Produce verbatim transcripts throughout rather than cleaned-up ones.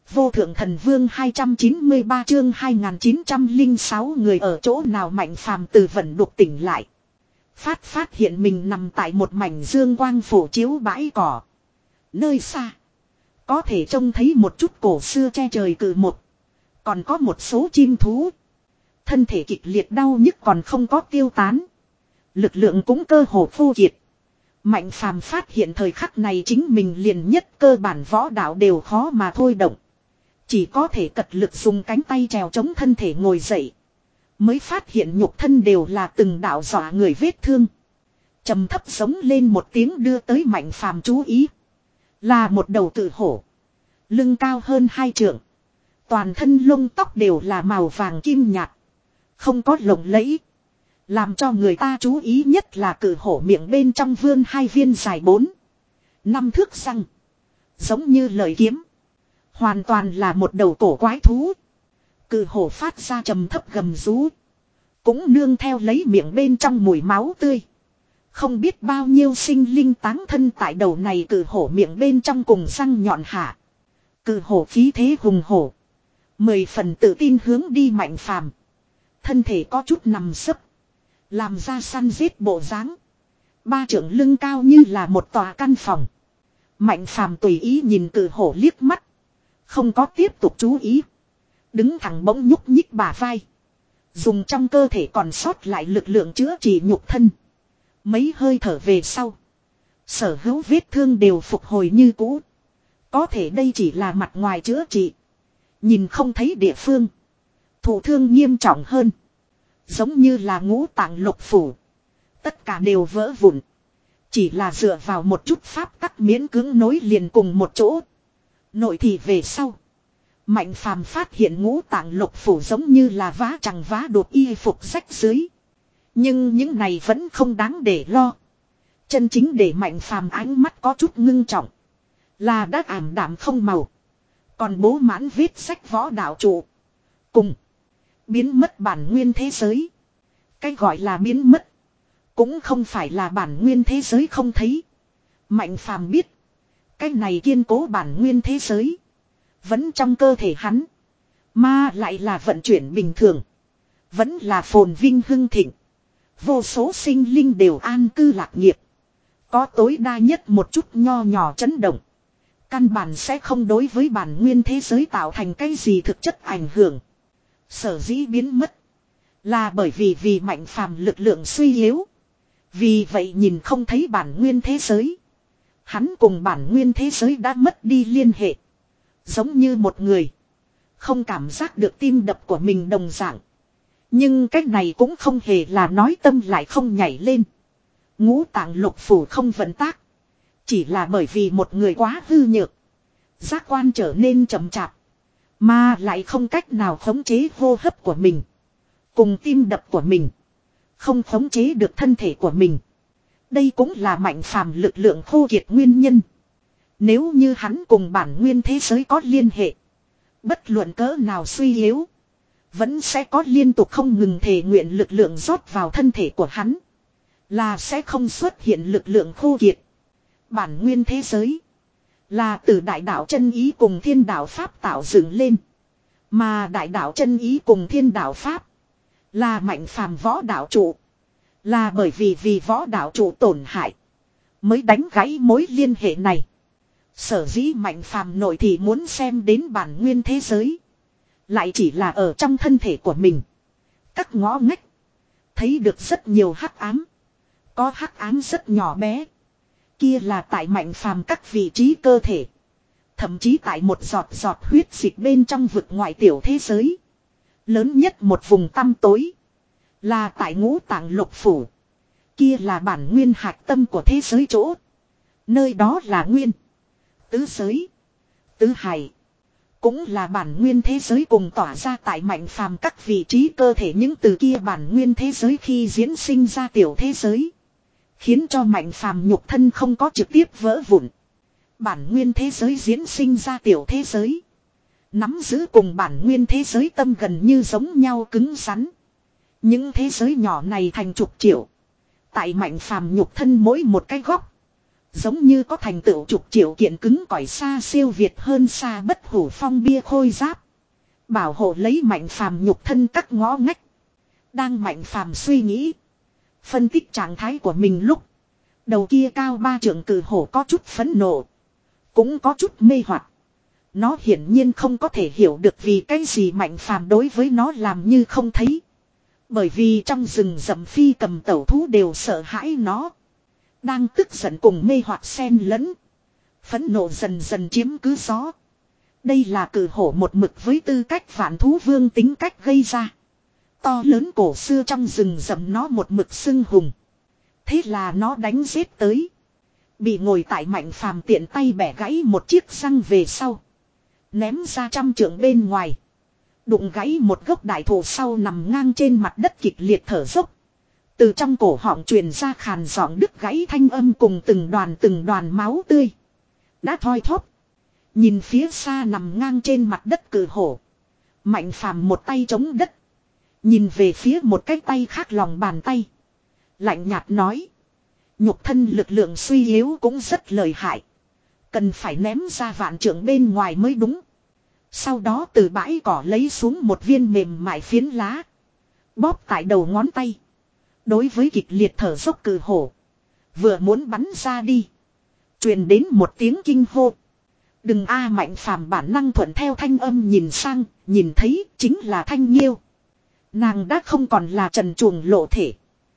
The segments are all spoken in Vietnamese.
Vô thượng thần vương hai trăm chín mươi ba chương hai nghìn chín trăm lẻ sáu người ở chỗ nào Mạnh Phàm từ vận đục tỉnh lại. Phát phát hiện mình nằm tại một mảnh dương quang phổ chiếu bãi cỏ. Nơi xa. Có thể trông thấy một chút cổ xưa che trời cự một. Còn có một số chim thú. Thân thể kịch liệt đau nhức còn không có tiêu tán. Lực lượng cũng cơ hồ khô kiệt. Mạnh Phàm phát hiện thời khắc này chính mình liền nhất cơ bản võ đạo đều khó mà thôi động. Chỉ có thể cật lực dùng cánh tay trèo chống thân thể ngồi dậy. Mới phát hiện nhục thân đều là từng đạo dọa người vết thương. Trầm thấp giống lên một tiếng đưa tới Mạnh Phàm chú ý. Là một đầu cự hổ. Lưng cao hơn hai trượng. Toàn thân lông tóc đều là màu vàng kim nhạt. Không có lộng lẫy. Làm cho người ta chú ý nhất là cự hổ miệng bên trong vươn hai viên dài bốn. Năm thước răng. Giống như lợi kiếm. Hoàn toàn là một đầu cổ quái thú. Cự hổ phát ra trầm thấp gầm rú. Cũng nương theo lấy miệng bên trong mùi máu tươi. Không biết bao nhiêu sinh linh táng thân tại đầu này cự hổ miệng bên trong cùng răng nhọn hạ. Cự hổ khí thế hùng hổ. Mười phần tự tin hướng đi Mạnh Phàm. Thân thể có chút nằm sấp. Làm ra săn giết bộ dáng. Ba trượng lưng cao như là một tòa căn phòng. Mạnh Phàm tùy ý nhìn cự hổ liếc mắt. Không có tiếp tục chú ý. Đứng thẳng bỗng nhúc nhích bả vai. Dùng trong cơ thể còn sót lại lực lượng chữa trị nhục thân. Mấy hơi thở về sau. Sở hữu vết thương đều phục hồi như cũ. Có thể đây chỉ là mặt ngoài chữa trị. Nhìn không thấy địa phương. Thụ thương nghiêm trọng hơn. Giống như là ngũ tạng lục phủ. Tất cả đều vỡ vụn. Chỉ là dựa vào một chút pháp tắc miễn cưỡng nối liền cùng một chỗ. Nội thì về sau. Mạnh Phàm phát hiện ngũ tạng lục phủ giống như là vá chẳng vá đột y phục rách dưới. Nhưng những này vẫn không đáng để lo. Chân chính để Mạnh Phàm ánh mắt có chút ngưng trọng. Là đã ảm đạm không màu. Còn bố mãn vết sách võ đạo trụ. Cùng. Biến mất bản nguyên thế giới. Cái gọi là biến mất. Cũng không phải là bản nguyên thế giới không thấy. Mạnh Phàm biết. Cái này kiên cố bản nguyên thế giới. Vẫn trong cơ thể hắn. Mà lại là vận chuyển bình thường. Vẫn là phồn vinh hưng thịnh. Vô số sinh linh đều an cư lạc nghiệp. Có tối đa nhất một chút nho nhỏ chấn động. Căn bản sẽ không đối với bản nguyên thế giới tạo thành cái gì thực chất ảnh hưởng. Sở dĩ biến mất. Là bởi vì vì Mạnh Phàm lực lượng suy yếu. Vì vậy nhìn không thấy bản nguyên thế giới. Hắn cùng bản nguyên thế giới đã mất đi liên hệ. Giống như một người. Không cảm giác được tim đập của mình đồng dạng. Nhưng cách này cũng không hề là nói tâm lại không nhảy lên. Ngũ tạng lục phủ không vận tác. Chỉ là bởi vì một người quá hư nhược. Giác quan trở nên chậm chạp. Mà lại không cách nào khống chế hô hấp của mình. Cùng tim đập của mình. Không khống chế được thân thể của mình. Đây cũng là Mạnh Phàm lực lượng khô kiệt nguyên nhân. Nếu như hắn cùng bản nguyên thế giới có liên hệ. Bất luận cỡ nào suy yếu. Vẫn sẽ có liên tục không ngừng thể nguyện lực lượng rót vào thân thể của hắn. Là sẽ không xuất hiện lực lượng khô kiệt. Bản nguyên thế giới. Là từ đại đạo chân ý cùng thiên đạo pháp tạo dựng lên. Mà đại đạo chân ý cùng thiên đạo pháp. Là Mạnh Phàm võ đạo trụ. Là bởi vì vì võ đạo trụ tổn hại. Mới đánh gãy mối liên hệ này. Sở dĩ Mạnh Phàm nội thì muốn xem đến bản nguyên thế giới. Lại chỉ là ở trong thân thể của mình. Các ngõ ngách. Thấy được rất nhiều hắc ám. Có hắc ám rất nhỏ bé. Kia là tại Mạnh Phàm các vị trí cơ thể. Thậm chí tại một giọt giọt huyết dịch bên trong vực ngoại tiểu thế giới. Lớn nhất một vùng tăm tối. Là tại ngũ tạng lục phủ. Kia là bản nguyên hạt tâm của thế giới chỗ. Nơi đó là nguyên. Tứ giới. Tứ hải. Cũng là bản nguyên thế giới cùng tỏa ra tại Mạnh Phàm các vị trí cơ thể những từ kia bản nguyên thế giới khi diễn sinh ra tiểu thế giới. Khiến cho Mạnh Phàm nhục thân không có trực tiếp vỡ vụn. Bản nguyên thế giới diễn sinh ra tiểu thế giới. Nắm giữ cùng bản nguyên thế giới tâm gần như giống nhau cứng rắn. Những thế giới nhỏ này thành chục triệu. Tại Mạnh Phàm nhục thân mỗi một cái góc. Giống như có thành tựu chục triệu kiện cứng cỏi xa siêu việt hơn xa bất hủ phong bia khôi giáp. Bảo hộ lấy Mạnh Phàm nhục thân các ngõ ngách. Đang Mạnh Phàm suy nghĩ. Phân tích trạng thái của mình lúc. Đầu kia cao ba trượng cử hổ có chút phẫn nộ. Cũng có chút mê hoặc. Nó hiển nhiên không có thể hiểu được vì cái gì Mạnh Phàm đối với nó làm như không thấy. Bởi vì trong rừng rậm phi cầm tẩu thú đều sợ hãi nó. Đang tức giận cùng mê hoặc xen lẫn. Phẫn nộ dần dần chiếm cứ gió. Đây là cử hổ một mực với tư cách vạn thú vương tính cách gây ra. To lớn cổ xưa trong rừng rậm nó một mực xưng hùng. Thế là nó đánh giết tới. Bị ngồi tại Mạnh Phàm tiện tay bẻ gãy một chiếc răng về sau. Ném ra trăm trượng bên ngoài. Đụng gãy một gốc đại thụ sau nằm ngang trên mặt đất kịch liệt thở dốc. Từ trong cổ họng truyền ra khàn giọng đứt gãy thanh âm cùng từng đoàn từng đoàn máu tươi. Đã thoi thóp. Nhìn phía xa nằm ngang trên mặt đất cử hổ. Mạnh Phàm một tay chống đất. Nhìn về phía một cái tay khác lòng bàn tay. Lạnh nhạt nói. Nhục thân lực lượng suy yếu cũng rất lợi hại. Cần phải ném ra vạn trượng bên ngoài mới đúng. Sau đó từ bãi cỏ lấy xuống một viên mềm mại phiến lá. Bóp tại đầu ngón tay. Đối với kịch liệt thở dốc cử hổ. Vừa muốn bắn ra đi. Truyền đến một tiếng kinh hô. Đừng a Mạnh Phàm bản năng thuận theo thanh âm nhìn sang. Nhìn thấy chính là Thanh Nhiêu. Nàng đã không còn là trần truồng lộ thể.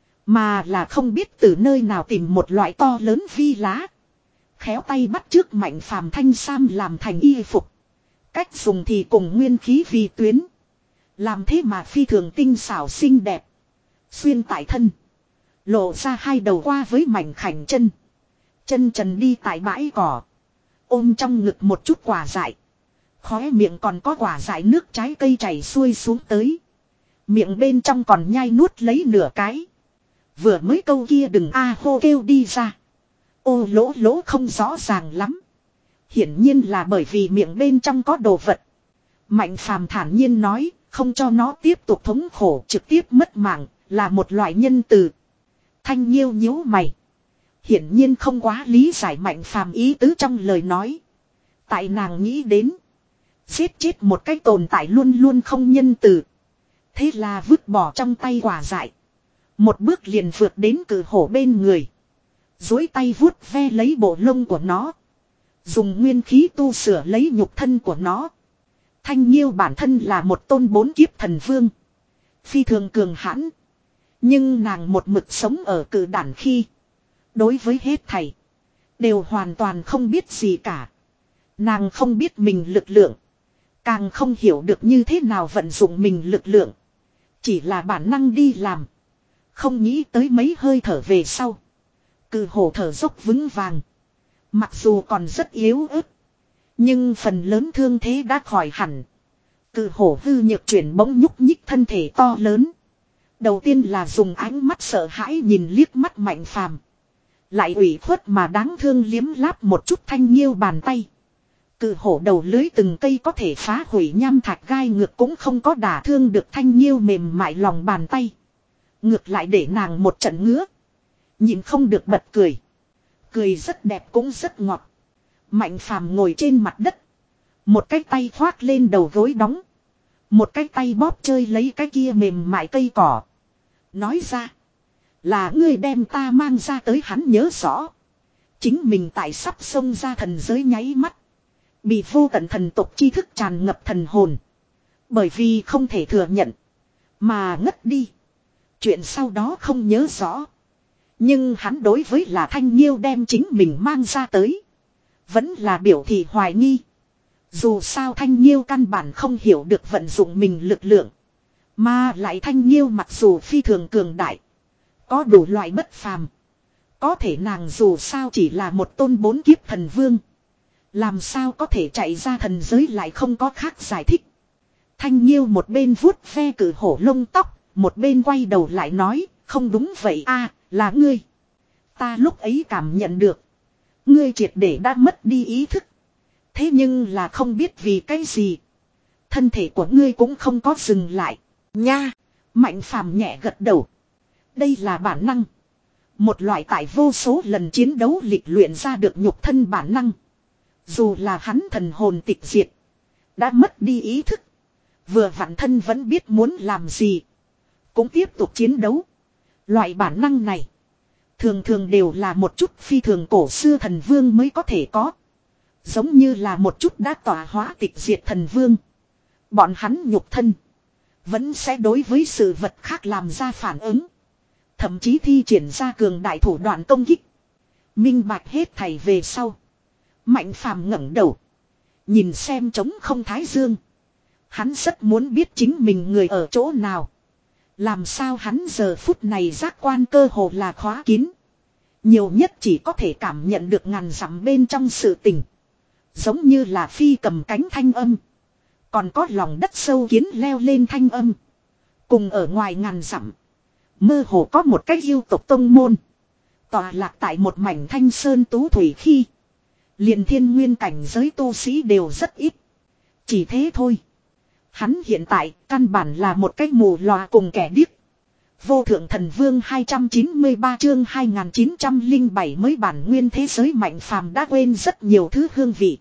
Mà là không biết từ nơi nào tìm một loại to lớn vi lá. Khéo tay bắt trước Mạnh Phàm thanh sam làm thành y phục. Cách dùng thì cùng nguyên khí vi tuyến. Làm thế mà phi thường tinh xảo xinh đẹp. Xuyên tại thân. Lộ ra hai đầu qua với mảnh khảnh chân. Chân trần đi tại bãi cỏ. Ôm trong ngực một chút quả dại. Khóe miệng còn có quả dại nước trái cây chảy xuôi xuống tới. Miệng bên trong còn nhai nuốt lấy nửa cái. Vừa mới câu kia đừng a hô kêu đi ra. Ô lỗ lỗ không rõ ràng lắm. Hiển nhiên là bởi vì miệng bên trong có đồ vật. Mạnh Phàm thản nhiên nói, không cho nó tiếp tục thống khổ trực tiếp mất mạng, là một loại nhân từ. Thanh Nhiêu nhíu mày. Hiển nhiên không quá lý giải Mạnh Phàm ý tứ trong lời nói. Tại nàng nghĩ đến. Giết chết một cái tồn tại luôn luôn không nhân từ. Thế là vứt bỏ trong tay quả dại. Một bước liền vượt đến cử hổ bên người. Dối tay vuốt ve lấy bộ lông của nó. Dùng nguyên khí tu sửa lấy nhục thân của nó. Thanh Nhiêu bản thân là một tôn bốn kiếp thần vương. Phi thường cường hãn. Nhưng nàng một mực sống ở cử đản khi. Đối với hết thảy. Đều hoàn toàn không biết gì cả. Nàng không biết mình lực lượng. Càng không hiểu được như thế nào vận dụng mình lực lượng. Chỉ là bản năng đi làm. Không nghĩ tới mấy hơi thở về sau. Cử hổ thở dốc vững vàng. Mặc dù còn rất yếu ớt. Nhưng phần lớn thương thế đã khỏi hẳn. Cử hổ hư nhược chuyển bỗng nhúc nhích thân thể to lớn. Đầu tiên là dùng ánh mắt sợ hãi nhìn liếc mắt Mạnh Phàm. Lại ủy khuất mà đáng thương liếm láp một chút Thanh Nhiêu bàn tay. Cử hổ đầu lưới từng cây có thể phá hủy nham thạch gai ngược cũng không có đả thương được Thanh Nhiêu mềm mại lòng bàn tay. Ngược lại để nàng một trận ngứa. Nhìn không được bật cười. Cười rất đẹp cũng rất ngọt. Mạnh Phàm ngồi trên mặt đất. Một cái tay khoác lên đầu gối đóng. Một cái tay bóp chơi lấy cái kia mềm mại cây cỏ. Nói ra. Là ngươi đem ta mang ra tới hắn nhớ rõ. Chính mình tại sắp xông ra thần giới nháy mắt. Bị vô tận thần tộc tri thức tràn ngập thần hồn. Bởi vì không thể thừa nhận. Mà ngất đi. Chuyện sau đó không nhớ rõ. Nhưng hắn đối với là Thanh Nhiêu đem chính mình mang ra tới. Vẫn là biểu thị hoài nghi. Dù sao Thanh Nhiêu căn bản không hiểu được vận dụng mình lực lượng. Mà lại Thanh Nhiêu mặc dù phi thường cường đại. Có đủ loại bất phàm. Có thể nàng dù sao chỉ là một tôn bốn kiếp thần vương. Làm sao có thể chạy ra thần giới lại không có khác giải thích. Thanh Nhiêu một bên vuốt ve cử hổ lông tóc. Một bên quay đầu lại nói. Không đúng vậy a là ngươi. Ta lúc ấy cảm nhận được. Ngươi triệt để đã mất đi ý thức. Thế nhưng là không biết vì cái gì. Thân thể của ngươi cũng không có dừng lại. Nha. Mạnh Phàm nhẹ gật đầu. Đây là bản năng. Một loại tại vô số lần chiến đấu lịch luyện ra được nhục thân bản năng. Dù là hắn thần hồn tịch diệt. Đã mất đi ý thức. Vừa vặn thân vẫn biết muốn làm gì. Cũng tiếp tục chiến đấu. Loại bản năng này. Thường thường đều là một chút phi thường cổ xưa thần vương mới có thể có. Giống như là một chút đã tỏa hóa tịch diệt thần vương. Bọn hắn nhục thân. Vẫn sẽ đối với sự vật khác làm ra phản ứng. Thậm chí thi triển ra cường đại thủ đoạn công kích. Minh bạch hết thảy về sau. Mạnh phàm ngẩng đầu. Nhìn xem trống không thái dương. Hắn rất muốn biết chính mình người ở chỗ nào. Làm sao hắn giờ phút này giác quan cơ hồ là khóa kín. Nhiều nhất chỉ có thể cảm nhận được ngàn dặm bên trong sự tình. Giống như là phi cầm cánh thanh âm. Còn có lòng đất sâu kiến leo lên thanh âm. Cùng ở ngoài ngàn dặm. Mơ hồ có một cái yêu tộc tông môn. Tọa lạc tại một mảnh thanh sơn tú thủy khi. Liền thiên nguyên cảnh giới tu sĩ đều rất ít. Chỉ thế thôi. Hắn hiện tại căn bản là một cái mù lòa cùng kẻ điếc. Vô thượng thần vương hai trăm chín mươi ba chương hai nghìn chín trăm lẻ bảy mới bản nguyên thế giới mạnh phàm đã quên rất nhiều thứ hương vị.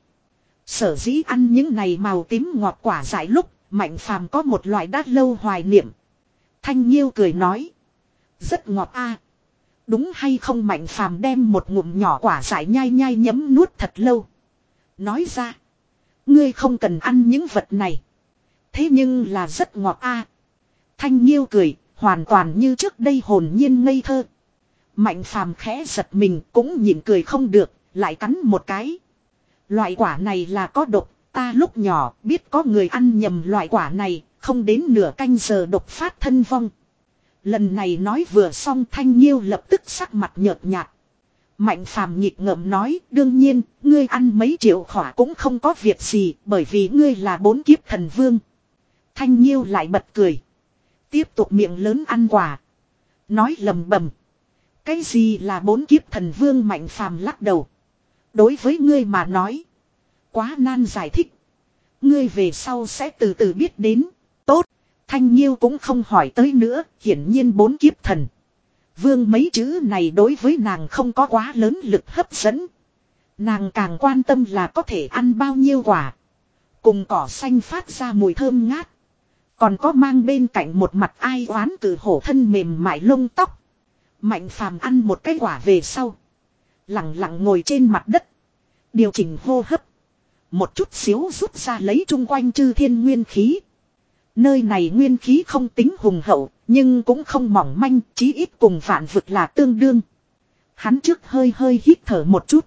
Sở dĩ ăn những này màu tím ngọt quả dại lúc mạnh phàm có một loại đã lâu hoài niệm. Thanh Nhiêu cười nói. Rất ngọt a. Đúng hay không mạnh phàm đem một ngụm nhỏ quả dại nhai nhai nhấm nuốt thật lâu. Nói ra. Ngươi không cần ăn những vật này. Thế nhưng là rất ngọt a. Thanh Nhiêu cười. Hoàn toàn như trước đây hồn nhiên ngây thơ. Mạnh phàm khẽ giật mình cũng nhịn cười không được. Lại cắn một cái. Loại quả này là có độc. Ta lúc nhỏ biết có người ăn nhầm loại quả này. Không đến nửa canh giờ độc phát thân vong. Lần này nói vừa xong Thanh Nhiêu lập tức sắc mặt nhợt nhạt. Mạnh phàm nhịp ngợm nói đương nhiên ngươi ăn mấy triệu khỏa cũng không có việc gì bởi vì ngươi là bốn kiếp thần vương. Thanh Nhiêu lại bật cười. Tiếp tục miệng lớn ăn quả. Nói lầm bầm. Cái gì là bốn kiếp thần vương mạnh phàm lắc đầu. Đối với ngươi mà nói. Quá nan giải thích. Ngươi về sau sẽ từ từ biết đến. Tốt. Thanh Nhiêu cũng không hỏi tới nữa. Hiển nhiên bốn kiếp thần. Vương mấy chữ này đối với nàng không có quá lớn lực hấp dẫn. Nàng càng quan tâm là có thể ăn bao nhiêu quả. Cùng cỏ xanh phát ra mùi thơm ngát. Còn có mang bên cạnh một mặt ai oán từ hổ thân mềm mại lông tóc. Mạnh phàm ăn một cái quả về sau. Lặng lặng ngồi trên mặt đất. Điều chỉnh hô hấp. Một chút xíu rút ra lấy chung quanh chư thiên nguyên khí. Nơi này nguyên khí không tính hùng hậu. Nhưng cũng không mỏng manh. Chí ít cùng vạn vực là tương đương. Hắn trước hơi hơi hít thở một chút.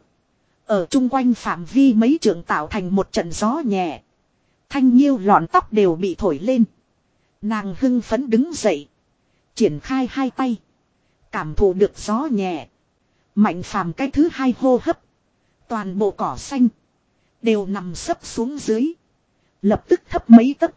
Ở chung quanh phạm vi mấy trượng tạo thành một trận gió nhẹ. Thanh Nhiêu lọn tóc đều bị thổi lên. Nàng hưng phấn đứng dậy. Triển khai hai tay. Cảm thụ được gió nhẹ. Mạnh phàm cái thứ hai hô hấp. Toàn bộ cỏ xanh. Đều nằm sấp xuống dưới. Lập tức thấp mấy tấc.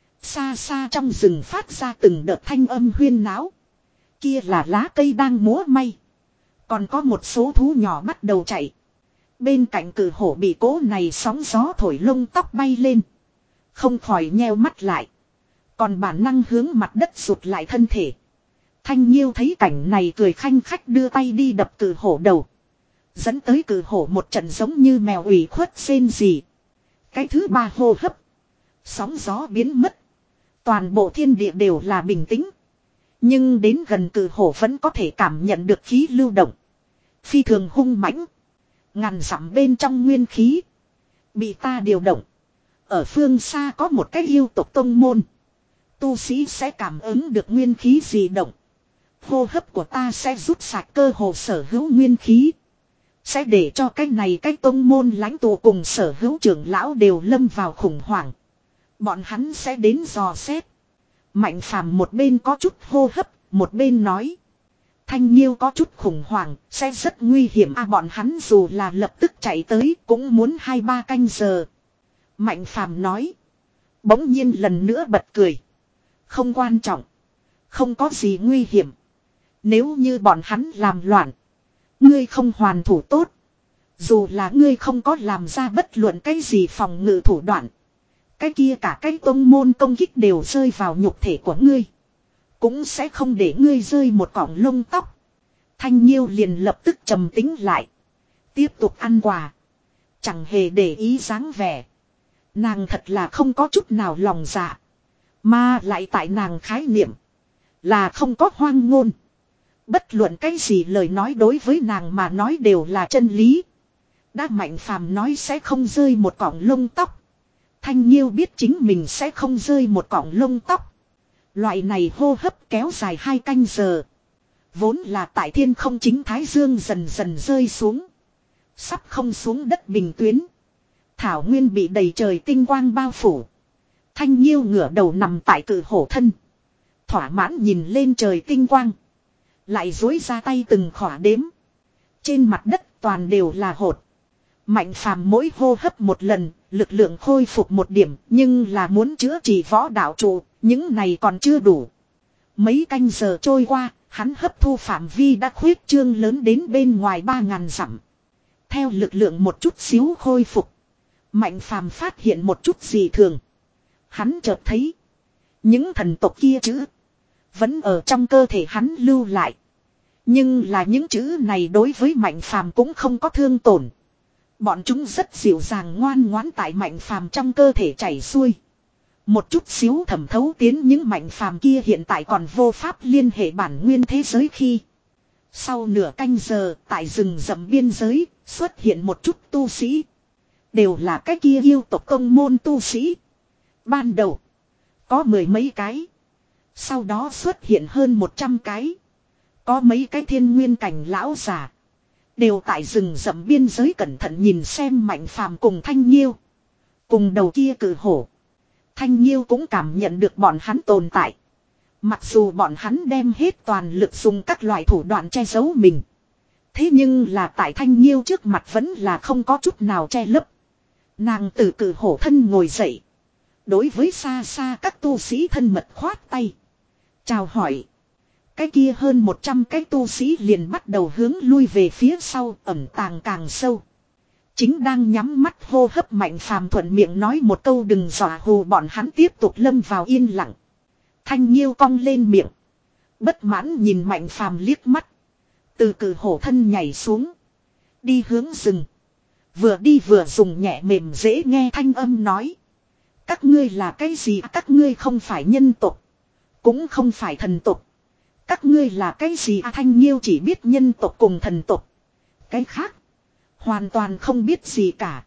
Xa xa trong rừng phát ra từng đợt thanh âm huyên náo. Kia là lá cây đang múa may. Còn có một số thú nhỏ bắt đầu chạy. Bên cạnh cử hổ bị cố này sóng gió thổi lông tóc bay lên. Không khỏi nheo mắt lại. Còn bản năng hướng mặt đất rụt lại thân thể. Thanh Nhiêu thấy cảnh này cười khanh khách đưa tay đi đập cử hổ đầu. Dẫn tới cử hổ một trận giống như mèo ủy khuất rên rỉ. Cái thứ ba hô hấp. Sóng gió biến mất. Toàn bộ thiên địa đều là bình tĩnh. Nhưng đến gần cử hổ vẫn có thể cảm nhận được khí lưu động. Phi thường hung mãnh. Ngàn dặm bên trong nguyên khí. Bị ta điều động. Ở phương xa có một cái yêu tộc tông môn. Tu sĩ sẽ cảm ứng được nguyên khí dị động. Hô hấp của ta sẽ rút sạch cơ hồ sở hữu nguyên khí. Sẽ để cho cái này cái tông môn lãnh tụ cùng sở hữu trưởng lão đều lâm vào khủng hoảng. Bọn hắn sẽ đến dò xét. Mạnh phàm một bên có chút hô hấp, một bên nói. Thanh Nhiêu có chút khủng hoảng, sẽ rất nguy hiểm à bọn hắn dù là lập tức chạy tới cũng muốn hai ba canh giờ. Mạnh phàm nói. Bỗng nhiên lần nữa bật cười. Không quan trọng. Không có gì nguy hiểm. Nếu như bọn hắn làm loạn. Ngươi không hoàn thủ tốt. Dù là ngươi không có làm ra bất luận cái gì phòng ngự thủ đoạn. Cái kia cả cái tông môn công kích đều rơi vào nhục thể của ngươi. Cũng sẽ không để ngươi rơi một cọng lông tóc. Thanh Nhiêu liền lập tức trầm tính lại. Tiếp tục ăn quà. Chẳng hề để ý dáng vẻ. Nàng thật là không có chút nào lòng dạ. Mà lại tại nàng khái niệm. Là không có hoang ngôn. Bất luận cái gì lời nói đối với nàng mà nói đều là chân lý. Đã Mạnh Phàm nói sẽ không rơi một cọng lông tóc. Thanh Nhiêu biết chính mình sẽ không rơi một cọng lông tóc. Loại này hô hấp kéo dài hai canh giờ. Vốn là tại thiên không chính thái dương dần dần rơi xuống. Sắp không xuống đất bình tuyến. Thảo nguyên bị đầy trời tinh quang bao phủ. Thanh Nhiêu ngửa đầu nằm tại cự hổ thân. Thỏa mãn nhìn lên trời tinh quang. Lại dối ra tay từng khỏa đếm. Trên mặt đất toàn đều là hột. Mạnh Phàm mỗi hô hấp một lần, lực lượng khôi phục một điểm, nhưng là muốn chữa trị võ đạo trụ, những này còn chưa đủ. Mấy canh giờ trôi qua, hắn hấp thu phạm vi đã khuyết trương lớn đến bên ngoài ba ngàn dặm. Theo lực lượng một chút xíu khôi phục, Mạnh Phàm phát hiện một chút gì thường. Hắn chợt thấy, những thần tộc kia chữ vẫn ở trong cơ thể hắn lưu lại. Nhưng là những chữ này đối với Mạnh Phàm cũng không có thương tổn. Bọn chúng rất dịu dàng ngoan ngoãn tại Mạnh Phàm trong cơ thể chảy xuôi. Một chút xíu thẩm thấu tiến những Mạnh Phàm kia hiện tại còn vô pháp liên hệ bản nguyên thế giới khi. Sau nửa canh giờ tại rừng rậm biên giới xuất hiện một chút tu sĩ. Đều là cái kia yêu tộc công môn tu sĩ. Ban đầu có mười mấy cái. Sau đó xuất hiện hơn một trăm cái. Có mấy cái thiên nguyên cảnh lão già. Đều tại rừng rậm biên giới cẩn thận nhìn xem Mạnh Phàm cùng Thanh Nhiêu. Cùng đầu kia cử hổ. Thanh Nhiêu cũng cảm nhận được bọn hắn tồn tại. Mặc dù bọn hắn đem hết toàn lực dùng các loại thủ đoạn che giấu mình. Thế nhưng là tại Thanh Nhiêu trước mặt vẫn là không có chút nào che lấp. Nàng từ cử hổ thân ngồi dậy. Đối với xa xa các tu sĩ thân mật khoát tay. Chào hỏi. Cái kia hơn một trăm cái tu sĩ liền bắt đầu hướng lui về phía sau ẩn tàng càng sâu. Chính đang nhắm mắt hô hấp Mạnh Phàm thuận miệng nói một câu đừng dọa hù bọn hắn tiếp tục lâm vào yên lặng. Thanh Nhiêu cong lên miệng. Bất mãn nhìn Mạnh Phàm liếc mắt. Từ cử hổ thân nhảy xuống. Đi hướng rừng. Vừa đi vừa dùng nhẹ mềm dễ nghe thanh âm nói. Các ngươi là cái gì? Các ngươi không phải nhân tộc. Cũng không phải thần tộc. Các ngươi là cái gì? À, Thanh Nhiêu chỉ biết nhân tộc cùng thần tộc. Cái khác. Hoàn toàn không biết gì cả.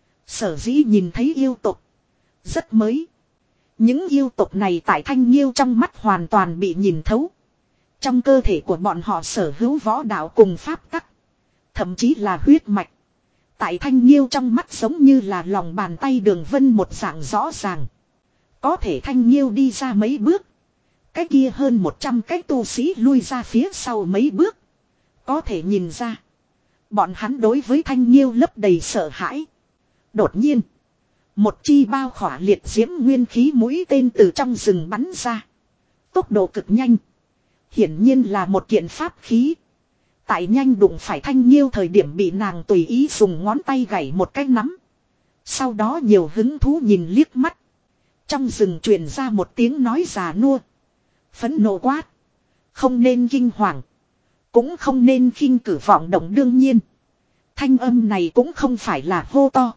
Sở dĩ nhìn thấy yêu tộc. Rất mới. Những yêu tộc này tại Thanh Nhiêu trong mắt hoàn toàn bị nhìn thấu. Trong cơ thể của bọn họ sở hữu võ đạo cùng pháp tắc. Thậm chí là huyết mạch. Tại Thanh Nhiêu trong mắt giống như là lòng bàn tay đường vân một dạng rõ ràng. Có thể Thanh Nhiêu đi ra mấy bước. Cái kia hơn một trăm cái tu sĩ lui ra phía sau mấy bước. Có thể nhìn ra. Bọn hắn đối với Thanh Nhiêu lấp đầy sợ hãi. Đột nhiên. Một chi bao khỏa liệt diễm nguyên khí mũi tên từ trong rừng bắn ra. Tốc độ cực nhanh. Hiển nhiên là một kiện pháp khí. Tại nhanh đụng phải Thanh Nhiêu thời điểm bị nàng tùy ý dùng ngón tay gảy một cái nắm. Sau đó nhiều hứng thú nhìn liếc mắt. Trong rừng truyền ra một tiếng nói già nua. Phẫn nộ quát. Không nên kinh hoàng. Cũng không nên khinh cử vọng động đương nhiên. Thanh âm này cũng không phải là hô to.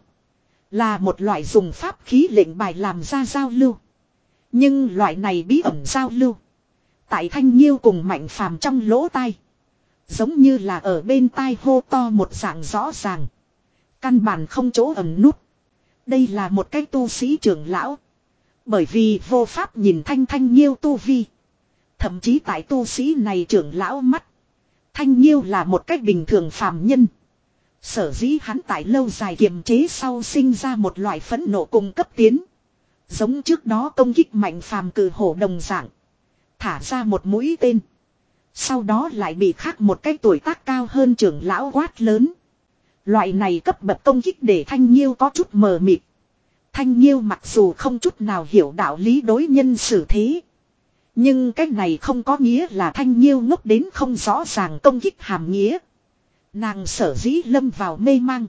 Là một loại dùng pháp khí lệnh bài làm ra giao lưu. Nhưng loại này bí ẩn giao lưu. Tại Thanh Nhiêu cùng Mạnh Phàm trong lỗ tai. Giống như là ở bên tai hô to một dạng rõ ràng. Căn bản không chỗ ẩn nút. Đây là một cái tu sĩ trưởng lão. Bởi vì vô pháp nhìn Thanh Thanh Nhiêu tu vi. Thậm chí tại tu sĩ này trưởng lão mắt. Thanh Nhiêu là một cách bình thường phàm nhân. Sở dĩ hắn tại lâu dài kiềm chế sau sinh ra một loại phẫn nộ cùng cấp tiến. Giống trước đó công kích Mạnh Phàm cử hổ đồng dạng. Thả ra một mũi tên. Sau đó lại bị khác một cái tuổi tác cao hơn trưởng lão quát lớn. Loại này cấp bậc công kích để Thanh Nhiêu có chút mờ mịt. Thanh Nhiêu mặc dù không chút nào hiểu đạo lý đối nhân xử thế. Nhưng cái này không có nghĩa là Thanh Nhiêu ngốc đến không rõ ràng công kích hàm nghĩa. Nàng sở dĩ lâm vào mê mang.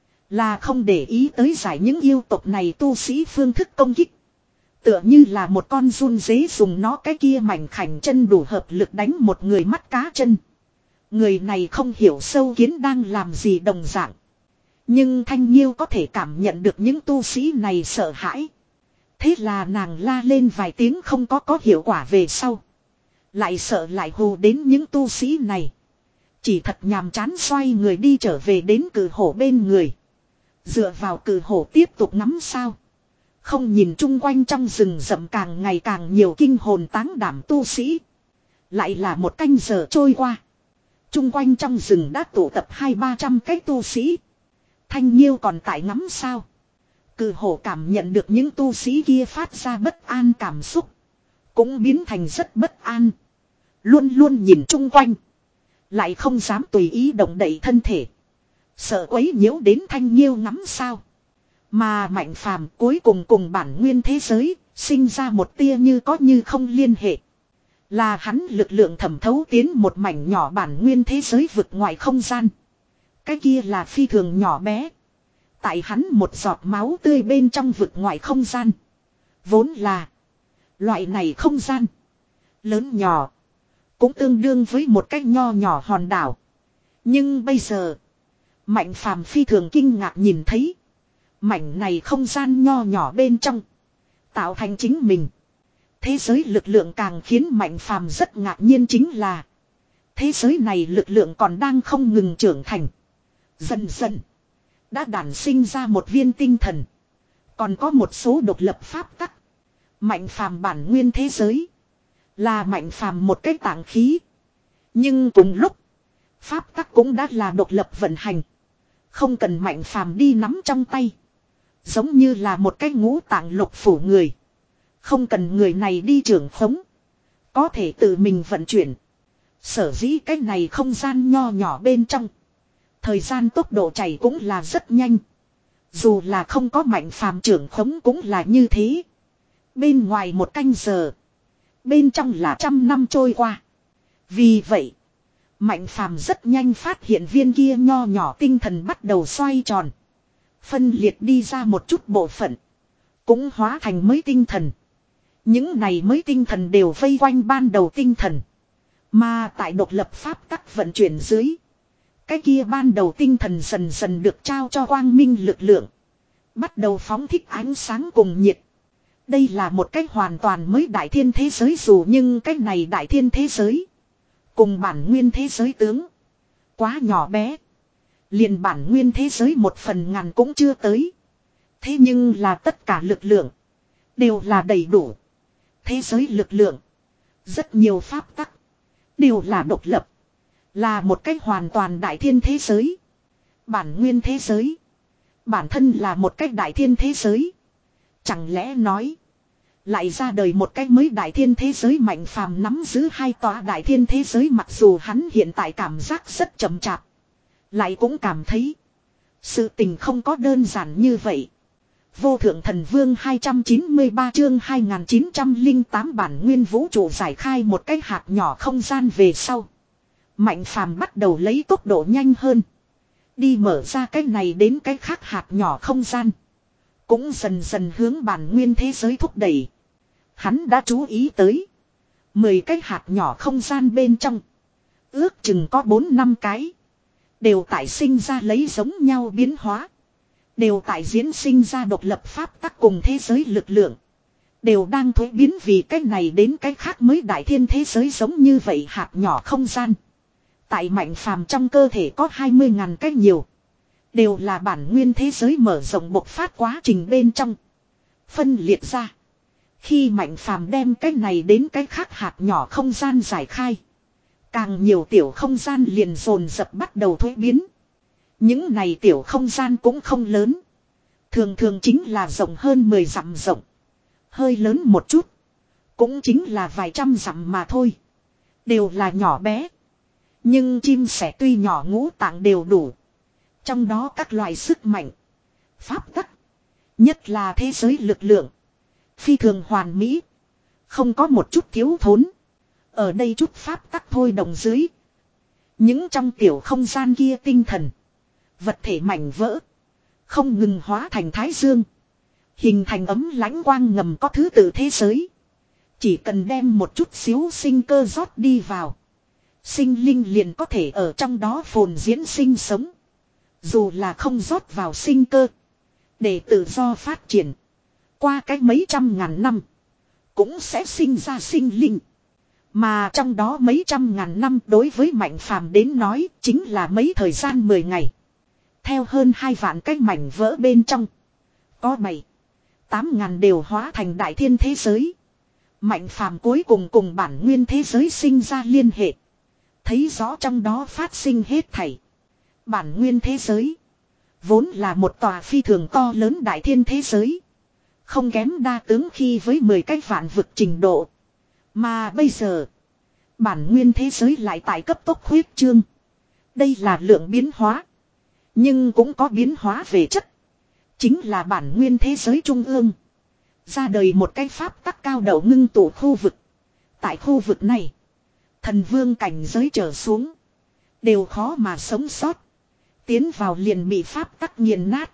Là không để ý tới giải những yêu tộc này tu sĩ phương thức công kích. Tựa như là một con run dế dùng nó cái kia mảnh khảnh chân đủ hợp lực đánh một người mắt cá chân. Người này không hiểu sâu kiến đang làm gì đồng dạng. Nhưng Thanh Nhiêu có thể cảm nhận được những tu sĩ này sợ hãi. Thế là nàng la lên vài tiếng không có có hiệu quả về sau. Lại sợ lại hù đến những tu sĩ này. Chỉ thật nhàm chán xoay người đi trở về đến cử hổ bên người. Dựa vào cử hổ tiếp tục ngắm sao. Không nhìn chung quanh trong rừng rậm càng ngày càng nhiều kinh hồn táng đảm tu sĩ. Lại là một canh giờ trôi qua. Chung quanh trong rừng đã tụ tập hai ba trăm cái tu sĩ. Thanh Nhiêu còn tại ngắm sao. Cử hổ cảm nhận được những tu sĩ kia phát ra bất an cảm xúc. Cũng biến thành rất bất an. Luôn luôn nhìn chung quanh. Lại không dám tùy ý động đậy thân thể. Sợ quấy nhiễu đến Thanh Nhiêu ngắm sao. Mà Mạnh Phàm cuối cùng cùng bản nguyên thế giới, sinh ra một tia như có như không liên hệ. Là hắn lực lượng thẩm thấu tiến một mảnh nhỏ bản nguyên thế giới vực ngoài không gian. Cái kia là phi thường nhỏ bé. Tại hắn một giọt máu tươi bên trong vực ngoài không gian. Vốn là loại này không gian lớn nhỏ cũng tương đương với một cái nho nhỏ hòn đảo. Nhưng bây giờ Mạnh Phàm phi thường kinh ngạc nhìn thấy mảnh này không gian nho nhỏ bên trong tạo thành chính mình. Thế giới lực lượng càng khiến Mạnh Phàm rất ngạc nhiên chính là thế giới này lực lượng còn đang không ngừng trưởng thành. Dần dần đã đản sinh ra một viên tinh thần. Còn có một số độc lập pháp tắc. Mạnh Phàm bản nguyên thế giới là Mạnh Phàm một cái tạng khí. Nhưng cùng lúc pháp tắc cũng đã là độc lập vận hành. Không cần Mạnh Phàm đi nắm trong tay. Giống như là một cái ngũ tạng lục phủ người. Không cần người này đi trưởng khống. Có thể tự mình vận chuyển. Sở dĩ cái này không gian nho nhỏ bên trong. Thời gian tốc độ chảy cũng là rất nhanh. Dù là không có Mạnh Phàm trưởng khống cũng là như thế. Bên ngoài một canh giờ. Bên trong là trăm năm trôi qua. Vì vậy Mạnh Phàm rất nhanh phát hiện viên kia nho nhỏ tinh thần bắt đầu xoay tròn. Phân liệt đi ra một chút bộ phận. Cũng hóa thành mới tinh thần. Những này mới tinh thần đều vây quanh ban đầu tinh thần. Mà tại độc lập pháp tắc vận chuyển dưới. Cái kia ban đầu tinh thần dần dần được trao cho quang minh lực lượng. Bắt đầu phóng thích ánh sáng cùng nhiệt. Đây là một cách hoàn toàn mới đại thiên thế giới dù nhưng cách này đại thiên thế giới. Cùng bản nguyên thế giới tướng. Quá nhỏ bé. Liền bản nguyên thế giới một phần ngàn cũng chưa tới. Thế nhưng là tất cả lực lượng. Đều là đầy đủ. Thế giới lực lượng. Rất nhiều pháp tắc. Đều là độc lập. Là một cách hoàn toàn đại thiên thế giới. Bản nguyên thế giới. Bản thân là một cách đại thiên thế giới. Chẳng lẽ nói. Lại ra đời một cách mới đại thiên thế giới. Mạnh Phàm nắm giữ hai tòa đại thiên thế giới. Mặc dù hắn hiện tại cảm giác rất chậm chạp. Lại cũng cảm thấy. Sự tình không có đơn giản như vậy. Vô thượng thần vương hai trăm chín mươi ba chương hai nghìn chín trăm lẻ tám bản nguyên vũ trụ giải khai một cái hạt nhỏ không gian về sau. Mạnh Phàm bắt đầu lấy tốc độ nhanh hơn. Đi mở ra cái này đến cái khác hạt nhỏ không gian. Cũng dần dần hướng bản nguyên thế giới thúc đẩy. Hắn đã chú ý tới. Mười cái hạt nhỏ không gian bên trong. Ước chừng có bốn năm cái. Đều tại sinh ra lấy giống nhau biến hóa. Đều tại diễn sinh ra độc lập pháp tắc cùng thế giới lực lượng. Đều đang thuế biến vì cái này đến cái khác mới đại thiên thế giới giống như vậy hạt nhỏ không gian. Tại Mạnh Phàm trong cơ thể có hai mươi ngàn cái nhiều. Đều là bản nguyên thế giới mở rộng bộc phát quá trình bên trong. Phân liệt ra. Khi Mạnh Phàm đem cái này đến cái khác hạt nhỏ không gian giải khai. Càng nhiều tiểu không gian liền dồn dập bắt đầu thuế biến. Những này tiểu không gian cũng không lớn. Thường thường chính là rộng hơn mười dặm rộng. Hơi lớn một chút. Cũng chính là vài trăm dặm mà thôi. Đều là nhỏ bé. Nhưng chim sẻ tuy nhỏ ngũ tạng đều đủ. Trong đó các loại sức mạnh. Pháp tắc. Nhất là thế giới lực lượng. Phi thường hoàn mỹ. Không có một chút thiếu thốn. Ở đây chút pháp tắc thôi đồng dưới. Những trong tiểu không gian kia tinh thần. Vật thể mảnh vỡ. Không ngừng hóa thành thái dương. Hình thành ấm lãnh quang ngầm có thứ tự thế giới. Chỉ cần đem một chút xíu sinh cơ rót đi vào. Sinh linh liền có thể ở trong đó phồn diễn sinh sống. Dù là không rót vào sinh cơ. Để tự do phát triển. Qua cách mấy trăm ngàn năm. Cũng sẽ sinh ra sinh linh. Mà trong đó mấy trăm ngàn năm đối với Mạnh Phàm đến nói chính là mấy thời gian mười ngày. Theo hơn hai vạn cái mảnh vỡ bên trong. Có bảy, tám ngàn đều hóa thành đại thiên thế giới. Mạnh Phàm cuối cùng cùng bản nguyên thế giới sinh ra liên hệ. Thấy rõ trong đó phát sinh hết thảy. Bản nguyên thế giới. Vốn là một tòa phi thường to lớn đại thiên thế giới. Không kém đa tướng khi với mười cái vạn vực trình độ. Mà bây giờ. Bản nguyên thế giới lại tại cấp tốc huyết trương. Đây là lượng biến hóa. Nhưng cũng có biến hóa về chất. Chính là bản nguyên thế giới trung ương. Ra đời một cái pháp tắc cao đậu ngưng tụ khu vực. Tại khu vực này. Thần vương cảnh giới trở xuống. Đều khó mà sống sót. Tiến vào liền bị pháp tắc nghiền nát.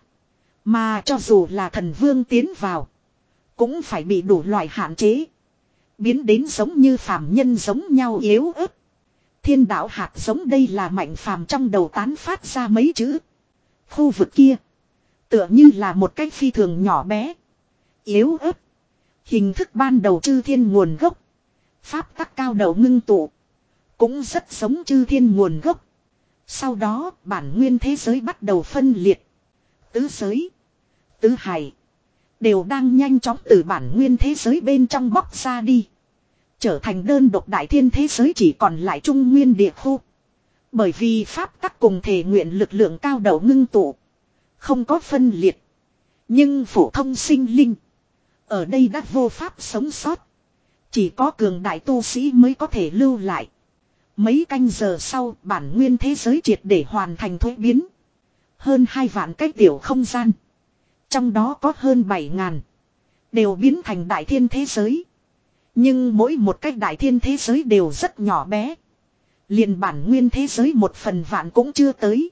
Mà cho dù là thần vương tiến vào. Cũng phải bị đủ loại hạn chế. Biến đến giống như phàm nhân giống nhau yếu ớt. Thiên đạo hạt giống đây là Mạnh Phàm trong đầu tán phát ra mấy chữ. Khu vực kia. Tựa như là một cái phi thường nhỏ bé. Yếu ớt. Hình thức ban đầu chư thiên nguồn gốc. Pháp tắc cao đầu ngưng tụ. Cũng rất giống chư thiên nguồn gốc. Sau đó bản nguyên thế giới bắt đầu phân liệt. Tứ giới. Tứ hải. Đều đang nhanh chóng từ bản nguyên thế giới bên trong bóc ra đi. Trở thành đơn độc đại thiên thế giới chỉ còn lại trung nguyên địa khu. Bởi vì pháp tắc cùng thể nguyện lực lượng cao đầu ngưng tụ. Không có phân liệt. Nhưng phổ thông sinh linh. Ở đây đã vô pháp sống sót. Chỉ có cường đại tu sĩ mới có thể lưu lại. Mấy canh giờ sau bản nguyên thế giới triệt để hoàn thành thuế biến. Hơn hai vạn cái tiểu không gian. Trong đó có hơn bảy ngàn. Đều biến thành đại thiên thế giới. Nhưng mỗi một cái đại thiên thế giới đều rất nhỏ bé. Liền bản nguyên thế giới một phần vạn cũng chưa tới.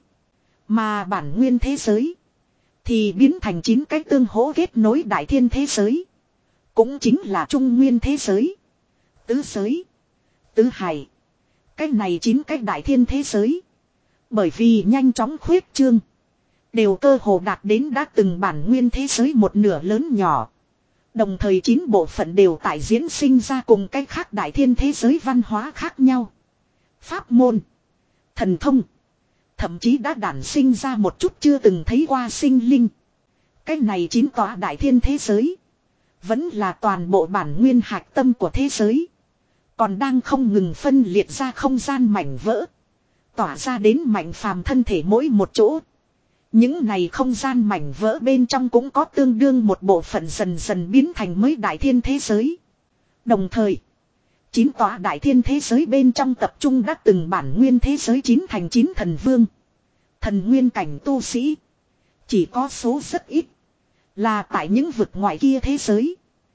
Mà bản nguyên thế giới. Thì biến thành chín cái tương hỗ kết nối đại thiên thế giới. Cũng chính là trung nguyên thế giới. Tứ giới. Tứ hải. Cái này chín cái đại thiên thế giới. Bởi vì nhanh chóng khuyết trương. Đều cơ hồ đạt đến đã từng bản nguyên thế giới một nửa lớn nhỏ. Đồng thời chín bộ phận đều tại diễn sinh ra cùng cách khác đại thiên thế giới văn hóa khác nhau. Pháp môn. Thần thông. Thậm chí đã đản sinh ra một chút chưa từng thấy qua sinh linh. Cái này chín tòa đại thiên thế giới. Vẫn là toàn bộ bản nguyên hạch tâm của thế giới. Còn đang không ngừng phân liệt ra không gian mảnh vỡ. Tỏa ra đến Mạnh Phàm thân thể mỗi một chỗ. Những này không gian mảnh vỡ bên trong cũng có tương đương một bộ phận dần dần biến thành mới đại thiên thế giới. Đồng thời, chín tòa đại thiên thế giới bên trong tập trung đã từng bản nguyên thế giới chín thành chín thần vương. Thần nguyên cảnh tu sĩ. Chỉ có số rất ít. Là tại những vực ngoài kia thế giới.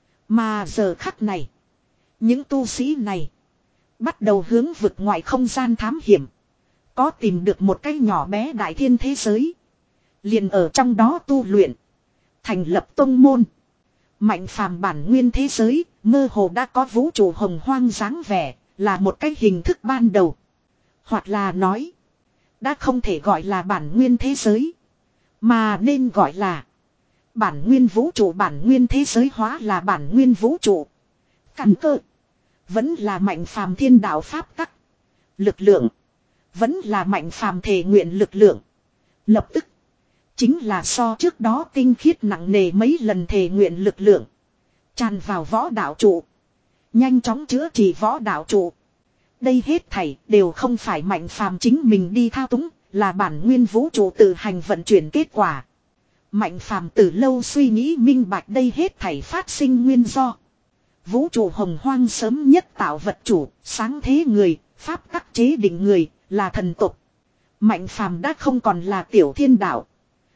Mà giờ khắc này. Những tu sĩ này. Bắt đầu hướng vực ngoài không gian thám hiểm. Có tìm được một cái nhỏ bé đại thiên thế giới. Liền ở trong đó tu luyện. Thành lập tông môn. Mạnh Phàm bản nguyên thế giới. Mơ hồ đã có vũ trụ hồng hoang dáng vẻ. Là một cái hình thức ban đầu. Hoặc là nói. Đã không thể gọi là bản nguyên thế giới. Mà nên gọi là. Bản nguyên vũ trụ bản nguyên thế giới hóa là bản nguyên vũ trụ. Căn cơ. Vẫn là Mạnh Phàm thiên đạo pháp tắc. Lực lượng. Vẫn là Mạnh Phàm thể nguyện lực lượng. Lập tức. Chính là so trước đó tinh khiết nặng nề mấy lần thể nguyện lực lượng. Tràn vào võ đạo trụ. Nhanh chóng chữa trị võ đạo trụ. Đây hết thảy đều không phải Mạnh Phàm chính mình đi thao túng. Là bản nguyên vũ trụ tự hành vận chuyển kết quả. Mạnh Phàm từ lâu suy nghĩ minh bạch đây hết thảy phát sinh nguyên do. Vũ trụ hồng hoang sớm nhất tạo vật chủ, sáng thế người, pháp tắc chế định người, là thần tục. Mạnh Phàm đã không còn là tiểu thiên đạo.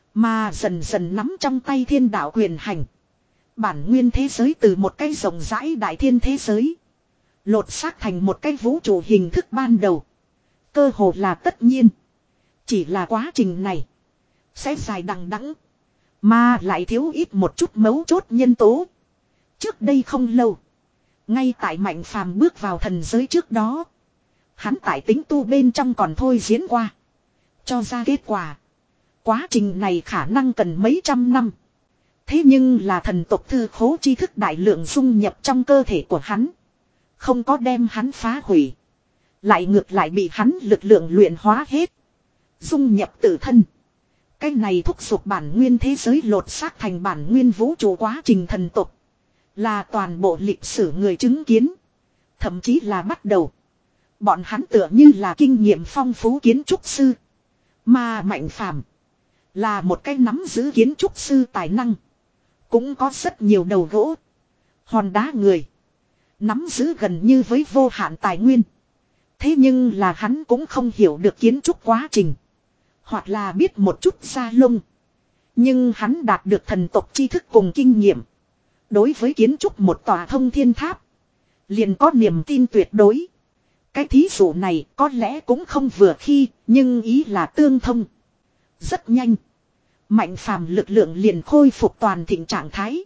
Mà dần dần nắm trong tay thiên đạo quyền hành. Bản nguyên thế giới từ một cái rộng rãi đại thiên thế giới. Lột xác thành một cái vũ trụ hình thức ban đầu. Cơ hồ là tất nhiên. Chỉ là quá trình này. Sẽ dài đằng đẵng. Mà lại thiếu ít một chút mấu chốt nhân tố. Trước đây không lâu. Ngay tại Mạnh Phàm bước vào thần giới trước đó. Hắn tại tính tu bên trong còn thôi diễn qua. Cho ra kết quả. Quá trình này khả năng cần mấy trăm năm. Thế nhưng là thần tộc thư khố tri thức đại lượng dung nhập trong cơ thể của hắn. Không có đem hắn phá hủy. Lại ngược lại bị hắn lực lượng luyện hóa hết. Dung nhập tự thân. Cái này thúc giục bản nguyên thế giới lột xác thành bản nguyên vũ trụ quá trình thần tộc. Là toàn bộ lịch sử người chứng kiến. Thậm chí là bắt đầu. Bọn hắn tựa như là kinh nghiệm phong phú kiến trúc sư. Mà Mạnh Phàm là một cái nắm giữ kiến trúc sư tài năng. Cũng có rất nhiều đầu gỗ. Hòn đá người. Nắm giữ gần như với vô hạn tài nguyên. Thế nhưng là hắn cũng không hiểu được kiến trúc quá trình. Hoặc là biết một chút da lông. Nhưng hắn đạt được thần tộc tri thức cùng kinh nghiệm. Đối với kiến trúc một tòa thông thiên tháp. Liền có niềm tin tuyệt đối. Cái thí dụ này có lẽ cũng không vừa khi. Nhưng ý là tương thông. Rất nhanh. Mạnh Phàm lực lượng liền khôi phục toàn thịnh trạng thái.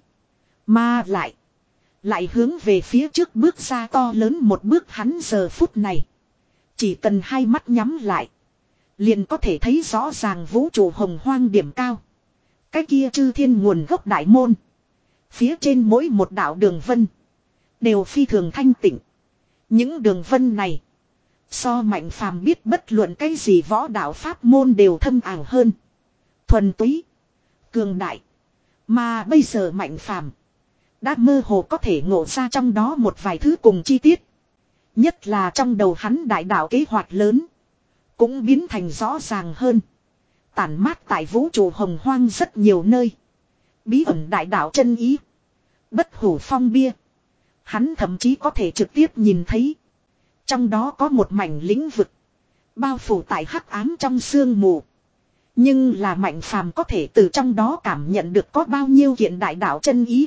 Mà lại. Lại hướng về phía trước bước ra to lớn một bước hắn giờ phút này. Chỉ cần hai mắt nhắm lại. Liền có thể thấy rõ ràng vũ trụ hồng hoang điểm cao. Cái kia chư thiên nguồn gốc đại môn. Phía trên mỗi một đạo đường vân. Đều phi thường thanh tịnh. Những đường vân này. So Mạnh Phàm biết bất luận cái gì võ đạo pháp môn đều thâm ảo hơn. Thuần túy. Cường đại. Mà bây giờ Mạnh Phàm đã mơ hồ có thể ngộ ra trong đó một vài thứ cùng chi tiết. Nhất là trong đầu hắn đại đạo kế hoạch lớn. Cũng biến thành rõ ràng hơn. Tản mát tại vũ trụ hồng hoang rất nhiều nơi. Bí ẩn đại đạo chân ý. Bất hủ phong bia. Hắn thậm chí có thể trực tiếp nhìn thấy. Trong đó có một mảnh lĩnh vực. Bao phủ tại hắc ám trong sương mù. Nhưng là Mạnh Phàm có thể từ trong đó cảm nhận được có bao nhiêu kiện đại đạo chân ý.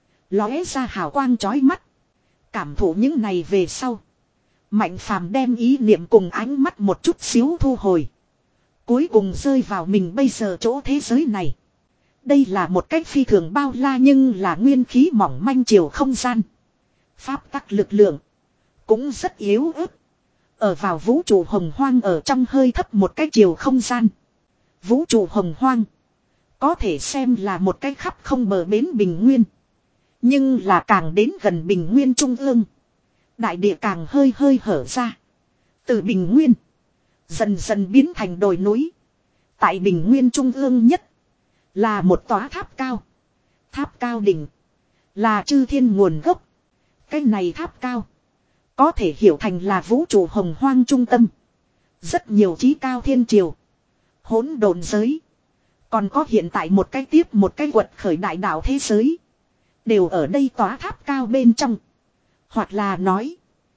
Lóe ra hào quang chói mắt. Cảm thụ những này về sau. Mạnh Phàm đem ý niệm cùng ánh mắt một chút xíu thu hồi. Cuối cùng rơi vào mình bây giờ chỗ thế giới này. Đây là một cách phi thường bao la nhưng là nguyên khí mỏng manh chiều không gian. Pháp tắc lực lượng. Cũng rất yếu ớt. Ở vào vũ trụ hồng hoang ở trong hơi thấp một cái chiều không gian. Vũ trụ hồng hoang. Có thể xem là một cái khắp không bờ bến bình nguyên. Nhưng là càng đến gần bình nguyên trung ương. Đại địa càng hơi hơi hở ra. Từ bình nguyên. Dần dần biến thành đồi núi. Tại bình nguyên trung ương nhất. Là một tòa tháp cao. Tháp cao đỉnh. Là chư thiên nguồn gốc. Cái này tháp cao. Có thể hiểu thành là vũ trụ hồng hoang trung tâm. Rất nhiều chí cao thiên triều. Hỗn độn giới. Còn có hiện tại một cái tiếp một cái quật khởi đại đạo thế giới. Đều ở đây tòa tháp cao bên trong. Hoặc là nói.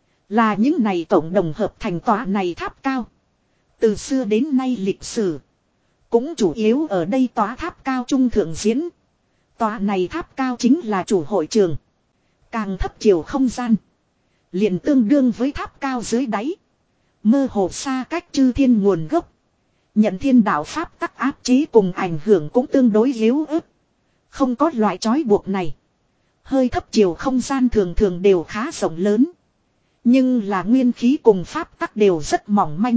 Là những này cộng đồng hợp thành tòa này tháp cao. Từ xưa đến nay lịch sử. Cũng chủ yếu ở đây tòa tháp cao trung thượng diễn. Tòa này tháp cao chính là chủ hội trường. Càng thấp chiều không gian. Liền tương đương với tháp cao dưới đáy. Mơ hồ xa cách chư thiên nguồn gốc. Nhận thiên đạo pháp tắc áp chế cùng ảnh hưởng cũng tương đối yếu ớt. Không có loại trói buộc này. Hơi thấp chiều không gian thường thường đều khá rộng lớn. Nhưng là nguyên khí cùng pháp tắc đều rất mỏng manh.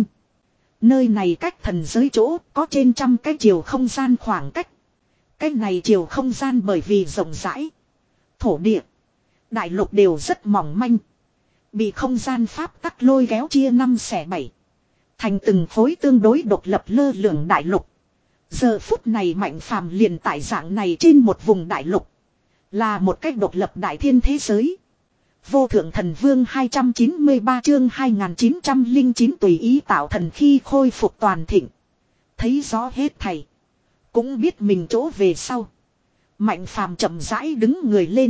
Nơi này cách thần giới chỗ có trên trăm cái chiều không gian khoảng cách. Cái này chiều không gian bởi vì rộng rãi. Thổ địa. Đại lục đều rất mỏng manh. Bị không gian pháp tắc lôi kéo chia năm xẻ bảy. Thành từng khối tương đối độc lập lơ lửng đại lục. Giờ phút này Mạnh Phàm liền tại dạng này trên một vùng đại lục. Là một cách độc lập đại thiên thế giới. Vô thượng thần vương hai trăm chín mươi ba chương hai nghìn chín trăm lẻ chín tùy ý tạo thần khi khôi phục toàn thịnh. Thấy rõ hết thầy. Cũng biết mình chỗ về sau. Mạnh Phàm chậm rãi đứng người lên.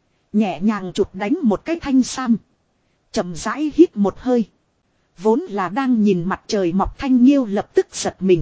Nhẹ nhàng chụp đánh một cái thanh sam. Chậm rãi hít một hơi. Vốn là đang nhìn mặt trời mọc Thanh Nhiêu lập tức giật mình.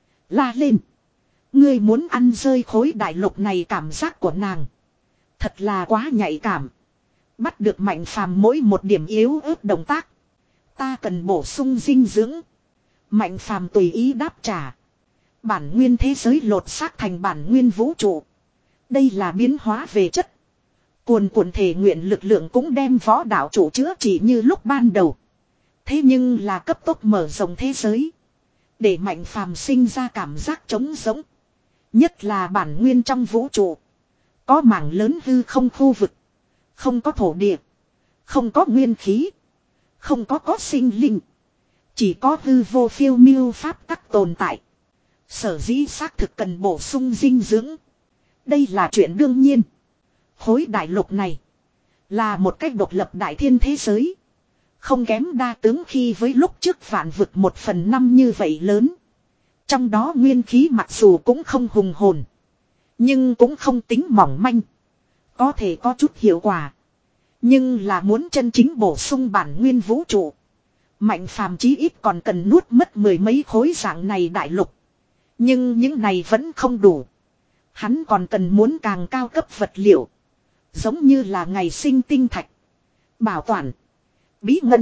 La lên. Ngươi muốn ăn rơi khối đại lục này cảm giác của nàng. Thật là quá nhạy cảm. Bắt được Mạnh Phàm mỗi một điểm yếu ớt động tác. Ta cần bổ sung dinh dưỡng. Mạnh Phàm tùy ý đáp trả. Bản nguyên thế giới lột xác thành bản nguyên vũ trụ. Đây là biến hóa về chất. Cuồn cuộn thể nguyện lực lượng cũng đem võ đạo chủ chữa trị như lúc ban đầu. Thế nhưng là cấp tốc mở rộng thế giới. Để Mạnh Phàm sinh ra cảm giác trống rỗng. Nhất là bản nguyên trong vũ trụ. Có mảng lớn hư không khu vực. Không có thổ địa. Không có nguyên khí. Không có có sinh linh. Chỉ có hư vô phiêu miêu pháp tắc tồn tại. Sở dĩ xác thực cần bổ sung dinh dưỡng. Đây là chuyện đương nhiên. Khối đại lục này là một cách độc lập đại thiên thế giới. Không kém đa tướng khi với lúc trước vạn vực một phần năm như vậy lớn. Trong đó nguyên khí mặc dù cũng không hùng hồn. Nhưng cũng không tính mỏng manh. Có thể có chút hiệu quả. Nhưng là muốn chân chính bổ sung bản nguyên vũ trụ. Mạnh Phàm chí ít còn cần nuốt mất mười mấy khối dạng này đại lục. Nhưng những này vẫn không đủ. Hắn còn cần muốn càng cao cấp vật liệu. Giống như là ngày sinh tinh thạch. Bảo toàn. Bí ngân.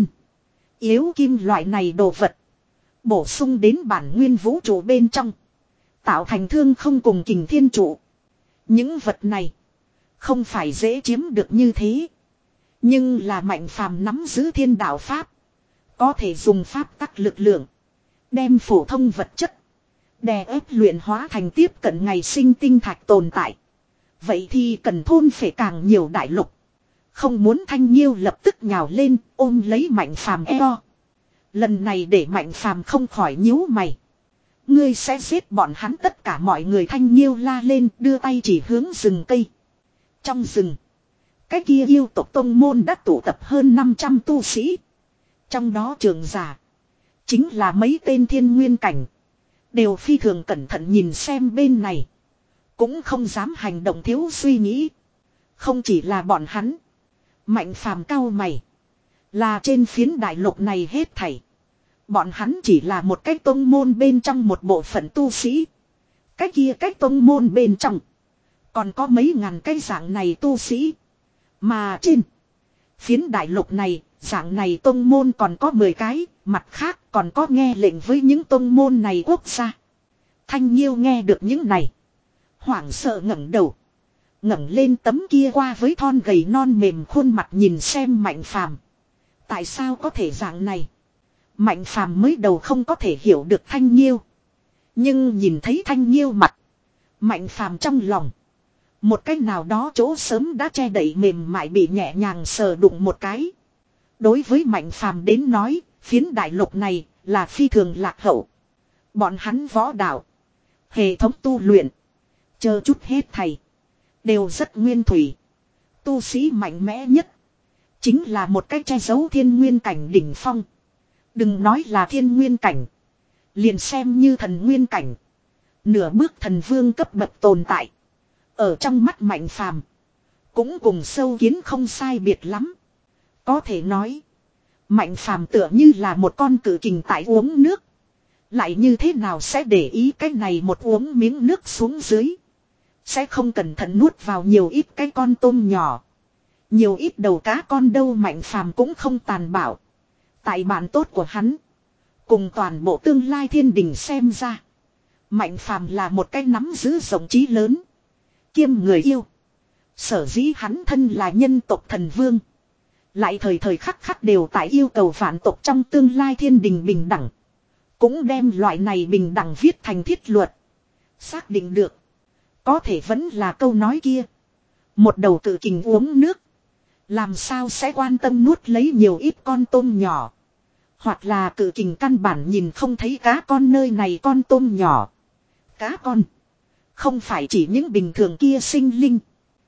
Yếu kim loại này đồ vật. Bổ sung đến bản nguyên vũ trụ bên trong. Tạo thành thương không cùng kình thiên trụ. Những vật này. Không phải dễ chiếm được như thế. Nhưng là Mạnh Phàm nắm giữ thiên đạo pháp. Có thể dùng pháp tắc lực lượng. Đem phổ thông vật chất. Đè ép luyện hóa thành tiếp cận ngày sinh tinh thạch tồn tại. Vậy thì cần thôn phệ càng nhiều đại lục. Không muốn Thanh Nhiêu lập tức nhào lên ôm lấy Mạnh Phàm eo. Lần này để Mạnh Phàm không khỏi nhíu mày. Ngươi sẽ giết bọn hắn tất cả mọi người. Thanh Nhiêu la lên đưa tay chỉ hướng rừng cây. Trong rừng. Cái kia yêu tộc tông môn đã tụ tập hơn năm trăm tu sĩ. Trong đó trưởng giả. Chính là mấy tên thiên nguyên cảnh. Đều phi thường cẩn thận nhìn xem bên này. Cũng không dám hành động thiếu suy nghĩ. Không chỉ là bọn hắn. Mạnh Phàm cau mày. Là trên phiến đại lục này hết thảy. Bọn hắn chỉ là một cái tông môn bên trong một bộ phận tu sĩ. Cái kia cái tông môn bên trong. Còn có mấy ngàn cái dạng này tu sĩ. Mà trên phiến đại lục này, dạng này tông môn còn có mười cái, mặt khác còn có nghe lệnh với những tông môn này quốc gia. Thanh Nhiêu nghe được những này. Hoảng sợ ngẩng đầu. Ngẩng lên tấm kia qua với thon gầy non mềm khuôn mặt nhìn xem Mạnh Phàm. Tại sao có thể dạng này? Mạnh Phàm mới đầu không có thể hiểu được Thanh Nhiêu. Nhưng nhìn thấy Thanh Nhiêu mặt. Mạnh Phàm trong lòng. Một cách nào đó chỗ sớm đã che đậy mềm mại bị nhẹ nhàng sờ đụng một cái. Đối với Mạnh Phàm đến nói, phiến đại lục này là phi thường lạc hậu. Bọn hắn võ đạo, hệ thống tu luyện, chờ chút hết thầy, đều rất nguyên thủy. Tu sĩ mạnh mẽ nhất, chính là một cách che giấu thiên nguyên cảnh đỉnh phong. Đừng nói là thiên nguyên cảnh, liền xem như thần nguyên cảnh. Nửa bước thần vương cấp bậc tồn tại. Ở trong mắt Mạnh Phàm cũng cùng sâu kiến không sai biệt lắm. Có thể nói, Mạnh Phàm tựa như là một con cự kình tại uống nước. Lại như thế nào sẽ để ý cái này một uống miếng nước xuống dưới. Sẽ không cẩn thận nuốt vào nhiều ít cái con tôm nhỏ. Nhiều ít đầu cá con đâu. Mạnh Phàm cũng không tàn bạo. Tại bạn tốt của hắn. Cùng toàn bộ tương lai thiên đình xem ra. Mạnh Phàm là một cái nắm giữ rộng trí lớn. Kiêm người yêu. Sở dĩ hắn thân là nhân tộc thần vương. Lại thời thời khắc khắc đều tại yêu cầu vạn tộc trong tương lai thiên đình bình đẳng. Cũng đem loại này bình đẳng viết thành thiết luật. Xác định được. Có thể vẫn là câu nói kia. Một đầu cự kình uống nước. Làm sao sẽ quan tâm nuốt lấy nhiều ít con tôm nhỏ. Hoặc là cự kình căn bản nhìn không thấy cá con nơi này con tôm nhỏ. Cá con. Không phải chỉ những bình thường kia sinh linh.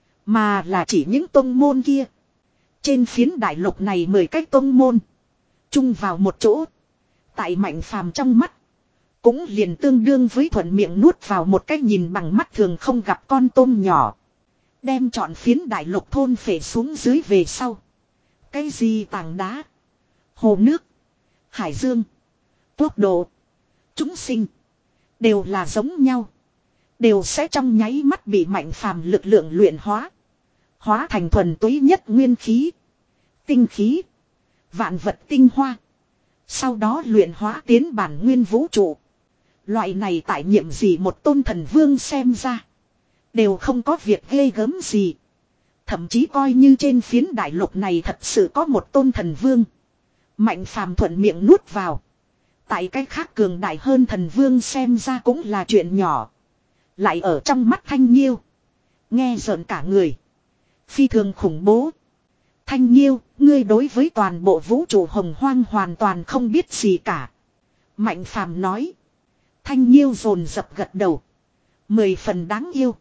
Mà là chỉ những tông môn kia. Trên phiến đại lục này mười cái tông môn. Chung vào một chỗ. Tại Mạnh Phàm trong mắt. Cũng liền tương đương với thuận miệng nuốt vào một cái nhìn bằng mắt thường không gặp con tôm nhỏ. Đem trọn phiến đại lục thôn phệ xuống dưới về sau. Cái gì tảng đá. Hồ nước. Hải dương. Quốc độ. Chúng sinh. Đều là giống nhau. Đều sẽ trong nháy mắt bị Mạnh Phàm lực lượng luyện hóa. Hóa thành thuần túy nhất nguyên khí. Tinh khí. Vạn vật tinh hoa. Sau đó luyện hóa tiến bản nguyên vũ trụ. Loại này tại nhiệm gì một tôn thần vương xem ra. Đều không có việc ghê gớm gì. Thậm chí coi như trên phiến đại lục này thật sự có một tôn thần vương. Mạnh phàm thuận miệng nuốt vào. Tại cái khác cường đại hơn thần vương xem ra cũng là chuyện nhỏ. Lại ở trong mắt Thanh Nhiêu. Nghe rợn cả người. Phi thường khủng bố. Thanh Nhiêu, ngươi đối với toàn bộ vũ trụ hồng hoang hoàn toàn không biết gì cả. Mạnh phàm nói. Thanh Nhiêu dồn dập gật đầu. Mười phần đáng yêu.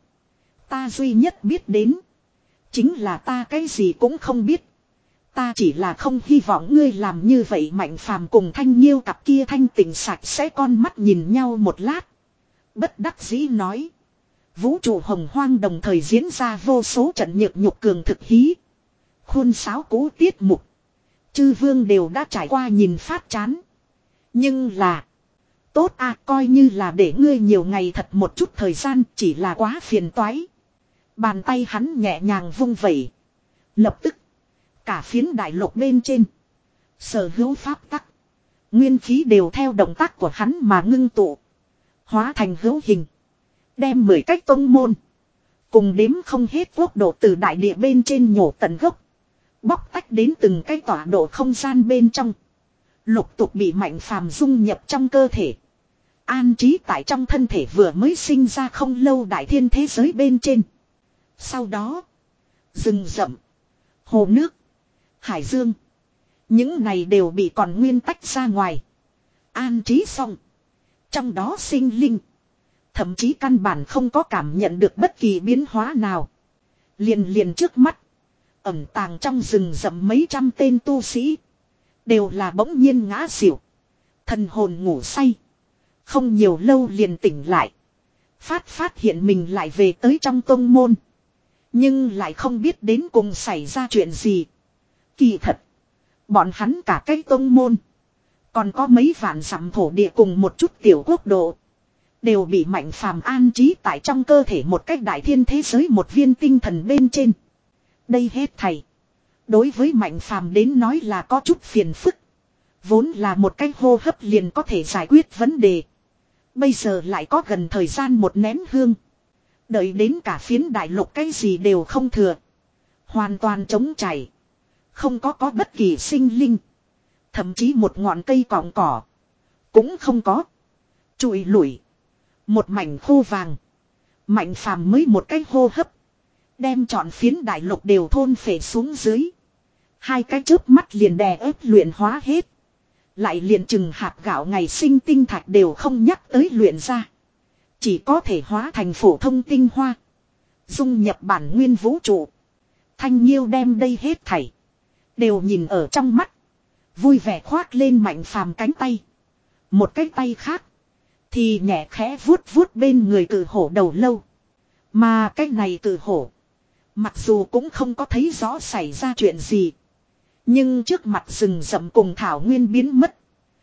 Ta duy nhất biết đến. Chính là ta cái gì cũng không biết. Ta chỉ là không hy vọng ngươi làm như vậy. Mạnh phàm cùng Thanh Nhiêu cặp kia thanh tỉnh sạch sẽ con mắt nhìn nhau một lát. Bất đắc dĩ nói. Vũ trụ hồng hoang đồng thời diễn ra vô số trận nhược nhục cường thực hí. Khuôn sáo cũ tiết mục. Chư vương đều đã trải qua nhìn phát chán. Nhưng là. Tốt à, coi như là để ngươi nhiều ngày thật một chút thời gian, chỉ là quá phiền toái. Bàn tay hắn nhẹ nhàng vung vẩy. Lập tức. Cả phiến đại lục bên trên. Sở hữu pháp tắc. Nguyên khí đều theo động tác của hắn mà ngưng tụ. Hóa thành hữu hình. Đem mười cách tông môn. Cùng đếm không hết quốc độ từ đại địa bên trên nhổ tận gốc. Bóc tách đến từng cái tọa độ không gian bên trong. Lục tục bị mạnh phàm dung nhập trong cơ thể. An trí tại trong thân thể vừa mới sinh ra không lâu đại thiên thế giới bên trên. Sau đó. Rừng rậm. Hồ nước. Hải dương. Những này đều bị còn nguyên tách ra ngoài. An trí xong. Trong đó sinh linh. Thậm chí căn bản không có cảm nhận được bất kỳ biến hóa nào. Liền liền trước mắt. Ẩn tàng trong rừng rậm mấy trăm tên tu sĩ. Đều là bỗng nhiên ngã xỉu. Thần hồn ngủ say. Không nhiều lâu liền tỉnh lại. Phát phát hiện mình lại về tới trong tông môn. Nhưng lại không biết đến cùng xảy ra chuyện gì. Kỳ thật. Bọn hắn cả cái tông môn. Còn có mấy vạn dặm thổ địa cùng một chút tiểu quốc độ. Đều bị mạnh phàm an trí tại trong cơ thể một cách đại thiên thế giới một viên tinh thần bên trên. Đây hết thầy. Đối với mạnh phàm đến nói là có chút phiền phức. Vốn là một cách hô hấp liền có thể giải quyết vấn đề. Bây giờ lại có gần thời gian một nén hương. Đợi đến cả phiến đại lục cái gì đều không thừa. Hoàn toàn trống chảy. Không có có bất kỳ sinh linh. Thậm chí một ngọn cây cọng cỏ. Cũng không có. Trụi lủi. Một mảnh khô vàng. Mạnh phàm mới một cái hô hấp. Đem trọn phiến đại lục đều thôn phệ xuống dưới. Hai cái chớp mắt liền đè ép luyện hóa hết. Lại liền chừng hạt gạo ngày sinh tinh thạch đều không nhắc tới luyện ra. Chỉ có thể hóa thành phổ thông tinh hoa. Dung nhập bản nguyên vũ trụ. Thanh Nhiêu đem đây hết thảy. Đều nhìn ở trong mắt. Vui vẻ khoác lên mạnh phàm cánh tay. Một cái tay khác. Thì nhẹ khẽ vuốt vuốt bên người cử hổ đầu lâu. Mà cái này cử hổ. Mặc dù cũng không có thấy rõ xảy ra chuyện gì. Nhưng trước mặt rừng rậm cùng thảo nguyên biến mất.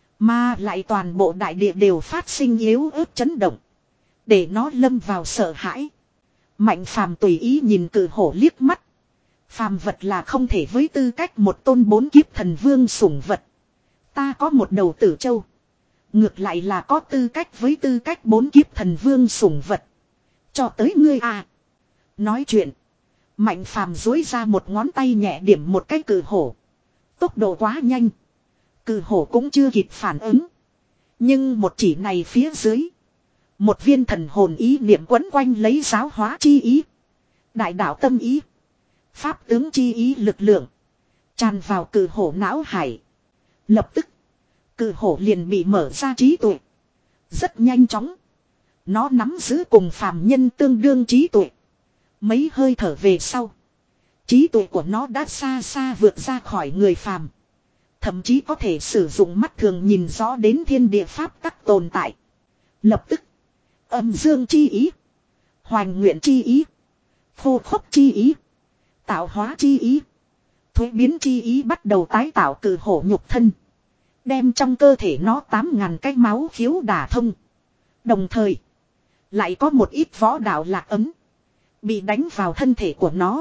Mà lại toàn bộ đại địa đều phát sinh yếu ớt chấn động. Để nó lâm vào sợ hãi. Mạnh phàm tùy ý nhìn cử hổ liếc mắt. Phàm vật là không thể với tư cách một tôn bốn kiếp thần vương sủng vật. Ta có một đầu tử châu. Ngược lại là có tư cách với tư cách bốn kiếp thần vương sủng vật. Cho tới ngươi à. Nói chuyện. Mạnh phàm dối ra một ngón tay nhẹ điểm một cái cử hổ. Tốc độ quá nhanh. Cử hổ cũng chưa kịp phản ứng. Nhưng một chỉ này phía dưới. Một viên thần hồn ý niệm quấn quanh lấy giáo hóa chi ý. Đại đạo tâm ý. Pháp tướng chi ý lực lượng. Tràn vào cử hổ não hải. Lập tức. Cử hổ liền bị mở ra trí tuệ. Rất nhanh chóng. Nó nắm giữ cùng phàm nhân tương đương trí tuệ. Mấy hơi thở về sau. Trí tuệ của nó đã xa xa vượt ra khỏi người phàm. Thậm chí có thể sử dụng mắt thường nhìn rõ đến thiên địa pháp tắc tồn tại. Lập tức. Âm dương chi ý. Hoành nguyện chi ý. Khô khốc chi ý. Tạo hóa chi ý. Thuế biến chi ý bắt đầu tái tạo cử hổ nhục thân. Đem trong cơ thể nó tám ngàn cái máu khiếu đả thông. Đồng thời. Lại có một ít võ đạo lạc ấm. Bị đánh vào thân thể của nó.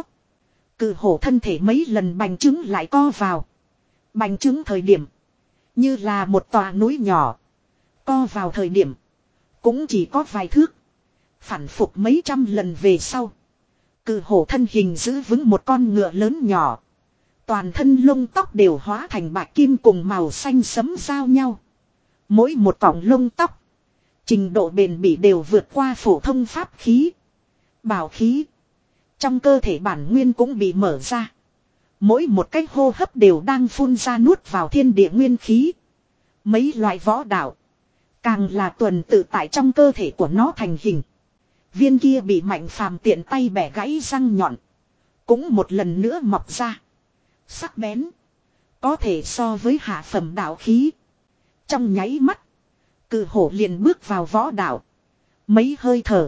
Cử hổ thân thể mấy lần bành trướng lại co vào. Bành trướng thời điểm. Như là một tòa núi nhỏ. Co vào thời điểm. Cũng chỉ có vài thước. Phản phục mấy trăm lần về sau. Cử hổ thân hình giữ vững một con ngựa lớn nhỏ. Toàn thân lông tóc đều hóa thành bạch kim cùng màu xanh sẫm giao nhau. Mỗi một cọng lông tóc, trình độ bền bỉ đều vượt qua phổ thông pháp khí, bảo khí. Trong cơ thể bản nguyên cũng bị mở ra. Mỗi một cái hô hấp đều đang phun ra nuốt vào thiên địa nguyên khí. Mấy loại võ đạo, càng là tuần tự tại trong cơ thể của nó thành hình. Viên kia bị Mạnh Phàm tiện tay bẻ gãy răng nhọn, cũng một lần nữa mọc ra. Sắc bén, có thể so với hạ phẩm đạo khí. Trong nháy mắt, cự hổ liền bước vào võ đạo. Mấy hơi thở,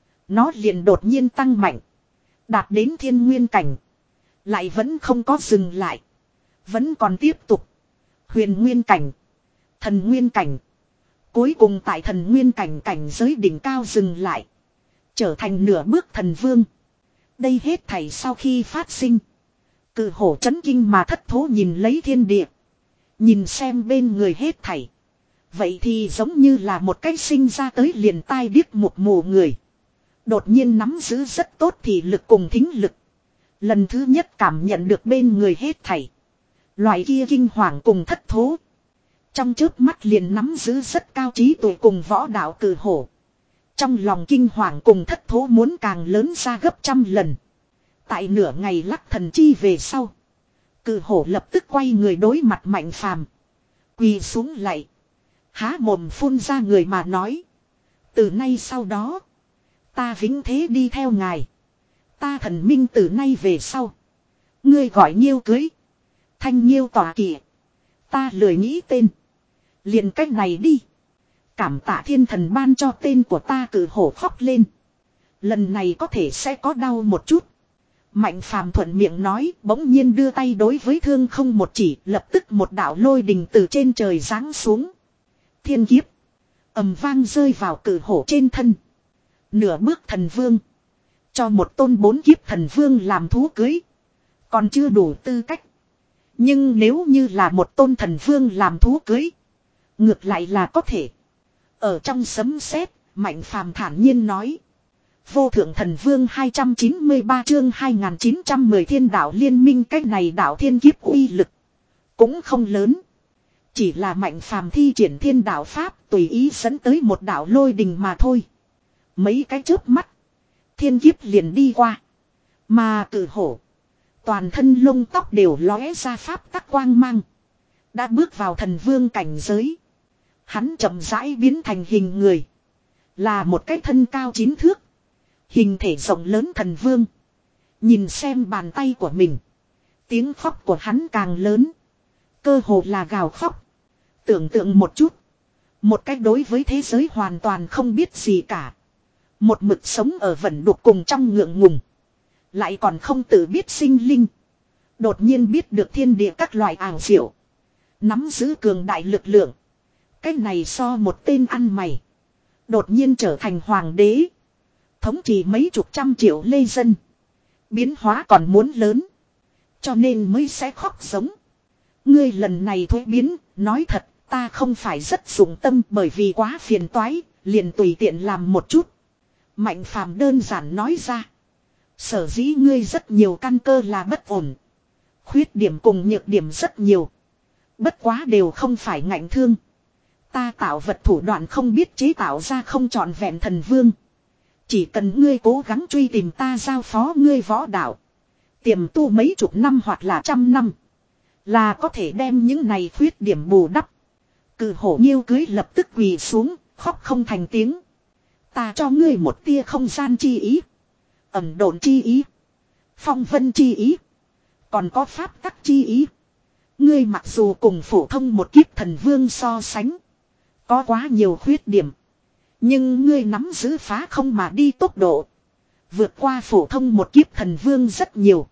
nó liền đột nhiên tăng mạnh, đạt đến thiên nguyên cảnh. Lại vẫn không có dừng lại, vẫn còn tiếp tục. Huyền nguyên cảnh, thần nguyên cảnh, cuối cùng tại thần nguyên cảnh cảnh giới đỉnh cao dừng lại, trở thành nửa bước thần vương. Đây hết thảy sau khi phát sinh, cự hổ chấn kinh mà thất thố nhìn lấy thiên địa, nhìn xem bên người hết thảy. Vậy thì giống như là một cái sinh ra tới liền tai điếc một mù người, đột nhiên nắm giữ rất tốt thị lực cùng thính lực. Lần thứ nhất cảm nhận được bên người hết thảy, loại kia kinh hoàng cùng thất thố. Trong chớp mắt liền nắm giữ rất cao trí tuệ cùng võ đạo cự hổ, trong lòng kinh hoàng cùng thất thố muốn càng lớn ra gấp trăm lần. Tại nửa ngày lắc thần chi về sau, cự hổ lập tức quay người đối mặt Mạnh Phàm, quỳ xuống lạy, há mồm phun ra người mà nói: từ nay sau đó, ta vĩnh thế đi theo ngài. Ta thần minh từ nay về sau, ngươi gọi Nhiêu cưới, thanh Nhiêu tỏa kỵ. Ta lười nghĩ tên, liền cách này đi. Cảm tạ thiên thần ban cho tên của ta. Cự hổ khóc lên. Lần này có thể sẽ có đau một chút. Mạnh Phàm thuận miệng nói, bỗng nhiên đưa tay đối với thương không một chỉ, lập tức một đạo lôi đình từ trên trời giáng xuống. Thiên kiếp ầm vang rơi vào cự hổ trên thân. Nửa bước thần vương, cho một tôn bốn kiếp thần vương làm thú cưới, còn chưa đủ tư cách. Nhưng nếu như là một tôn thần vương làm thú cưới, ngược lại là có thể. Ở trong sấm sét, Mạnh Phàm thản nhiên nói: Vô thượng thần vương hai trăm chín mươi ba chương hai nghìn chín trăm mười thiên đạo liên minh. Cách này đạo thiên kiếp uy lực cũng không lớn, chỉ là Mạnh Phàm thi triển thiên đạo pháp tùy ý dẫn tới một đạo lôi đình mà thôi. Mấy cái chớp mắt, thiên kiếp liền đi qua. Mà cự hổ, toàn thân lông tóc đều lóe ra pháp tắc quang mang, đã bước vào thần vương cảnh giới. Hắn chậm rãi biến thành hình người, là một cái thân cao chín thước, hình thể rộng lớn thần vương. Nhìn xem bàn tay của mình, tiếng khóc của hắn càng lớn, cơ hồ là gào khóc. Tưởng tượng một chút, một cách đối với thế giới hoàn toàn không biết gì cả, một mực sống ở vẩn đục cùng trong ngượng ngùng, lại còn không tự biết sinh linh, đột nhiên biết được thiên địa các loại ảo diệu, nắm giữ cường đại lực lượng. Cái này so một tên ăn mày đột nhiên trở thành hoàng đế, thống trị mấy chục trăm triệu lê dân, biến hóa còn muốn lớn, cho nên mới sẽ khóc giống. Ngươi lần này thuế biến, nói thật, ta không phải rất dụng tâm, bởi vì quá phiền toái, liền tùy tiện làm một chút. Mạnh Phàm đơn giản nói ra. Sở dĩ ngươi rất nhiều căn cơ là bất ổn, khuyết điểm cùng nhược điểm rất nhiều, bất quá đều không phải ngạnh thương. Ta tạo vật thủ đoạn không biết chế tạo ra không trọn vẹn thần vương. Chỉ cần ngươi cố gắng truy tìm ta giao phó ngươi võ đạo, tiềm tu mấy chục năm hoặc là trăm năm, là có thể đem những này khuyết điểm bù đắp. Cự hổ Nhiêu cưới lập tức quỳ xuống, khóc không thành tiếng. Ta cho ngươi một tia không gian chi ý, ẩn độn chi ý, phong vân chi ý, còn có pháp tắc chi ý. Ngươi mặc dù cùng phổ thông một kiếp thần vương so sánh, có quá nhiều khuyết điểm, nhưng ngươi nắm giữ phá không mà đi tốc độ, vượt qua phổ thông một kiếp thần vương rất nhiều.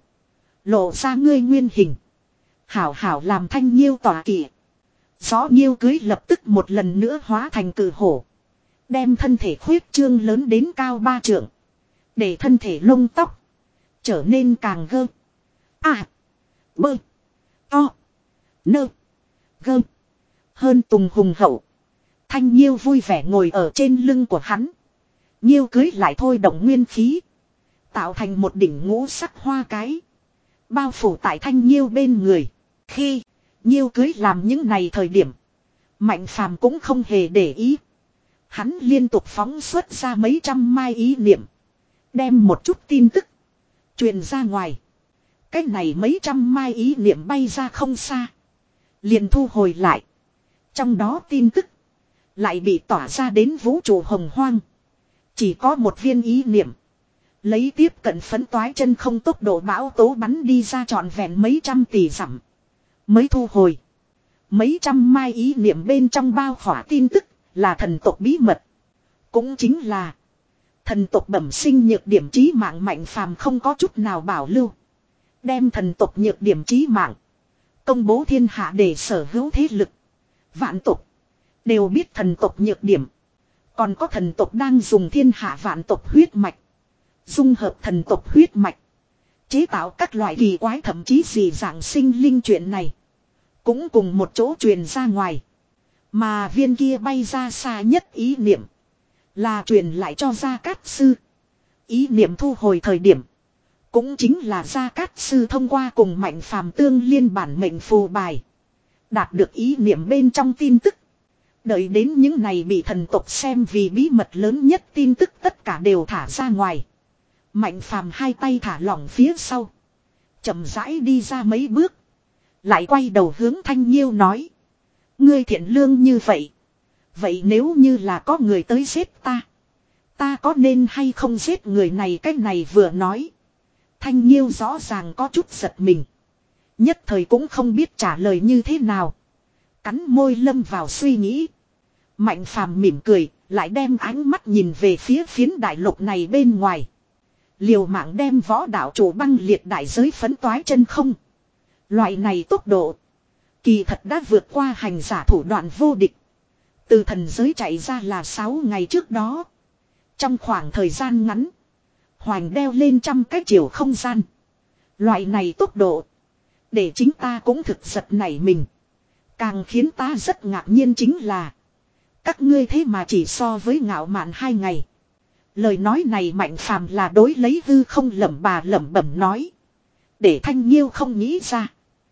Lộ ra ngươi nguyên hình, hảo hảo làm thanh Nhiêu tỏa kỵ. Gió Nhiêu cưới lập tức một lần nữa hóa thành cự hổ, đem thân thể khuyết trương lớn đến cao ba trượng, để thân thể lông tóc trở nên càng gơ, à, bơ, to, nơ, gơ, hơn tùng hùng hậu. Thanh Nhiêu vui vẻ ngồi ở trên lưng của hắn. Nhiêu cưới lại thôi động nguyên khí, tạo thành một đỉnh ngũ sắc hoa cái, bao phủ tại Thanh Nhiêu bên người. Khi Nhiêu cưới làm những này thời điểm, Mạnh Phàm cũng không hề để ý. Hắn liên tục phóng xuất ra mấy trăm mai ý niệm, đem một chút tin tức truyền ra ngoài. Cái này mấy trăm mai ý niệm bay ra không xa, liền thu hồi lại. Trong đó tin tức lại bị tỏa ra đến vũ trụ hồng hoang. Chỉ có một viên ý niệm, lấy tiếp cận phấn toái chân không tốc độ bão tố bắn đi ra trọn vẹn mấy trăm tỷ dặm, mới thu hồi. Mấy trăm mai ý niệm bên trong bao khỏa tin tức là thần tộc bí mật. Cũng chính là thần tộc bẩm sinh nhược điểm chí mạng. Mạnh Phàm không có chút nào bảo lưu, đem thần tộc nhược điểm chí mạng công bố thiên hạ, để sở hữu thế lực vạn tộc đều biết thần tộc nhược điểm. Còn có thần tộc đang dùng thiên hạ vạn tộc huyết mạch, dung hợp thần tộc huyết mạch, chế tạo các loại kỳ quái thậm chí dị dạng sinh linh, chuyện này cũng cùng một chỗ truyền ra ngoài. Mà viên kia bay ra xa nhất ý niệm là truyền lại cho Gia Cát Sư. Ý niệm thu hồi thời điểm, cũng chính là Gia Cát Sư thông qua cùng Mạnh Phàm tương liên bản mệnh phù bài, đạt được ý niệm bên trong tin tức. Đợi đến những này bị thần tộc xem vì bí mật lớn nhất tin tức tất cả đều thả ra ngoài, Mạnh Phàm hai tay thả lỏng phía sau, chậm rãi đi ra mấy bước, lại quay đầu hướng Thanh Nhiêu nói: ngươi thiện lương như vậy, vậy nếu như là có người tới giết ta, ta có nên hay không giết người này? Cái này vừa nói, Thanh Nhiêu rõ ràng có chút giật mình, nhất thời cũng không biết trả lời như thế nào, cắn môi lâm vào suy nghĩ. Mạnh Phàm mỉm cười, lại đem ánh mắt nhìn về phía phiến đại lục này bên ngoài. Liều mạng đem võ đạo chủ băng liệt đại giới phấn toái chân không. Loại này tốc độ, kỳ thật đã vượt qua hành giả thủ đoạn vô địch. Từ thần giới chạy ra là sáu ngày trước đó. Trong khoảng thời gian ngắn, hoành đeo lên trăm cái chiều không gian. Loại này tốc độ, để chính ta cũng thực giật nảy mình. Càng khiến ta rất ngạc nhiên chính là, các ngươi thế mà chỉ so với Ngạo Mạn hai ngày. Lời nói này Mạnh Phàm là đối lấy hư không lẩm bà lẩm bẩm nói, để Thanh Nhiêu không nghĩ ra.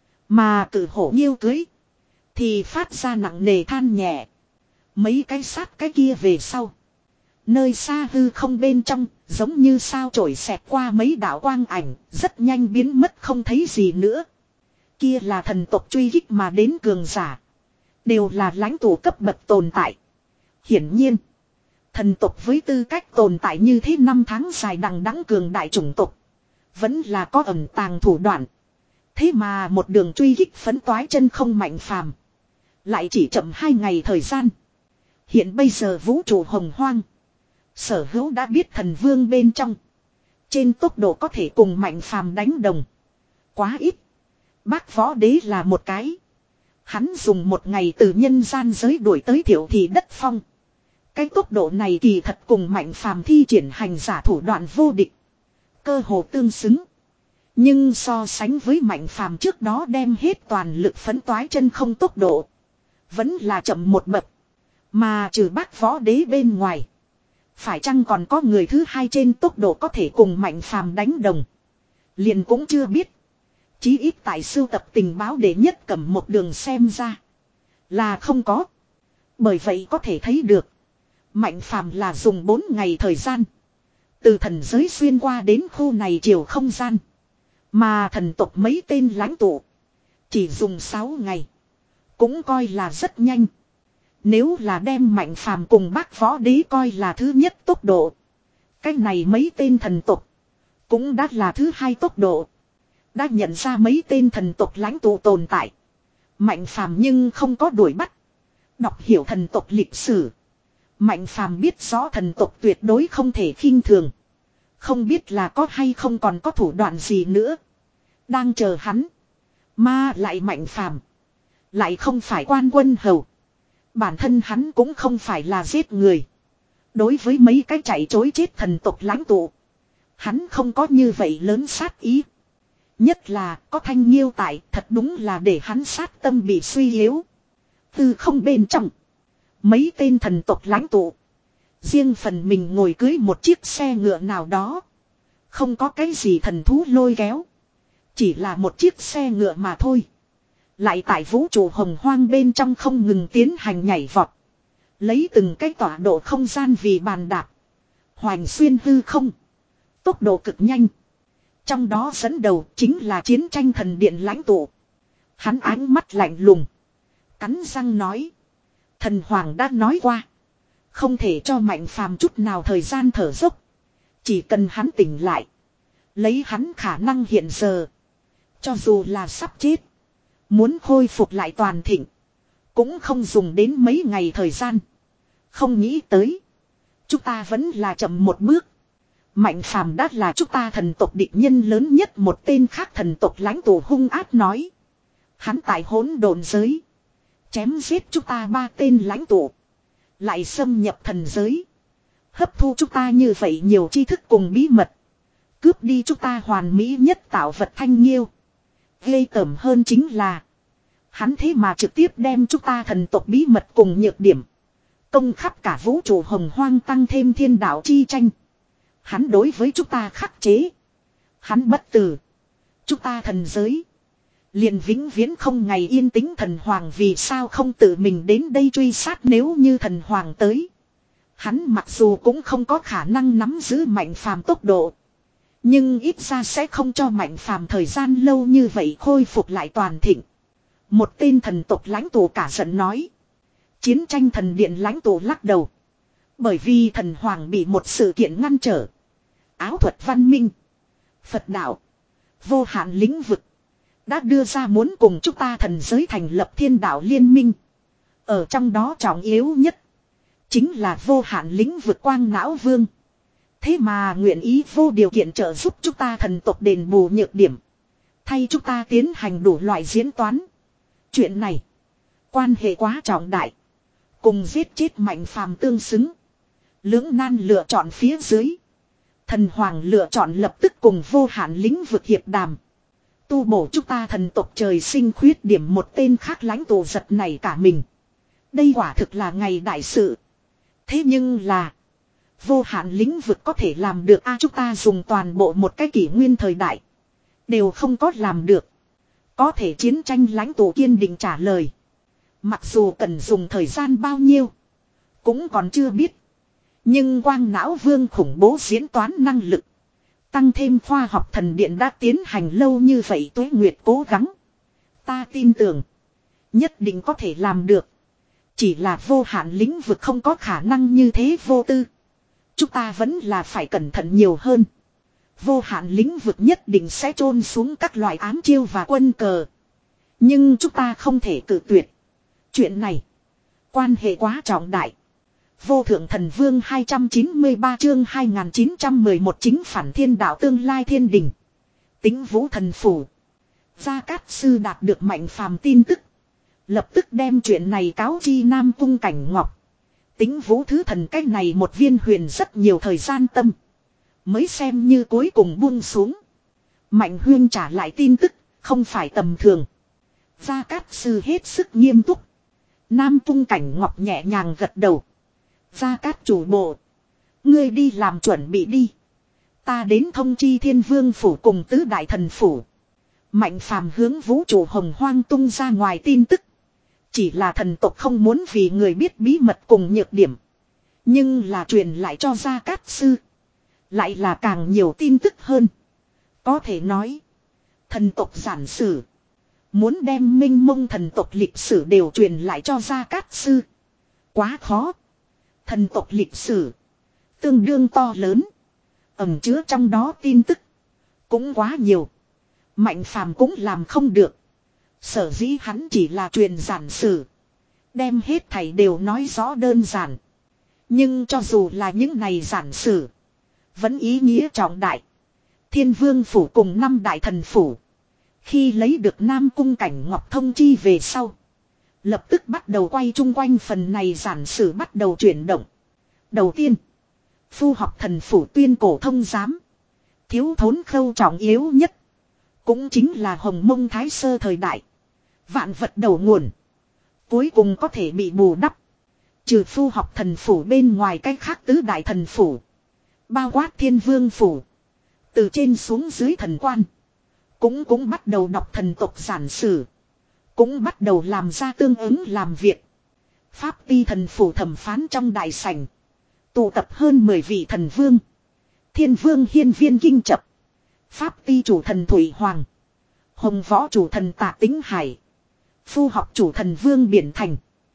Mà Cử Hổ Nhiêu cưới thì phát ra nặng nề than nhẹ. Mấy cái sát cái kia về sau, nơi xa hư không bên trong, giống như sao chổi xẹt qua mấy đạo quang ảnh, rất nhanh biến mất không thấy gì nữa. Kia là thần tộc truy kích mà đến cường giả, đều là lãnh tụ cấp bậc tồn tại. Hiển nhiên, thần tộc với tư cách tồn tại như thế năm tháng dài đằng đẵng cường đại chủng tộc, vẫn là có ẩn tàng thủ đoạn. Thế mà một đường truy kích phấn toái chân không Mạnh Phàm, lại chỉ chậm hai ngày thời gian. Hiện bây giờ vũ trụ hồng hoang, sở hữu đã biết thần vương bên trong, trên tốc độ có thể cùng Mạnh Phàm đánh đồng, quá ít. Bác Võ Đế là một cái. Hắn dùng một ngày từ nhân gian giới đuổi tới Thiệu Thị Đất Phong. Cái tốc độ này kỳ thật cùng Mạnh Phàm thi triển hành giả thủ đoạn vô địch, cơ hồ tương xứng. Nhưng so sánh với Mạnh Phàm trước đó đem hết toàn lực phấn toái chân không tốc độ, vẫn là chậm một bậc. Mà trừ Bác Võ Đế bên ngoài, phải chăng còn có người thứ hai trên tốc độ có thể cùng Mạnh Phàm đánh đồng, liền cũng chưa biết. Chí ít tại sưu tập tình báo để nhất cầm một đường xem ra là không có. Bởi vậy có thể thấy được, Mạnh Phàm là dùng bốn ngày thời gian, từ thần giới xuyên qua đến khu này chiều không gian. Mà thần tộc mấy tên lãnh tụ chỉ dùng sáu ngày, cũng coi là rất nhanh. Nếu là đem Mạnh Phàm cùng Bác Võ Đế coi là thứ nhất tốc độ, cái này mấy tên thần tộc cũng đã là thứ hai tốc độ. Đã nhận ra mấy tên thần tộc lãnh tụ tồn tại, Mạnh Phàm nhưng không có đuổi bắt. Đọc hiểu thần tộc lịch sử, Mạnh Phàm biết rõ thần tộc tuyệt đối không thể khinh thường. Không biết là có hay không còn có thủ đoạn gì nữa đang chờ hắn. Mà lại Mạnh Phàm lại không phải quan quân hầu, bản thân hắn cũng không phải là giết người. Đối với mấy cái chạy chối chết thần tộc lãnh tụ, hắn không có như vậy lớn sát ý. Nhất là có Thanh Nhiêu tại, thật đúng là để hắn sát tâm bị suy yếu. Từ không bên trong, mấy tên thần tộc lãnh tụ riêng phần mình ngồi cưới một chiếc xe ngựa nào đó, không có cái gì thần thú lôi kéo, Chỉ là một chiếc xe ngựa mà thôi. Lại tại vũ trụ hồng hoang bên trong không ngừng tiến hành nhảy vọt. Lấy từng cái tọa độ không gian vì bàn đạp. Hoành xuyên hư không. Tốc độ cực nhanh. Trong đó dẫn đầu chính là chiến tranh thần điện lãnh tụ. Hắn ánh mắt lạnh lùng. Cắn răng nói. Thần Hoàng đã nói qua. Không thể cho Mạnh Phàm chút nào thời gian thở dốc. Chỉ cần hắn tỉnh lại. Lấy hắn khả năng hiện giờ. Cho dù là sắp chết. Muốn khôi phục lại toàn thịnh. Cũng không dùng đến mấy ngày thời gian. Không nghĩ tới. Chúng ta vẫn là chậm một bước. Mạnh Phàm đã là chúng ta thần tộc địch nhân lớn nhất, một tên khác thần tộc lãnh tụ hung ác nói. Hắn tại hỗn độn giới. Chém giết chúng ta ba tên lãnh tụ. Lại xâm nhập thần giới. Hấp thu chúng ta như vậy nhiều tri thức cùng bí mật. Cướp đi chúng ta hoàn mỹ nhất tạo vật thanh nghiêu. Ghê tởm hơn chính là. Hắn thế mà trực tiếp đem chúng ta thần tộc bí mật cùng nhược điểm. Công khắp cả vũ trụ hồng hoang, tăng thêm thiên đạo chi tranh. Hắn đối với chúng ta khắc chế. Hắn bất tử. Chúng ta thần giới. Liền vĩnh viễn không ngày yên tĩnh. Thần Hoàng vì sao không tự mình đến đây truy sát? Nếu như thần Hoàng tới. Hắn mặc dù cũng không có khả năng nắm giữ Mạnh Phàm tốc độ. Nhưng ít ra sẽ không cho Mạnh Phàm thời gian lâu như vậy khôi phục lại toàn thịnh. Một tên thần tộc lãnh tụ cả giận nói. Chiến tranh thần điện lãnh tụ lắc đầu. Bởi vì thần Hoàng bị một sự kiện ngăn trở. Áo thuật văn minh. Phật đạo. Vô hạn lĩnh vực. Đã đưa ra muốn cùng chúng ta thần giới thành lập thiên đạo liên minh. Ở trong đó trọng yếu nhất. Chính là vô hạn lĩnh vực quang não vương. Thế mà nguyện ý vô điều kiện trợ giúp chúng ta thần tộc đền bù nhược điểm. Thay chúng ta tiến hành đủ loại diễn toán. Chuyện này. Quan hệ quá trọng đại. Cùng giết chết Mạnh Phàm tương xứng. Lưỡng nan lựa chọn phía dưới. Thần Hoàng lựa chọn lập tức cùng vô hạn lĩnh vực hiệp đàm. Tu bổ chúng ta thần tộc trời sinh khuyết điểm. Một tên khác lãnh tụ giật này cả mình. Đây quả thực là ngày đại sự. Thế nhưng là. Vô hạn lĩnh vực có thể làm được a à, chúng ta dùng toàn bộ một cái kỷ nguyên thời đại. Đều không có làm được. Có thể chiến tranh lãnh tụ kiên định trả lời. Mặc dù cần dùng thời gian bao nhiêu. Cũng còn chưa biết. Nhưng quang não vương khủng bố diễn toán năng lực. Tăng thêm khoa học thần điện đã tiến hành lâu như vậy, Tuế Nguyệt cố gắng. Ta tin tưởng. Nhất định có thể làm được. Chỉ là vô hạn lĩnh vực không có khả năng như thế vô tư. Chúng ta vẫn là phải cẩn thận nhiều hơn. Vô hạn lĩnh vực nhất định sẽ chôn xuống các loại ám chiêu và quân cờ. Nhưng chúng ta không thể cự tuyệt. Chuyện này. Quan hệ quá trọng đại. Vô thượng thần vương hai trăm chín mươi ba chương hai nghìn chín trăm mười một chính phản thiên đạo tương lai thiên đình. Tính vũ thần phủ. Gia Cát Sư đạt được Mạnh Phàm tin tức. Lập tức đem chuyện này cáo chi Nam Cung Cảnh Ngọc. Tính vũ thứ thần cách này một viên huyền rất nhiều thời gian tâm. Mới xem như cuối cùng buông xuống. Mạnh Huyên trả lại tin tức. Không phải tầm thường. Gia Cát Sư hết sức nghiêm túc. Nam Cung Cảnh Ngọc nhẹ nhàng gật đầu. Gia Cát chủ bộ. Ngươi đi làm chuẩn bị đi. Ta đến thông chi Thiên Vương phủ cùng tứ đại thần phủ. Mạnh Phàm hướng vũ trụ hồng hoang tung ra ngoài tin tức. Chỉ là thần tộc không muốn vì người biết bí mật cùng nhược điểm. Nhưng là truyền lại cho Gia Cát Sư. Lại là càng nhiều tin tức hơn. Có thể nói. Thần tộc giản sử. Muốn đem minh mông thần tộc lịch sử đều truyền lại cho Gia Cát Sư. Quá khó. Thần tộc lịch sử. Tương đương to lớn. Ẩn chứa trong đó tin tức. Cũng quá nhiều. Mạnh Phàm cũng làm không được. Sở dĩ hắn chỉ là truyền giản sử. Đem hết thảy đều nói rõ đơn giản. Nhưng cho dù là những này giản sử. Vẫn ý nghĩa trọng đại. Thiên Vương phủ cùng năm đại thần phủ. Khi lấy được Nam Cung Cảnh Ngọc thông chi về sau. Lập tức bắt đầu quay chung quanh phần này giản sử bắt đầu chuyển động. Đầu tiên. Phu học thần phủ tuyên cổ thông giám. Thiếu thốn khâu trọng yếu nhất. Cũng chính là Hồng Mông Thái Sơ thời đại. Vạn vật đầu nguồn. Cuối cùng có thể bị bù đắp. Trừ phu học thần phủ bên ngoài cách khác tứ đại thần phủ. Bao quát Thiên Vương phủ. Từ trên xuống dưới thần quan. Cũng cũng bắt đầu đọc thần tộc giản sử. Cũng bắt đầu làm ra tương ứng làm việc. Pháp ti thần phủ thẩm phán trong đại sảnh. Tụ tập hơn mười vị thần vương. Thiên vương hiên viên kinh chập. Pháp ti chủ thần Thủy Hoàng. Hồng võ chủ thần Tạ Tính Hải. Phu học chủ thần Vương Biển Thành.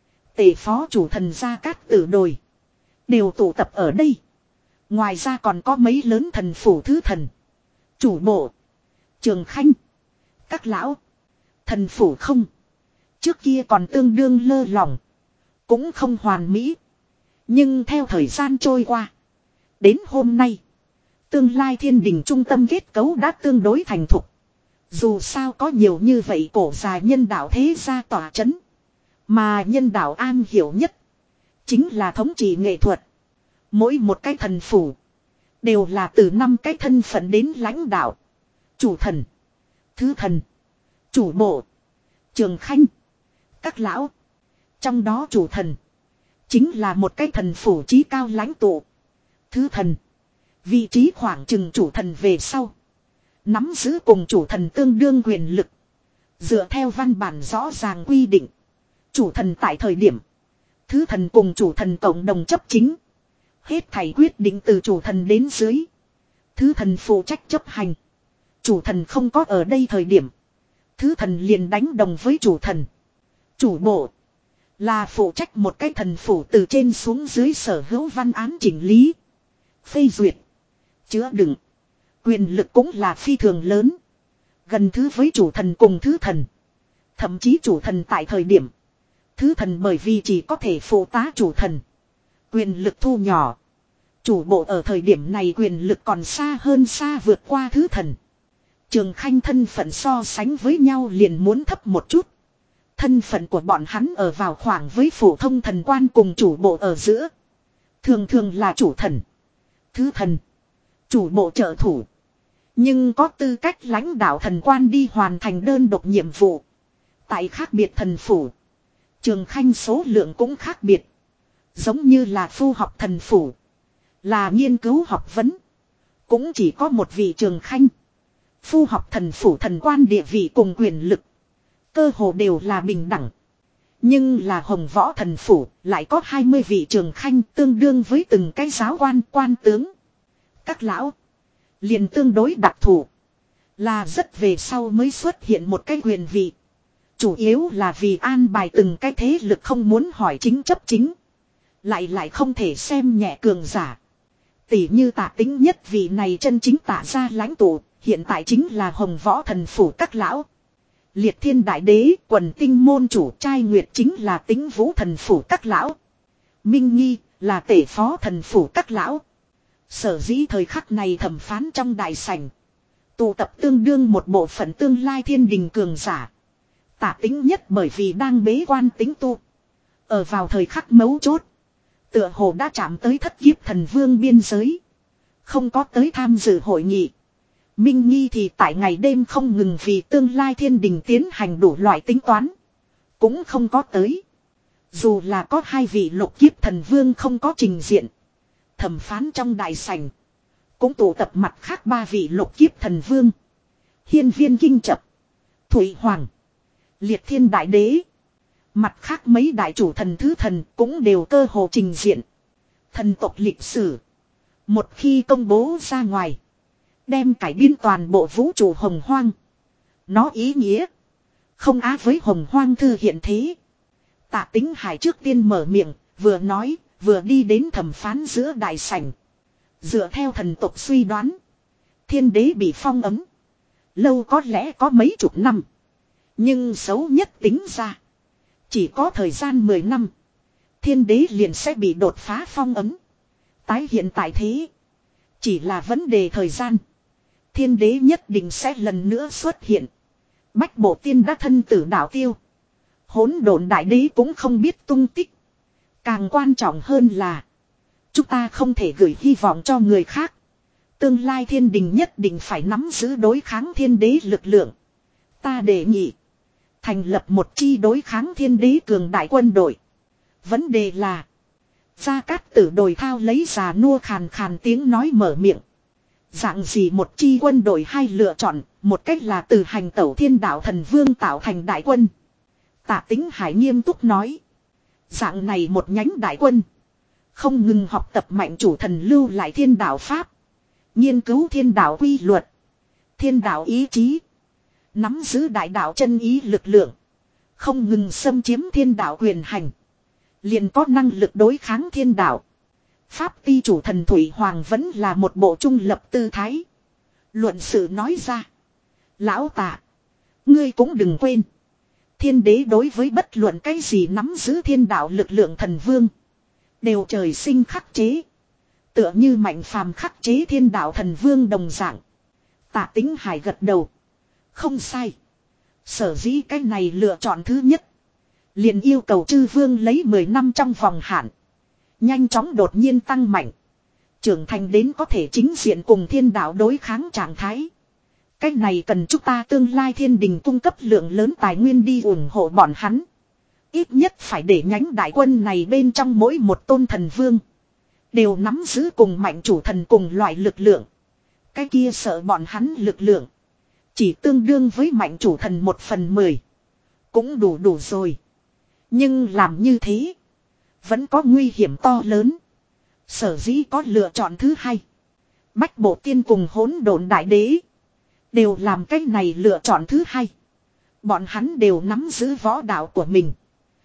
Tể phó chủ thần Gia Cát Tử Đồi. Đều tụ tập ở đây. Ngoài ra còn có mấy lớn thần phủ thứ thần. Chủ bộ. Trường Khanh. Các lão. Thần phủ không. Trước kia còn tương đương lơ lỏng. Cũng không hoàn mỹ. Nhưng theo thời gian trôi qua. Đến hôm nay. Tương lai thiên đình trung tâm kết cấu đã tương đối thành thục. Dù sao có nhiều như vậy cổ già nhân đạo thế gia tỏa chấn. Mà nhân đạo an hiểu nhất. Chính là thống trị nghệ thuật. Mỗi một cái thần phủ. Đều là từ năm cái thân phận đến lãnh đạo. Chủ thần. Thứ thần. Chủ bộ. Trường Khanh. Các lão. Trong đó chủ thần. Chính là một cái thần phủ trí cao lãnh tụ. Thứ thần. Vị trí khoảng chừng chủ thần về sau. Nắm giữ cùng chủ thần tương đương quyền lực. Dựa theo văn bản rõ ràng quy định. Chủ thần tại thời điểm. Thứ thần cùng chủ thần cộng đồng chấp chính. Hết thảy quyết định từ chủ thần đến dưới. Thứ thần phụ trách chấp hành. Chủ thần không có ở đây thời điểm. Thứ thần liền đánh đồng với chủ thần. Chủ bộ. Là phụ trách một cái thần phủ từ trên xuống dưới sở hữu văn án chỉnh lý. Phê duyệt. Chứa đựng. Quyền lực cũng là phi thường lớn. Gần thứ với chủ thần cùng thứ thần. Thậm chí chủ thần tại thời điểm. Thứ thần bởi vì chỉ có thể phụ tá chủ thần. Quyền lực thu nhỏ. Chủ bộ ở thời điểm này quyền lực còn xa hơn xa vượt qua thứ thần. Trường Khanh thân phận so sánh với nhau liền muốn thấp một chút. Thân phận của bọn hắn ở vào khoảng với phổ thông thần quan cùng chủ bộ ở giữa. Thường thường là chủ thần. Thứ thần. Chủ bộ trợ thủ. Nhưng có tư cách lãnh đạo thần quan đi hoàn thành đơn độc nhiệm vụ. Tại khác biệt thần phủ. Trường Khanh số lượng cũng khác biệt. Giống như là phu học thần phủ. Là nghiên cứu học vấn. Cũng chỉ có một vị Trường Khanh. Phu học thần phủ thần quan địa vị cùng quyền lực. Cơ hồ đều là bình đẳng. Nhưng là Hồng Võ thần phủ lại có hai mươi vị Trường Khanh tương đương với từng cái giáo quan quan tướng. Các lão. Liền tương đối đặc thù. Là rất về sau mới xuất hiện một cái quyền vị. Chủ yếu là vì an bài từng cái thế lực không muốn hỏi chính chấp chính. Lại lại không thể xem nhẹ cường giả. Tỷ như Tạ Tính nhất vị này chân chính Tạ gia lãnh tụ. Hiện tại chính là Hồng Võ thần phủ các lão. Liệt Thiên Đại Đế quần tinh môn chủ trai nguyệt chính là Tính Vũ thần phủ các lão. Minh Nghi là tể phó thần phủ các lão. Sở dĩ thời khắc này thẩm phán trong đại sảnh. Tụ tập tương đương một bộ phận tương lai thiên đình cường giả. Tạ Tính nhất bởi vì đang bế quan tính tu. Ở vào thời khắc mấu chốt. Tựa hồ đã chạm tới thất kiếp thần vương biên giới. Không có tới tham dự hội nghị. Minh Nghi thì tại ngày đêm không ngừng vì tương lai thiên đình tiến hành đủ loại tính toán. Cũng không có tới. Dù là có hai vị lục kiếp thần vương không có trình diện. Thẩm phán trong đại sảnh. Cũng tụ tập mặt khác ba vị lục kiếp thần vương. Hiên viên kinh chập. Thủy Hoàng. Liệt Thiên Đại Đế. Mặt khác mấy đại chủ thần thứ thần cũng đều cơ hồ trình diện. Thần tộc lịch sử. Một khi công bố ra ngoài. Đem cải biên toàn bộ vũ trụ hồng hoang. Nó ý nghĩa. Không á với hồng hoang thư hiện thế. Tạ Tính Hải trước tiên mở miệng. Vừa nói vừa đi đến thẩm phán giữa đại sảnh. Dựa theo thần tộc suy đoán. Thiên đế bị phong ấm. Lâu có lẽ có mấy chục năm. Nhưng xấu nhất tính ra. Chỉ có thời gian mười năm. Thiên đế liền sẽ bị đột phá phong ấm. Tái hiện tại thế. Chỉ là vấn đề thời gian. Thiên đế nhất định sẽ lần nữa xuất hiện. Bách bộ tiên đã thân tử đạo tiêu. Hỗn độn đại đế cũng không biết tung tích. Càng quan trọng hơn là. Chúng ta không thể gửi hy vọng cho người khác. Tương lai thiên đình nhất định phải nắm giữ đối kháng thiên đế lực lượng. Ta đề nghị. Thành lập một chi đối kháng thiên đế cường đại quân đội. Vấn đề là. Gia Cát Tử Đồi thao lấy già nua khàn khàn tiếng nói mở miệng. Dạng gì một chi quân đội hai lựa chọn, một cách là từ hành tẩu thiên đạo thần vương tạo thành đại quân. Tạ Tính Hải nghiêm túc nói. Dạng này một nhánh đại quân. Không ngừng học tập mạnh chủ thần lưu lại thiên đạo pháp. Nghiên cứu thiên đạo quy luật. Thiên đạo ý chí. Nắm giữ đại đạo chân ý lực lượng. Không ngừng xâm chiếm thiên đạo quyền hành. Liền có năng lực đối kháng thiên đạo. Pháp ti chủ thần Thủy Hoàng vẫn là một bộ trung lập tư thái. Luận sự nói ra. Lão Tạ. Ngươi cũng đừng quên. Thiên đế đối với bất luận cái gì nắm giữ thiên đạo lực lượng thần vương. Đều trời sinh khắc chế. Tựa như mạnh phàm khắc chế thiên đạo thần vương đồng dạng. Tạ Tính Hải gật đầu. Không sai. Sở dĩ cái này lựa chọn thứ nhất. Liền yêu cầu chư vương lấy mười năm trong vòng hạn. Nhanh chóng đột nhiên tăng mạnh. Trưởng thành đến có thể chính diện cùng thiên đạo đối kháng trạng thái. Cái này cần chúng ta tương lai thiên đình cung cấp lượng lớn tài nguyên đi ủng hộ bọn hắn. Ít nhất phải để nhánh đại quân này bên trong mỗi một tôn thần vương. Đều nắm giữ cùng mạnh chủ thần cùng loại lực lượng. Cái kia sợ bọn hắn lực lượng. Chỉ tương đương với mạnh chủ thần một phần mười. Cũng đủ đủ rồi. Nhưng làm như thế. Vẫn có nguy hiểm to lớn. Sở dĩ có lựa chọn thứ hai. Bách Bộ Tiên cùng Hỗn Độn Đại Đế. Đều làm cái này lựa chọn thứ hai. Bọn hắn đều nắm giữ võ đạo của mình.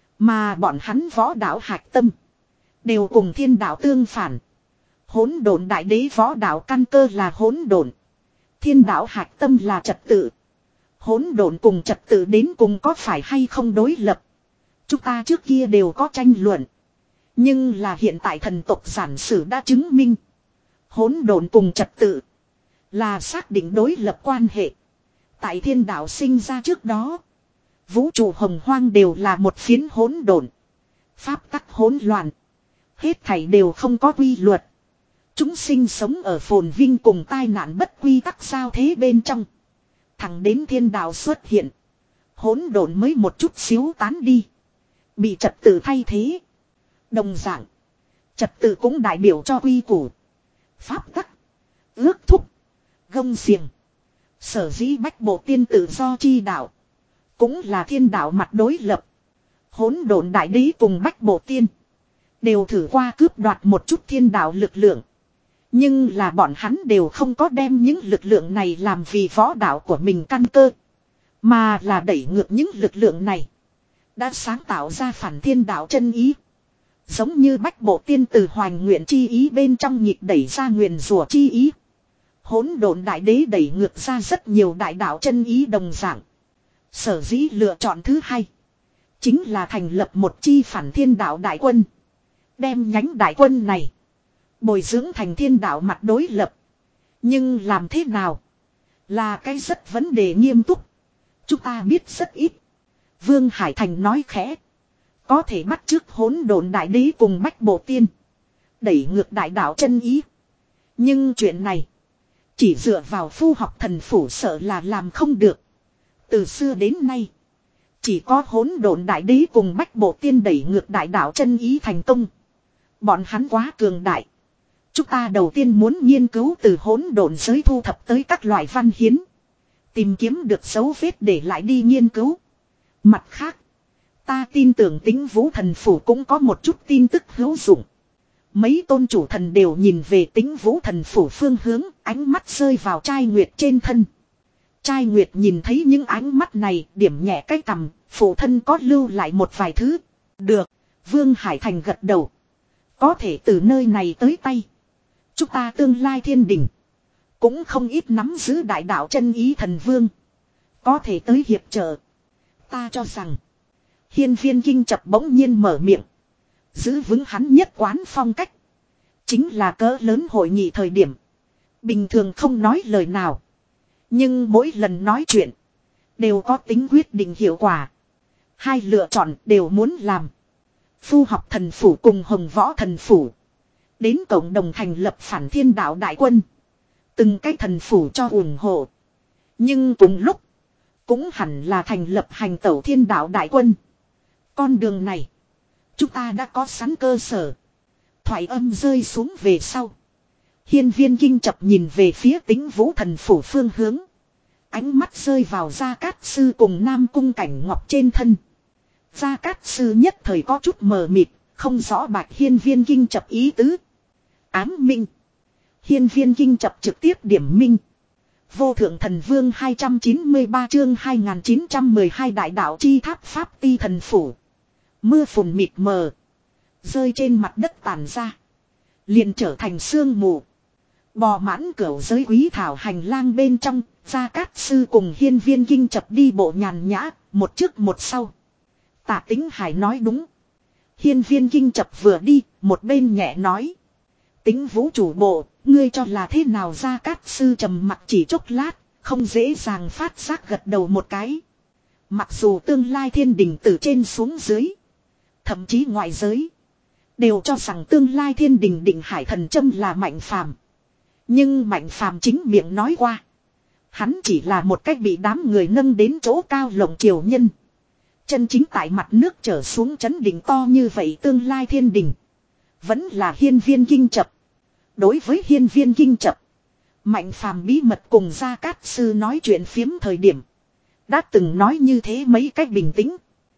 Mà bọn hắn võ đạo hạch tâm. Đều cùng thiên đạo tương phản. Hỗn Độn Đại Đế võ đạo căn cơ là hỗn độn. Thiên đạo hạch tâm là trật tự. Hỗn độn cùng trật tự đến cùng có phải hay không đối lập. Chúng ta trước kia đều có tranh luận. Nhưng là hiện tại thần tộc giản sử đã chứng minh. Hỗn độn cùng trật tự. Là xác định đối lập quan hệ. Tại thiên đạo sinh ra trước đó. Vũ trụ hồng hoang đều là một phiến hỗn độn. Pháp tắc hỗn loạn. Hết thảy đều không có quy luật. Chúng sinh sống ở phồn vinh cùng tai nạn bất quy tắc sao thế bên trong. Thẳng đến thiên đạo xuất hiện. Hỗn độn mới một chút xíu tán đi. Bị trật tự thay thế. Đồng dạng. Trật tự cũng đại biểu cho quy củ. Pháp tắc. Ước thúc. Gông xiềng. Sở dĩ Bách Bộ Tiên tự do chi đạo. Cũng là thiên đạo mặt đối lập. Hỗn độn đại đế cùng Bách Bộ Tiên. Đều thử qua cướp đoạt một chút thiên đạo lực lượng. Nhưng là bọn hắn đều không có đem những lực lượng này làm vì võ đạo của mình căn cơ. Mà là đẩy ngược những lực lượng này. Đã sáng tạo ra phản thiên đạo chân ý. Giống như Bách Bộ Tiên từ hoành nguyện chi ý bên trong nhịp đẩy ra nguyền rủa chi ý. Hỗn độn đại đế đẩy ngược ra rất nhiều đại đạo chân ý đồng dạng. Sở dĩ lựa chọn thứ hai. Chính là thành lập một chi phản thiên đạo đại quân. Đem nhánh đại quân này. Bồi dưỡng thành thiên đạo mặt đối lập. Nhưng làm thế nào? Là cái rất vấn đề nghiêm túc. Chúng ta biết rất ít. Vương Hải Thành nói khẽ. Có thể bắt chước hỗn độn đại đế cùng Bách Bộ Tiên. Đẩy ngược đại đạo chân ý. Nhưng chuyện này. Chỉ dựa vào phu học thần phủ sợ là làm không được. Từ xưa đến nay. Chỉ có hỗn độn đại đế cùng Bách Bộ Tiên đẩy ngược đại đạo chân ý thành công. Bọn hắn quá cường đại. Chúng ta đầu tiên muốn nghiên cứu từ hỗn độn giới thu thập tới các loại văn hiến. Tìm kiếm được dấu vết để lại đi nghiên cứu. Mặt khác. Ta tin tưởng Tính Vũ thần phủ cũng có một chút tin tức hữu dụng. Mấy tôn chủ thần đều nhìn về Tính Vũ thần phủ phương hướng, ánh mắt rơi vào trai nguyệt trên thân. Trai nguyệt nhìn thấy những ánh mắt này, điểm nhẹ cái cằm, phụ thân có lưu lại một vài thứ. Được, Vương Hải Thành gật đầu. Có thể từ nơi này tới tay. Chúng ta tương lai thiên đỉnh. Cũng không ít nắm giữ đại đạo chân ý thần vương. Có thể tới hiệp trợ. Ta cho rằng. Hiên Viên Kinh Chập bỗng nhiên mở miệng. Giữ vững hắn nhất quán phong cách. Chính là cỡ lớn hội nghị thời điểm. Bình thường không nói lời nào. Nhưng mỗi lần nói chuyện. Đều có tính quyết định hiệu quả. Hai lựa chọn đều muốn làm. Phu học thần phủ cùng Hồng Võ thần phủ. Đến cộng đồng thành lập phản thiên đạo đại quân. Từng cái thần phủ cho ủng hộ. Nhưng cùng lúc. Cũng hẳn là thành lập hành tẩu thiên đạo đại quân. Con đường này. Chúng ta đã có sẵn cơ sở. Thoại âm rơi xuống về sau. Hiên Viên Kinh Chập nhìn về phía Tĩnh Vũ Thần Phủ phương hướng. Ánh mắt rơi vào Gia Cát Sư cùng Nam Cung Cảnh Ngọc trên thân. Gia Cát Sư nhất thời có chút mờ mịt, không rõ Bạch Hiên Viên Kinh Chập ý tứ. Ám minh. Hiên Viên Kinh Chập trực tiếp điểm minh. Vô Thượng Thần Vương hai trăm chín mươi ba chương hai nghìn chín trăm mười hai Đại Đạo Chi Tháp Pháp Ti Thần Phủ. Mưa phùn mịt mờ. Rơi trên mặt đất tàn ra. Liền trở thành sương mù. Bò mãn cửu giới quý thảo hành lang bên trong. Gia Cát Sư cùng Hiên Viên Kinh Chập đi bộ nhàn nhã. Một trước một sau. Tạ Tính Hải nói đúng. Hiên Viên Kinh Chập vừa đi. Một bên nhẹ nói. Tính Vũ chủ bộ. Ngươi cho là thế nào? Gia Cát Sư trầm mặt chỉ chốc lát. Không dễ dàng phát giác gật đầu một cái. Mặc dù tương lai thiên đình từ trên xuống dưới. Thậm chí ngoại giới. Đều cho rằng tương lai thiên đình định hải thần châm là Mạnh Phàm. Nhưng Mạnh Phàm chính miệng nói qua. Hắn chỉ là một cách bị đám người nâng đến chỗ cao lộng triều nhân. Chân chính tại mặt nước trở xuống chấn đỉnh to như vậy tương lai thiên đình. Vẫn là Hiên Viên Kinh Chập. Đối với Hiên Viên Kinh Chập. Mạnh Phàm bí mật cùng Gia Cát Sư nói chuyện phiếm thời điểm. Đã từng nói như thế mấy cách bình tĩnh.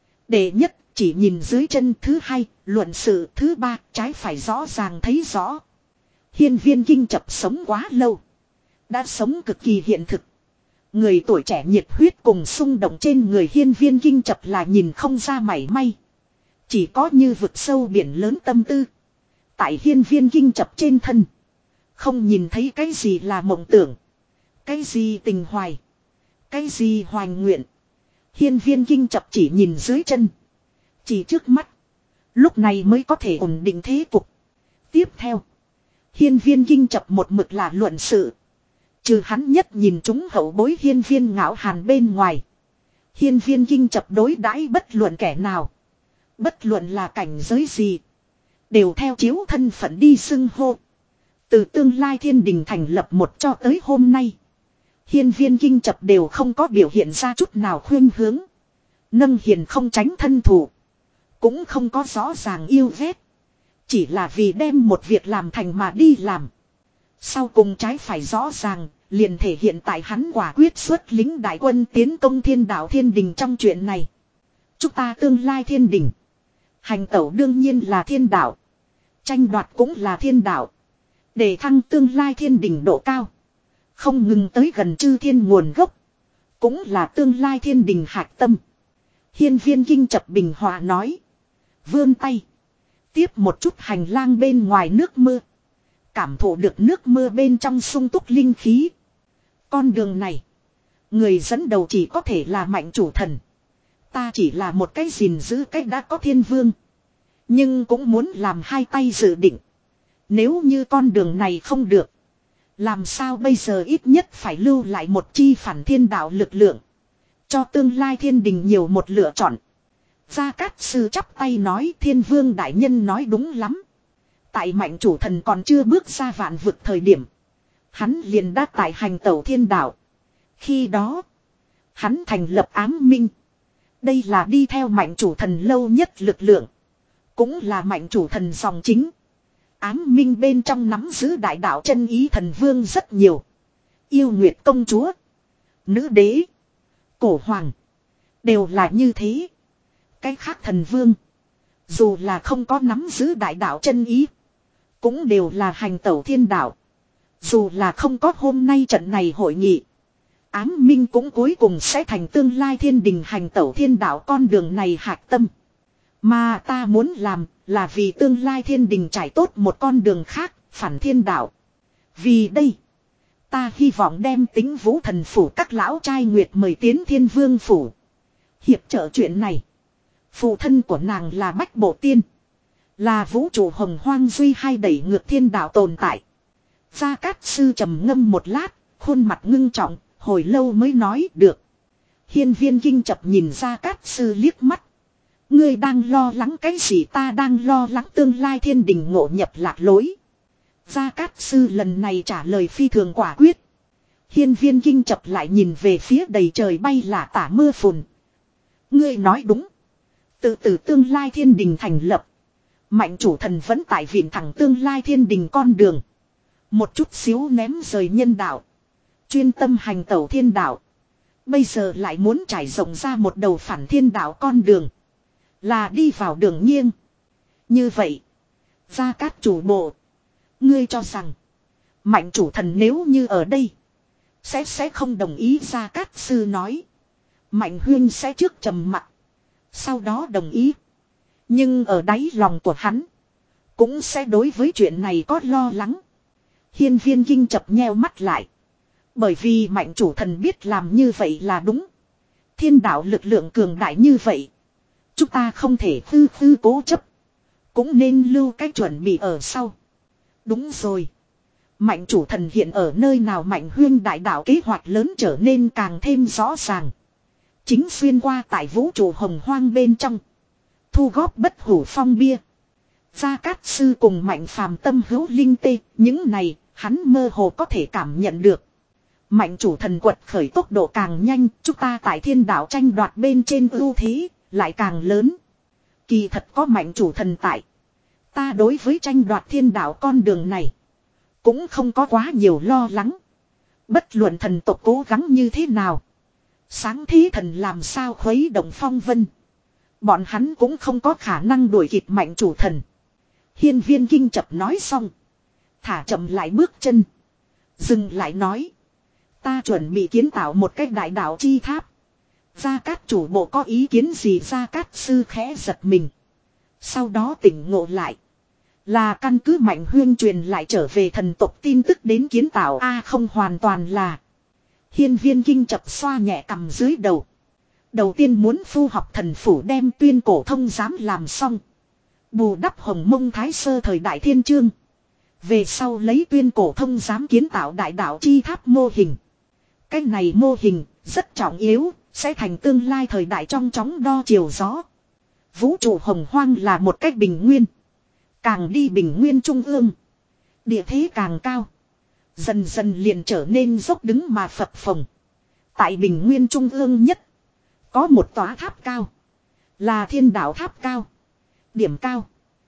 Đệ nhất chỉ nhìn dưới chân, thứ hai luận sự, thứ ba trái phải rõ ràng thấy rõ. Hiên Viên Kinh Chập sống quá lâu. Đã sống cực kỳ hiện thực. Người tuổi trẻ nhiệt huyết cùng xung động trên người Hiên Viên Kinh Chập là nhìn không ra mảy may. Chỉ có như vực sâu biển lớn tâm tư. Tại Hiên Viên Kinh Chập trên thân. Không nhìn thấy cái gì là mộng tưởng. Cái gì tình hoài. Cái gì hoài nguyện. Hiên Viên Kinh Chập chỉ nhìn dưới chân. Chỉ trước mắt. Lúc này mới có thể ổn định thế cục. Tiếp theo. Hiên Viên Kinh Chập một mực là luận sự. Trừ hắn nhất nhìn chúng hậu bối Hiên Viên Ngạo Hàn bên ngoài. Hiên Viên Kinh Chập đối đãi bất luận kẻ nào. Bất luận là cảnh giới gì. Đều theo chiếu thân phận đi xưng hô. Từ tương lai thiên đình thành lập một cho tới hôm nay. Hiên Viên Kinh Chập đều không có biểu hiện ra chút nào khuyên hướng. Nâng hiền không tránh thân thủ. Cũng không có rõ ràng yêu ghét. Chỉ là vì đem một việc làm thành mà đi làm. Sau cùng trái phải rõ ràng, liền thể hiện tại hắn quả quyết xuất lính đại quân tiến công thiên đạo thiên đình trong chuyện này. Chúng ta tương lai thiên đình. Hành tẩu đương nhiên là thiên đạo. Tranh đoạt cũng là thiên đạo. Để thăng tương lai thiên đình độ cao. Không ngừng tới gần chư thiên nguồn gốc. Cũng là tương lai thiên đình hạch tâm. Hiên Viên Kinh Chập bình hòa nói. Vươn tay. Tiếp một chút hành lang bên ngoài nước mưa. Cảm thụ được nước mưa bên trong sung túc linh khí. Con đường này. Người dẫn đầu chỉ có thể là Mạnh chủ thần. Ta chỉ là một cái gìn giữ cách đã có thiên vương. Nhưng cũng muốn làm hai tay dự định. Nếu như con đường này không được. Làm sao bây giờ ít nhất phải lưu lại một chi phản thiên đạo lực lượng. Cho tương lai thiên đình nhiều một lựa chọn. Gia Cát Sư chắp tay nói thiên vương đại nhân nói đúng lắm. Tại Mạnh chủ thần còn chưa bước ra vạn vực thời điểm. Hắn liền đã tại hành tẩu thiên đạo. Khi đó. Hắn thành lập ám minh. Đây là đi theo Mạnh chủ thần lâu nhất lực lượng. Cũng là Mạnh chủ thần dòng chính. Ám minh bên trong nắm giữ đại đạo chân ý thần vương rất nhiều. Yêu Nguyệt công chúa. Nữ đế. Cổ hoàng. Đều là như thế. Cái khác thần vương. Dù là không có nắm giữ đại đạo chân ý. Cũng đều là hành tẩu thiên đạo. Dù là không có hôm nay trận này hội nghị. Ám minh cũng cuối cùng sẽ thành tương lai thiên đình hành tẩu thiên đạo con đường này hạch tâm. Mà ta muốn làm là vì tương lai thiên đình trải tốt một con đường khác, phản thiên đạo. Vì đây, ta hy vọng đem Tính Vũ Thần Phủ các lão trai nguyệt mời tiến Thiên Vương Phủ. Hiệp trợ chuyện này. Phụ thân của nàng là Bách Bộ Tiên. Là vũ trụ hồng hoang duy hai đẩy ngược thiên đạo tồn tại. Gia Cát Sư trầm ngâm một lát, khuôn mặt ngưng trọng, hồi lâu mới nói được. Hiên Viên Kinh Chập nhìn Gia Cát Sư liếc mắt. Ngươi đang lo lắng cái gì? Ta đang lo lắng tương lai thiên đình ngộ nhập lạc lối. Gia Cát Sư lần này trả lời phi thường quả quyết. Hiên Viên Kinh Chập lại nhìn về phía đầy trời bay lả tả mưa phùn. Ngươi nói đúng. Từ từ tương lai thiên đình thành lập. Mạnh chủ thần vẫn tại viện thẳng tương lai thiên đình con đường. Một chút xíu ném rời nhân đạo. Chuyên tâm hành tẩu thiên đạo. Bây giờ lại muốn trải rộng ra một đầu phản thiên đạo con đường. Là đi vào đường nghiêng. Như vậy. Gia Cát chủ bộ. Ngươi cho rằng. Mạnh chủ thần nếu như ở đây. Sẽ sẽ không đồng ý. Gia Cát sư nói. Mạnh huyên sẽ trước trầm mặc. Sau đó đồng ý. Nhưng ở đáy lòng của hắn. Cũng sẽ đối với chuyện này có lo lắng. Hiên Viên Kinh chập nheo mắt lại. Bởi vì mạnh chủ thần biết làm như vậy là đúng. Thiên đạo lực lượng cường đại như vậy. Chúng ta không thể tư tư cố chấp. Cũng nên lưu cái chuẩn bị ở sau. Đúng rồi. Mạnh chủ thần hiện ở nơi nào Mạnh huyên đại đạo kế hoạch lớn trở nên càng thêm rõ ràng. Chính xuyên qua tại vũ trụ hồng hoang bên trong. Thu góp bất hủ phong bia. Gia Cát sư cùng Mạnh phàm tâm hữu linh tê. Những này hắn mơ hồ có thể cảm nhận được. Mạnh chủ thần quật khởi tốc độ càng nhanh. Chúng ta tại thiên đạo tranh đoạt bên trên ưu thế lại càng lớn. Kỳ thật có mạnh chủ thần tại. Ta đối với tranh đoạt thiên đạo con đường này. Cũng không có quá nhiều lo lắng. Bất luận thần tộc cố gắng như thế nào. Sáng thế thần làm sao khuấy động phong vân. Bọn hắn cũng không có khả năng đuổi kịp mạnh chủ thần. Hiên Viên Kinh chập nói xong. Thả chậm lại bước chân. Dừng lại nói. Ta chuẩn bị kiến tạo một cái đại đạo chi tháp. Gia Cát chủ bộ có ý kiến gì? Gia Cát sư khẽ giật mình. Sau đó tỉnh ngộ lại. Là căn cứ Mạnh huyên truyền lại trở về thần tộc tin tức đến kiến tạo. A à, không hoàn toàn là. Hiên Viên Kinh chập xoa nhẹ cằm dưới đầu. Đầu tiên muốn phu học thần phủ đem tuyên cổ thông giám làm xong. Bù đắp hồng mông thái sơ thời đại thiên chương. Về sau lấy tuyên cổ thông giám kiến tạo đại đạo chi tháp mô hình. Cái này mô hình rất trọng yếu. Sẽ thành tương lai thời đại trong chóng đo chiều gió. Vũ trụ hồng hoang là một cách bình nguyên. Càng đi bình nguyên trung ương. Địa thế càng cao. Dần dần liền trở nên dốc đứng mà phập phồng. Tại bình nguyên trung ương nhất. Có một tòa tháp cao. Là thiên đạo tháp cao. Điểm cao.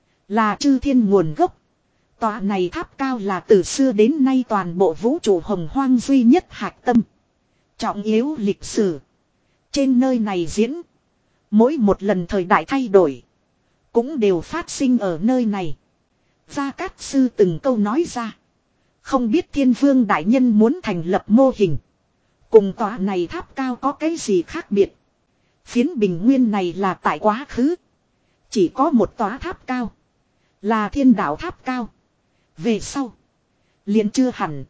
Là chư thiên nguồn gốc. Tòa này tháp cao là từ xưa đến nay toàn bộ vũ trụ hồng hoang duy nhất hạch tâm. Trọng yếu lịch sử. Trên nơi này diễn. Mỗi một lần thời đại thay đổi. Cũng đều phát sinh ở nơi này. Gia Cát sư từng câu nói ra. Không biết thiên vương đại nhân muốn thành lập mô hình. Cùng tòa này tháp cao có cái gì khác biệt. Phiến bình nguyên này là tại quá khứ. Chỉ có một tòa tháp cao. Là thiên đạo tháp cao. Về sau. Liền chưa hẳn.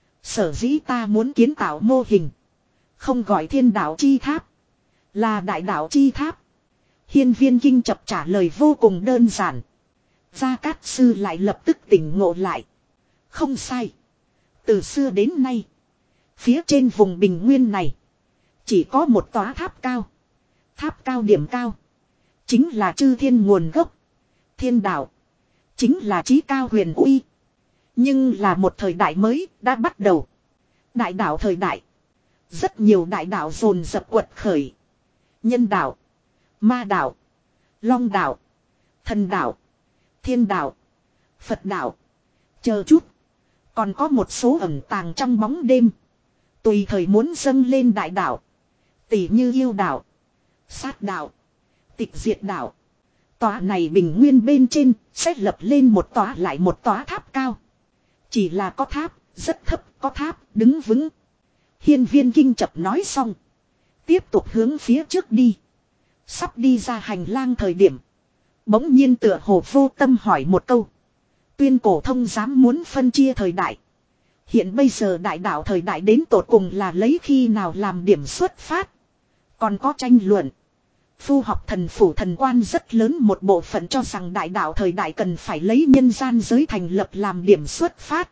Sở dĩ ta muốn kiến tạo mô hình. Không gọi thiên đạo chi tháp. Là đại đạo chi tháp. Hiên Viên Kinh chập trả lời vô cùng đơn giản. Gia Cát sư lại lập tức tỉnh ngộ lại. Không sai. Từ xưa đến nay. Phía trên vùng bình nguyên này. Chỉ có một tòa tháp cao. Tháp cao điểm cao. Chính là chư thiên nguồn gốc. Thiên đạo. Chính là chí cao huyền uy. Nhưng là một thời đại mới đã bắt đầu. Đại đạo thời đại. Rất nhiều đại đạo dồn dập quật khởi. Nhân đạo. Ma đạo. Long đạo. Thần đạo. Thiên đạo. Phật đạo. Chờ chút. Còn có một số ẩn tàng trong bóng đêm. Tùy thời muốn dâng lên đại đạo. Tỷ như yêu đạo. Sát đạo. Tịch diệt đạo. Tòa này bình nguyên bên trên sẽ lập lên một tòa lại một tòa tháp cao. Chỉ là có tháp, rất thấp, có tháp, đứng vững. Hiên Viên Kinh chập nói xong. Tiếp tục hướng phía trước đi. Sắp đi ra hành lang thời điểm. Bỗng nhiên tựa hồ vô tâm hỏi một câu. Tuyên cổ thông dám muốn phân chia thời đại. Hiện bây giờ đại đạo thời đại đến tột cùng là lấy khi nào làm điểm xuất phát. Còn có tranh luận. Phu học thần phủ thần quan rất lớn một bộ phận cho rằng đại đạo thời đại cần phải lấy nhân gian giới thành lập làm điểm xuất phát.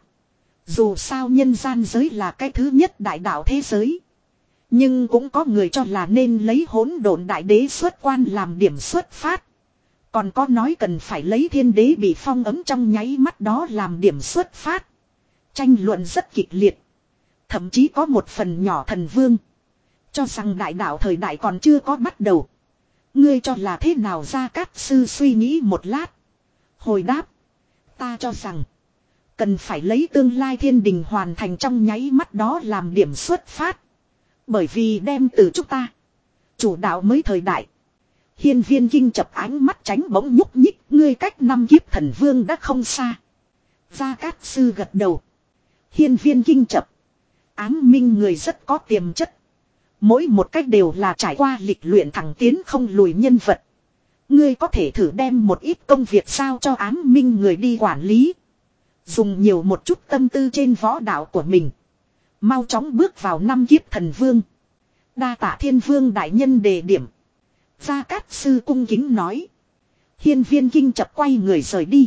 Dù sao nhân gian giới là cái thứ nhất đại đạo thế giới. Nhưng cũng có người cho là nên lấy hỗn độn đại đế xuất quan làm điểm xuất phát. Còn có nói cần phải lấy thiên đế bị phong ấm trong nháy mắt đó làm điểm xuất phát. Tranh luận rất kịch liệt. Thậm chí có một phần nhỏ thần vương. Cho rằng đại đạo thời đại còn chưa có bắt đầu. Ngươi cho là thế nào? Gia Cát sư suy nghĩ một lát. Hồi đáp. Ta cho rằng. Cần phải lấy tương lai thiên đình hoàn thành trong nháy mắt đó làm điểm xuất phát. Bởi vì đem từ chúng ta. Chủ đạo mới thời đại. Hiên viên kinh chập ánh mắt tránh bỗng nhúc nhích. Ngươi cách năm kiếp thần vương đã không xa. Gia Cát Sư gật đầu. Hiên viên kinh chập. Ám minh người rất có tiềm chất. Mỗi một cách đều là trải qua lịch luyện thẳng tiến không lùi nhân vật. Ngươi có thể thử đem một ít công việc sao cho ám minh người đi quản lý. Dùng nhiều một chút tâm tư trên võ đạo của mình. Mau chóng bước vào năm kiếp thần vương. Đa tạ thiên vương đại nhân đề điểm. Gia Cát Sư cung kính nói. Hiên viên kinh chập quay người rời đi.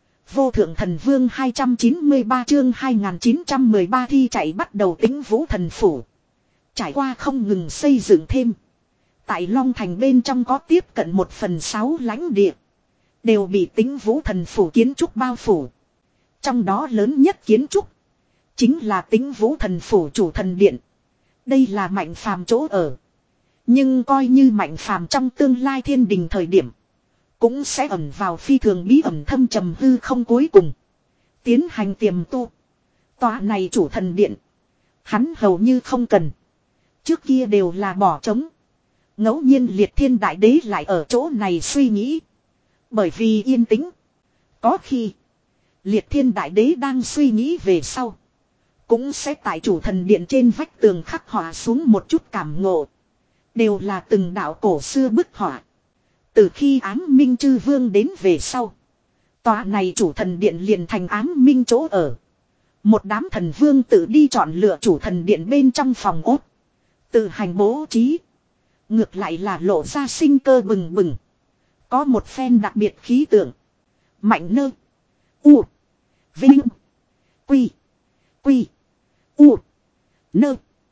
Vô thượng thần vương hai trăm chín mươi ba chương hai nghìn chín trăm mười ba thi chạy bắt đầu Tĩnh Vũ thần phủ. Trải qua không ngừng xây dựng thêm. Tại Long Thành bên trong có tiếp cận một phần sáu lãnh địa. Đều bị Tĩnh Vũ thần phủ kiến trúc bao phủ. Trong đó lớn nhất kiến trúc. Chính là Tĩnh Vũ thần phủ chủ thần điện. Đây là Mạnh Phàm chỗ ở. Nhưng coi như Mạnh Phàm trong tương lai thiên đình thời điểm. Cũng sẽ ẩn vào phi thường bí ẩn thâm trầm hư không cuối cùng. Tiến hành tiềm tu. Tòa này chủ thần điện. Hắn hầu như không cần. Trước kia đều là bỏ trống. Ngẫu nhiên Liệt Thiên Đại Đế lại ở chỗ này suy nghĩ. Bởi vì yên tĩnh. Có khi. Liệt Thiên Đại Đế đang suy nghĩ về sau. Cũng sẽ tại chủ thần điện trên vách tường khắc họa xuống một chút cảm ngộ. Đều là từng đạo cổ xưa bức họa. Từ khi ám minh chư vương đến về sau. Tòa này chủ thần điện liền thành ám minh chỗ ở. Một đám thần vương tự đi chọn lựa chủ thần điện bên trong phòng ốt. Tự hành bố trí. Ngược lại là lộ ra sinh cơ bừng bừng. Có một phen đặc biệt khí tượng. Mạnh nơ. U. Vinh. Quy. Quy. U. Nơ.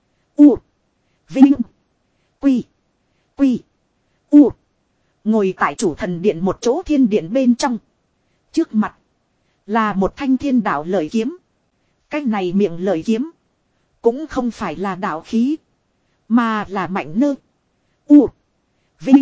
U. Vinh. Quy. Quy. U. Ngồi tại chủ thần điện một chỗ thiên điện bên trong. Trước mặt. Là một thanh thiên đạo lợi kiếm. Cái này miệng lợi kiếm. Cũng không phải là đạo khí. Mà là mạnh nơ. U. Vinh.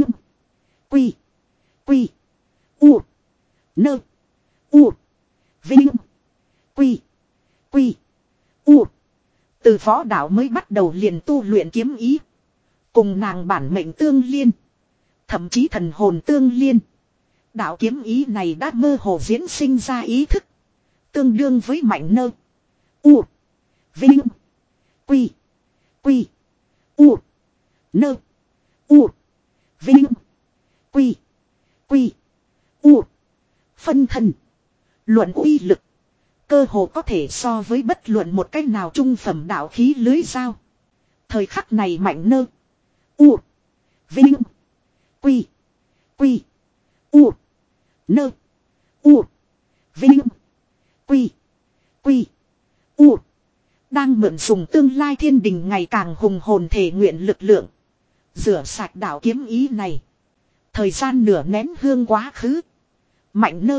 Quy. Quy. U. Nơ. U. Vinh. Quy. Quy. U. Từ võ đạo mới bắt đầu liền tu luyện kiếm ý. Cùng nàng bản mệnh tương liên. Thậm chí thần hồn tương liên. Đạo kiếm ý này đã mơ hồ diễn sinh ra ý thức. Tương đương với mạnh nơ. U. Vinh. Quy. Quy. U. Nơ. U. Vinh. Quy. Quy. U. Phân thân. Luận uy lực. Cơ hồ có thể so với bất luận một cách nào trung phẩm đạo khí lưới dao. Thời khắc này mạnh nơ. U. Vinh. Quy. Quy. U. Nơ. U. Vinh. Quy. Quy. U. Đang mượn dùng tương lai thiên đình ngày càng hùng hồn thể nguyện lực lượng. Rửa sạch đạo kiếm ý này. Thời gian nửa nén hương quá khứ. Mạnh nơ.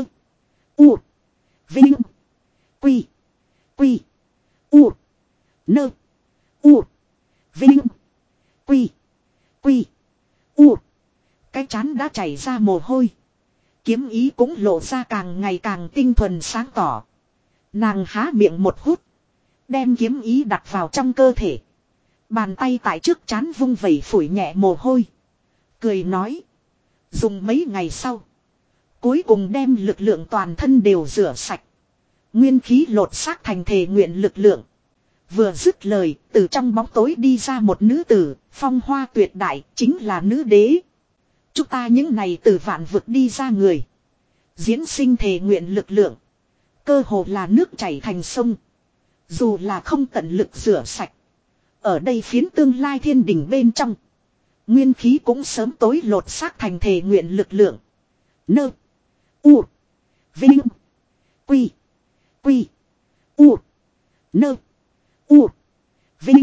U. Vinh. Quy. Quy. U. Nơ. U. Vinh. Quy. Quy. U. Cái chán đã chảy ra mồ hôi. Kiếm ý cũng lộ ra càng ngày càng tinh thuần sáng tỏ. Nàng há miệng một hút. Đem kiếm ý đặt vào trong cơ thể. Bàn tay tại trước chán vung vẩy phủi nhẹ mồ hôi. Cười nói. Dùng mấy ngày sau. Cuối cùng đem lực lượng toàn thân đều rửa sạch. Nguyên khí lột xác thành thể nguyện lực lượng. Vừa dứt lời, từ trong bóng tối đi ra một nữ tử, phong hoa tuyệt đại, chính là nữ đế. Chúng ta những này từ vạn vực đi ra người. Diễn sinh thể nguyện lực lượng. Cơ hồ là nước chảy thành sông. Dù là không tận lực rửa sạch. Ở đây phiến tương lai thiên đỉnh bên trong. Nguyên khí cũng sớm tối lột xác thành thể nguyện lực lượng. Nơ. U. Vinh. Quy. Quy. U. Nơ. U. Vinh.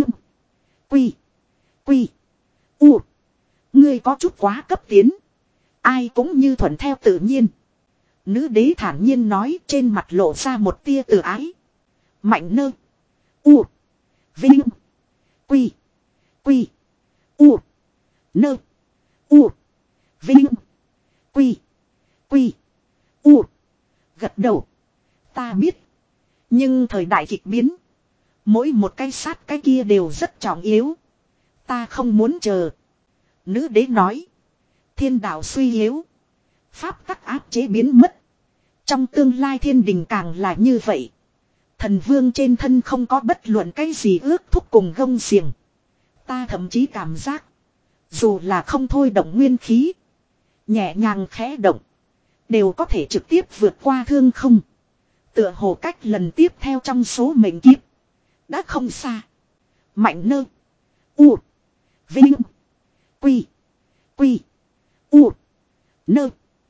Quy. Quy. U. Ngươi có chút quá cấp tiến. Ai cũng như thuận theo tự nhiên. Nữ đế thản nhiên nói, trên mặt lộ ra một tia từ ái. Mạnh nơ. U. Vinh. Quy. Quy. U. Nơ. U. Vinh. Quy. Quy. U. Gật đầu. Ta biết. Nhưng thời đại kịch biến. Mỗi một cái sát cái kia đều rất trọng yếu. Ta không muốn chờ. Nữ đế nói. Thiên đạo suy yếu. Pháp tắc áp chế biến mất. Trong tương lai thiên đình càng là như vậy. Thần vương trên thân không có bất luận cái gì ước thúc cùng gông xiềng. Ta thậm chí cảm giác. Dù là không thôi động nguyên khí. Nhẹ nhàng khẽ động. Đều có thể trực tiếp vượt qua thương không. Tựa hồ cách lần tiếp theo trong số mệnh kiếp. Đã không xa. Mạnh nơ. U. Vinh. Quy. Quy. U. Nơ.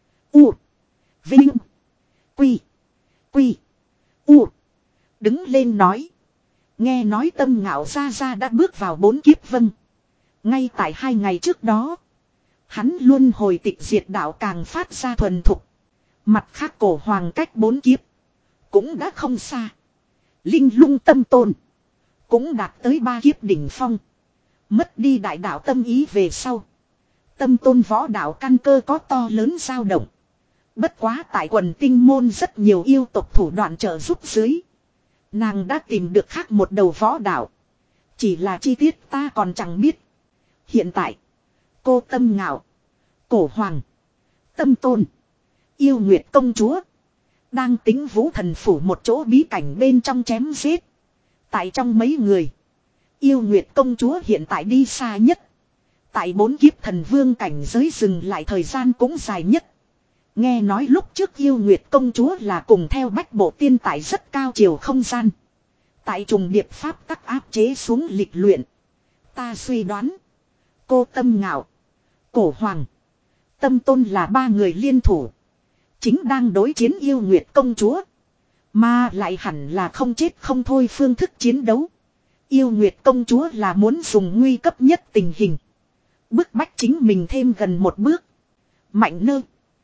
U. Vinh. Quy. Quy. U. Đứng lên nói. Nghe nói Tâm Ngạo ra ra đã bước vào bốn kiếp vâng. Ngay tại hai ngày trước đó. Hắn luôn hồi tịch diệt đạo càng phát ra thuần thục. Mặt khác cổ hoàng cách bốn kiếp. Cũng đã không xa. Linh lung tâm tôn. Cũng đạt tới ba kiếp đỉnh phong. Mất đi đại đạo tâm ý về sau. Tâm tôn võ đạo căn cơ có to lớn dao động. Bất quá tại quần tinh môn rất nhiều yêu tộc thủ đoạn trợ giúp dưới. Nàng đã tìm được khác một đầu võ đạo. Chỉ là chi tiết ta còn chẳng biết. Hiện tại. Cô Tâm Ngạo. Cổ Hoàng. Tâm Tôn. Yêu Nguyệt công chúa. Đang tính vũ thần phủ một chỗ bí cảnh bên trong chém giết. Tại trong mấy người. Yêu Nguyệt công chúa hiện tại đi xa nhất. Tại bốn kiếp thần vương cảnh giới dừng lại thời gian cũng dài nhất. Nghe nói lúc trước Yêu Nguyệt công chúa là cùng theo bách bộ tiên tại rất cao chiều không gian. Tại trùng điệp pháp tắc áp chế xuống lịch luyện. Ta suy đoán. Cô Tâm Ngạo. Cổ Hoàng. Tâm Tôn là ba người liên thủ. Chính đang đối chiến Yêu Nguyệt công chúa. Mà lại hẳn là không chết không thôi phương thức chiến đấu. Yêu Nguyệt công chúa là muốn dùng nguy cấp nhất tình hình. Bức bách chính mình thêm gần một bước. Mạnh nơ.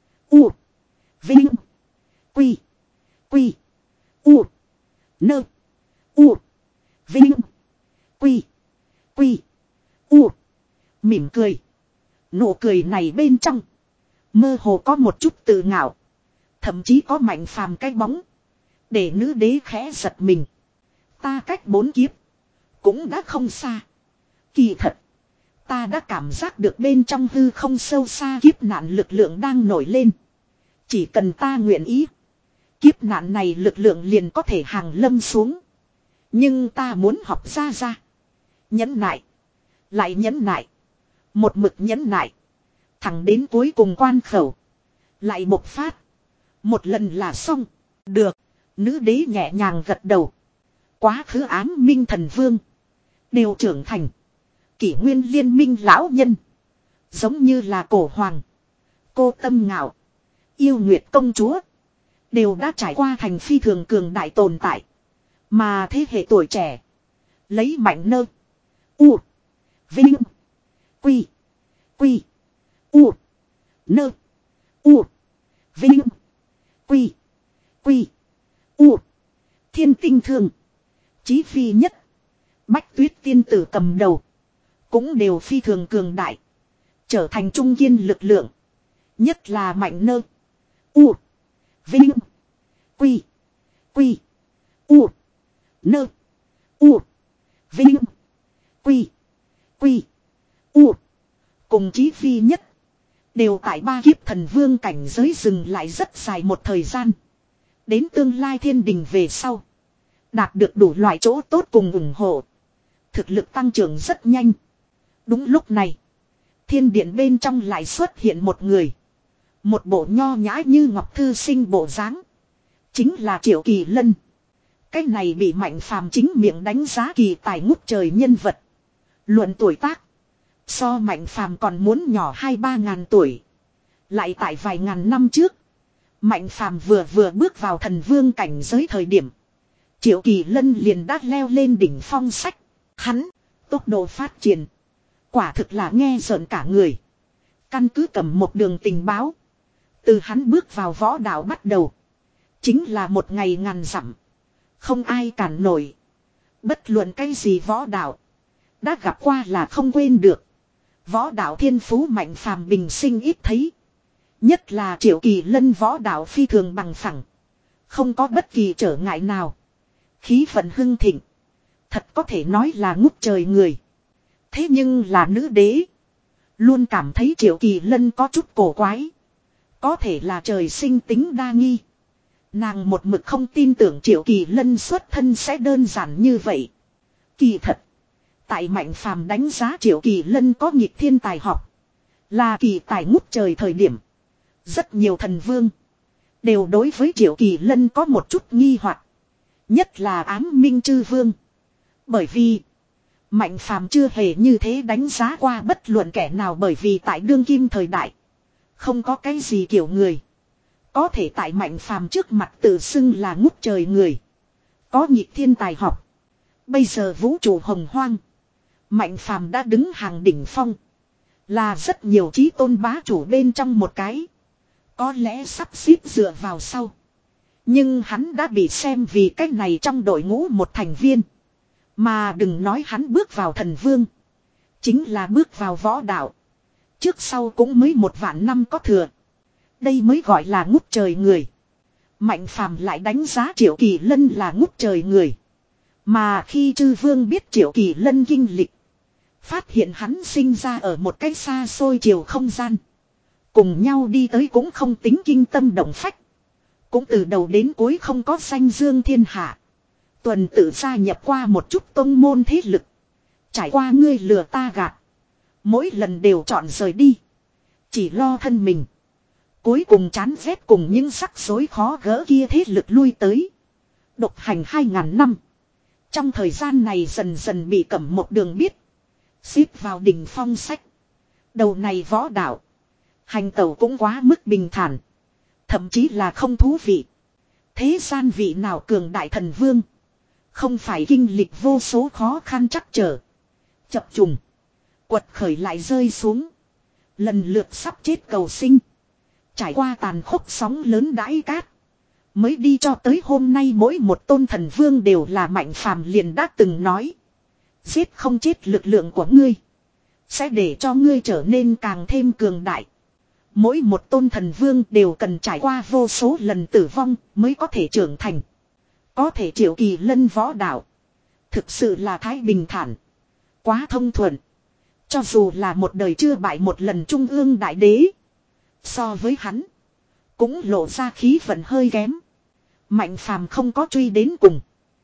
U. Vinh. Quy. Quy. U. Nơ. U. Vinh. Quy. Quy. U. Mỉm cười. Nụ cười này bên trong. Mơ hồ có một chút tự ngạo. Thậm chí có Mạnh Phàm cái bóng. Để nữ đế khẽ giật mình. Ta cách bốn kiếp. Cũng đã không xa. Kỳ thật. Ta đã cảm giác được bên trong hư không sâu xa kiếp nạn lực lượng đang nổi lên. Chỉ cần ta nguyện ý. Kiếp nạn này lực lượng liền có thể hàng lâm xuống. Nhưng ta muốn học ra ra. Nhẫn nại. Lại nhẫn nại. Một mực nhẫn nại. Thẳng đến cuối cùng quan khẩu. Lại bộc phát. Một lần là xong. Được. Nữ đế nhẹ nhàng gật đầu. Quá khứ ám minh thần vương. Đều trưởng thành. Kỷ nguyên liên minh lão nhân. Giống như là cổ hoàng. Cô Tâm Ngạo. Yêu Nguyệt công chúa. Đều đã trải qua thành phi thường cường đại tồn tại. Mà thế hệ tuổi trẻ. Lấy mạnh nơ. U. Vinh. Quy. Quy. U. Nơ. U. Vinh. Quy. Quy. U. Thiên tinh thường. Chí phi nhất. Bách tuyết tiên tử cầm đầu. Cũng đều phi thường cường đại. Trở thành trung kiên lực lượng. Nhất là mạnh nơ. U. Vinh. Quy. Quy. U. Nơ. U. Vinh. Quy. Quy. U. Cùng chí phi nhất. Đều tại ba kiếp thần vương cảnh giới dừng lại rất dài một thời gian. Đến tương lai thiên đình về sau. Đạt được đủ loại chỗ tốt cùng ủng hộ. Thực lực tăng trưởng rất nhanh. Đúng lúc này. Thiên điện bên trong lại xuất hiện một người. Một bộ nho nhã như ngọc thư sinh bộ dáng. Chính là Triệu Kỳ Lân. Cái này bị Mạnh Phàm chính miệng đánh giá kỳ tài ngút trời nhân vật. Luận tuổi tác. So Mạnh Phàm còn muốn nhỏ hai ba ngàn tuổi. Lại tại vài ngàn năm trước. Mạnh Phàm vừa vừa bước vào thần vương cảnh giới thời điểm. Triệu Kỳ Lân liền đã leo lên đỉnh phong sách. Hắn, tốc độ phát triển. Quả thực là nghe rợn cả người. Căn cứ cầm một đường tình báo. Từ hắn bước vào võ đạo bắt đầu. Chính là một ngày ngàn dặm. Không ai cản nổi. Bất luận cái gì võ đạo. Đã gặp qua là không quên được. Võ đạo thiên phú Mạnh Phàm bình sinh ít thấy. Nhất là Triệu Kỳ Lân võ đạo phi thường bằng phẳng. Không có bất kỳ trở ngại nào. Khí vận hưng thịnh. Thật có thể nói là ngút trời người. Thế nhưng là nữ đế. Luôn cảm thấy Triệu Kỳ Lân có chút cổ quái. Có thể là trời sinh tính đa nghi. Nàng một mực không tin tưởng Triệu Kỳ Lân xuất thân sẽ đơn giản như vậy. Kỳ thật. Tại Mạnh Phàm đánh giá Triệu Kỳ Lân có nghịch thiên tài học. Là kỳ tài ngút trời thời điểm. Rất nhiều thần vương. Đều đối với Triệu Kỳ Lân có một chút nghi hoặc. Nhất là Ám Minh Chư Vương. Bởi vì. Mạnh Phàm chưa hề như thế đánh giá qua bất luận kẻ nào, bởi vì tại đương kim thời đại. Không có cái gì kiểu người. Có thể tại Mạnh Phàm trước mặt tự xưng là ngút trời người. Có nhị thiên tài học. Bây giờ vũ trụ hồng hoang. Mạnh Phàm đã đứng hàng đỉnh phong. Là rất nhiều chí tôn bá chủ bên trong một cái. Có lẽ sắp xếp dựa vào sau. Nhưng hắn đã bị xem vì cái này trong đội ngũ một thành viên. Mà đừng nói hắn bước vào thần vương. Chính là bước vào võ đạo. Trước sau cũng mới một vạn năm có thừa. Đây mới gọi là ngút trời người. Mạnh Phàm lại đánh giá Triệu Kỳ Lân là ngút trời người. Mà khi chư vương biết Triệu Kỳ Lân kinh lịch. Phát hiện hắn sinh ra ở một cái xa xôi chiều không gian. Cùng nhau đi tới cũng không tính kinh tâm động phách. Cũng từ đầu đến cuối không có danh dương thiên hạ. Tuần tự gia nhập qua một chút tông môn thế lực. Trải qua ngươi lừa ta gạt. Mỗi lần đều chọn rời đi. Chỉ lo thân mình. Cuối cùng chán ghét cùng những rắc rối khó gỡ kia thế lực lui tới. Độc hành hai ngàn năm. Trong thời gian này dần dần bị cẩm một đường biết. Xếp vào đỉnh phong sách. Đầu này võ đạo. Hành tẩu cũng quá mức bình thản. Thậm chí là không thú vị. Thế gian vị nào cường đại thần vương. Không phải kinh lịch vô số khó khăn trắc trở. Chập trùng. Quật khởi lại rơi xuống. Lần lượt sắp chết cầu sinh. Trải qua tàn khốc sóng lớn đãi cát. Mới đi cho tới hôm nay mỗi một tôn thần vương đều là Mạnh Phàm liền đã từng nói. Giết không chết lực lượng của ngươi. Sẽ để cho ngươi trở nên càng thêm cường đại. Mỗi một tôn thần vương đều cần trải qua vô số lần tử vong mới có thể trưởng thành. Có thể Triệu Kỳ Lân võ đạo. Thực sự là thái bình thản. Quá thông thuận. Cho dù là một đời chưa bại một lần trung ương đại đế. So với hắn. Cũng lộ ra khí vận hơi kém. Mạnh Phàm không có truy đến cùng.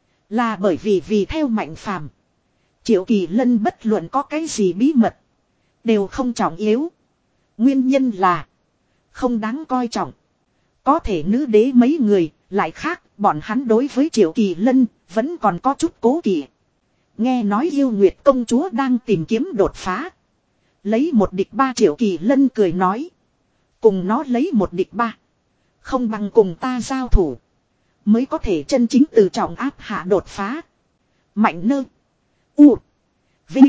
Là bởi vì vì theo Mạnh Phàm. Triệu Kỳ Lân bất luận có cái gì bí mật. Đều không trọng yếu. Nguyên nhân là. Không đáng coi trọng. Có thể nữ đế mấy người lại khác. Bọn hắn đối với Triệu Kỳ Lân vẫn còn có chút cố kỵ. Nghe nói yêu Nguyệt công chúa đang tìm kiếm đột phá. Lấy một địch ba, Triệu Kỳ Lân cười nói. Cùng nó lấy một địch ba. Không bằng cùng ta giao thủ. Mới có thể chân chính từ trọng áp hạ đột phá. Mạnh nơ. U. Vinh.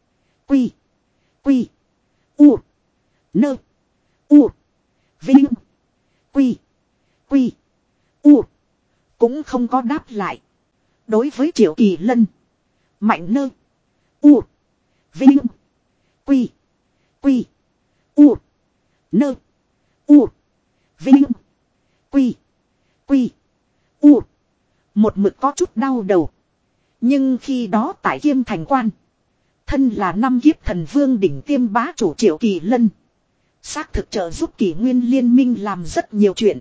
Quy. Quy. U. Nơ. U. Vinh. Quy. Quy. U. Cũng không có đáp lại. Đối với Triệu Kỳ Lân. Mạnh nơ. U. Vinh. Quy. Quy. U. Nơ. U. Vinh. Quy. Quy. U. Một mực có chút đau đầu. Nhưng khi đó tại Kiêm Thành Quan. Thân là năm kiếp thần vương đỉnh tiêm bá chủ Triệu Kỳ Lân. Xác thực trợ giúp Kỷ Nguyên Liên minh làm rất nhiều chuyện.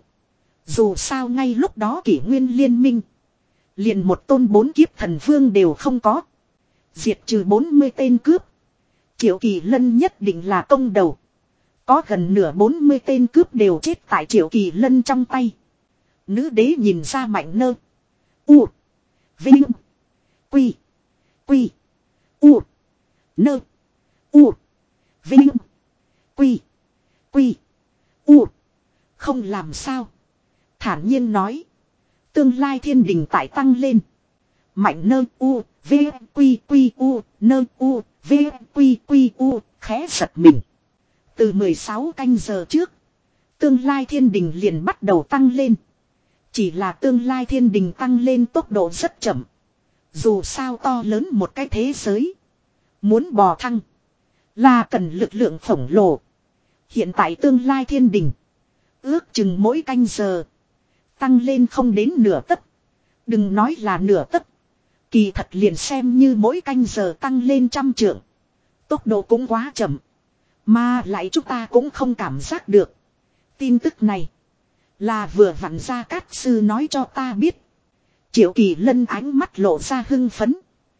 Dù sao ngay lúc đó Kỷ Nguyên Liên minh. Liền một tôn bốn kiếp thần vương đều không có. Diệt trừ bốn mươi tên cướp. Triệu Kỳ Lân nhất định là công đầu. Có gần nửa bốn mươi tên cướp đều chết tại Triệu Kỳ Lân trong tay. Nữ đế nhìn ra Mạnh nơ. U. Vinh. Quy. Quy. U. Nơ. U. Vinh. Quy. Quy. U. Không làm sao. Thản nhiên nói. Tương lai thiên đình tại tăng lên. Mạnh nơ U. V. Quy. Quy. U. Nơ. U. V. Quy. Quy. U. Khẽ giật mình. Từ mười sáu canh giờ trước. Tương lai thiên đình liền bắt đầu tăng lên. Chỉ là tương lai thiên đình tăng lên tốc độ rất chậm. Dù sao to lớn một cái thế giới. Muốn bò thăng. Là cần lực lượng khổng lồ. Hiện tại tương lai thiên đình. Ước chừng mỗi canh giờ. Tăng lên không đến nửa tấc. Đừng nói là nửa tấc. Kỳ thật liền xem như mỗi canh giờ tăng lên trăm trượng. Tốc độ cũng quá chậm. Mà lại chúng ta cũng không cảm giác được. Tin tức này là vừa vặn Gia Cát Sư nói cho ta biết. Triệu Kỳ Lân ánh mắt lộ ra hưng phấn.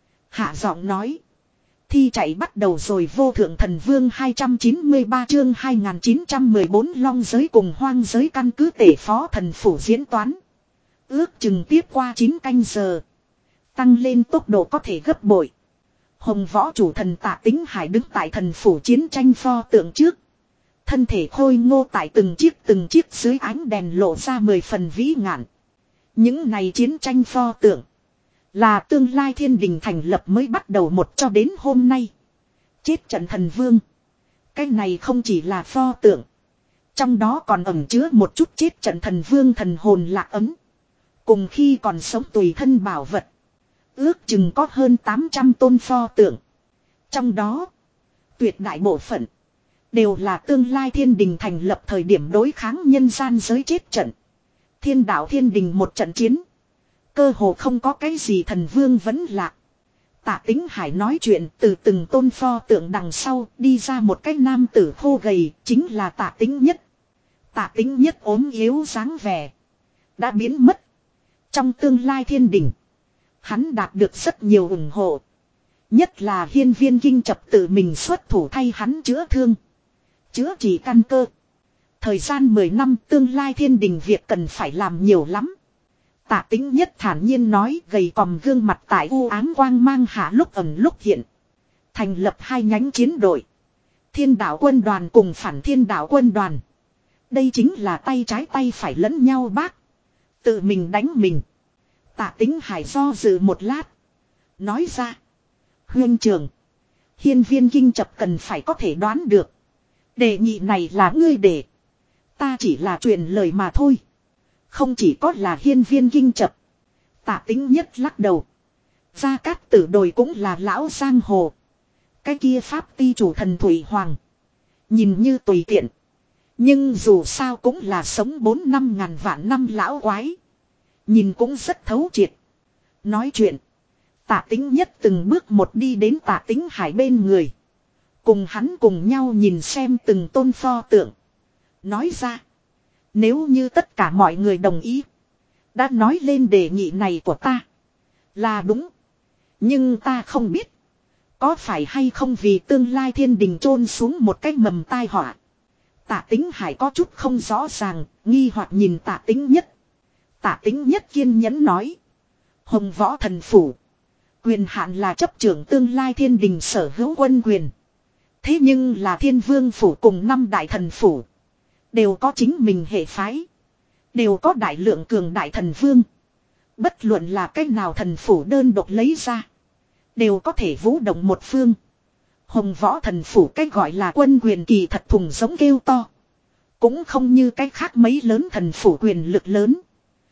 Hạ giọng nói. Thi chạy bắt đầu rồi. Vô thượng thần vương hai trăm chín mươi ba chương hai nghìn chín trăm mười bốn long giới cùng hoang giới căn cứ tể phó thần phủ diễn toán. Ước chừng tiếp qua chín canh giờ. Tăng lên tốc độ có thể gấp bội. Hồng võ chủ thần Tạ Tính Hải đứng tại thần phủ chiến tranh pho tượng trước. Thân thể khôi ngô tại từng chiếc từng chiếc dưới ánh đèn lộ ra mười phần vĩ ngạn. Những này chiến tranh pho tượng là tương lai thiên đình thành lập mới bắt đầu một cho đến hôm nay. Chết trận thần vương. Cái này không chỉ là pho tượng. Trong đó còn ẩn chứa một chút chết trận thần vương thần hồn lạc ấm. Cùng khi còn sống tùy thân bảo vật. Ước chừng có hơn tám trăm tôn pho tượng. Trong đó, tuyệt đại bộ phận đều là tương lai thiên đình thành lập thời điểm đối kháng nhân gian giới chết trận. Thiên đạo thiên đình một trận chiến. Cơ hồ không có cái gì thần vương vẫn lạc. Tạ Tính Hải nói chuyện từ từng tôn pho tượng đằng sau đi ra một cái nam tử khô gầy, chính là Tạ Tính Nhất. Tạ Tính Nhất ốm yếu dáng vẻ đã biến mất. Trong tương lai thiên đình, hắn đạt được rất nhiều ủng hộ. Nhất là hiên viên kinh chập tự mình xuất thủ thay hắn chữa thương, chữa trị căn cơ. Thời gian mười năm tương lai thiên đình việc cần phải làm nhiều lắm. Tạ Tính Nhất thản nhiên nói, gầy còm gương mặt tại u ám quang mang hạ lúc ẩn lúc hiện. Thành lập hai nhánh chiến đội. Thiên đạo quân đoàn cùng phản thiên đạo quân đoàn. Đây chính là tay trái tay phải lẫn nhau bác. Tự mình đánh mình. Tạ Tính Hải do dự một lát. Nói ra. Huynh trưởng. Hiên viên kinh chập cần phải có thể đoán được. Đề nghị này là ngươi để. Ta chỉ là truyền lời mà thôi. Không chỉ có là hiên viên kinh chập. Tạ Tính Nhất lắc đầu. Gia Cát Tử Đồi cũng là lão giang hồ. Cái kia pháp ti chủ thần Thủy Hoàng. Nhìn như tùy tiện. Nhưng dù sao cũng là sống bốn năm ngàn vạn năm lão quái. Nhìn cũng rất thấu triệt. Nói chuyện. Tạ Tính Nhất từng bước một đi đến Tạ Tính Hải bên người. Cùng hắn cùng nhau nhìn xem từng tôn pho tượng. Nói ra. Nếu như tất cả mọi người đồng ý. Đã nói lên đề nghị này của ta. Là đúng. Nhưng ta không biết. Có phải hay không vì tương lai thiên đình chôn xuống một cái mầm tai họa. Tạ Tính Hải có chút không rõ ràng. Nghi hoặc nhìn Tạ Tính Nhất. Tạ Tính Nhất kiên nhẫn nói. Hồng võ thần phủ. Quyền hạn là chấp trưởng tương lai thiên đình sở hữu quân quyền. Thế nhưng là thiên vương phủ cùng năm đại thần phủ. Đều có chính mình hệ phái. Đều có đại lượng cường đại thần vương. Bất luận là cách nào thần phủ đơn độc lấy ra. Đều có thể vũ động một phương. Hồng võ thần phủ cách gọi là quân quyền kỳ thật thùng giống kêu to. Cũng không như cách khác mấy lớn thần phủ quyền lực lớn.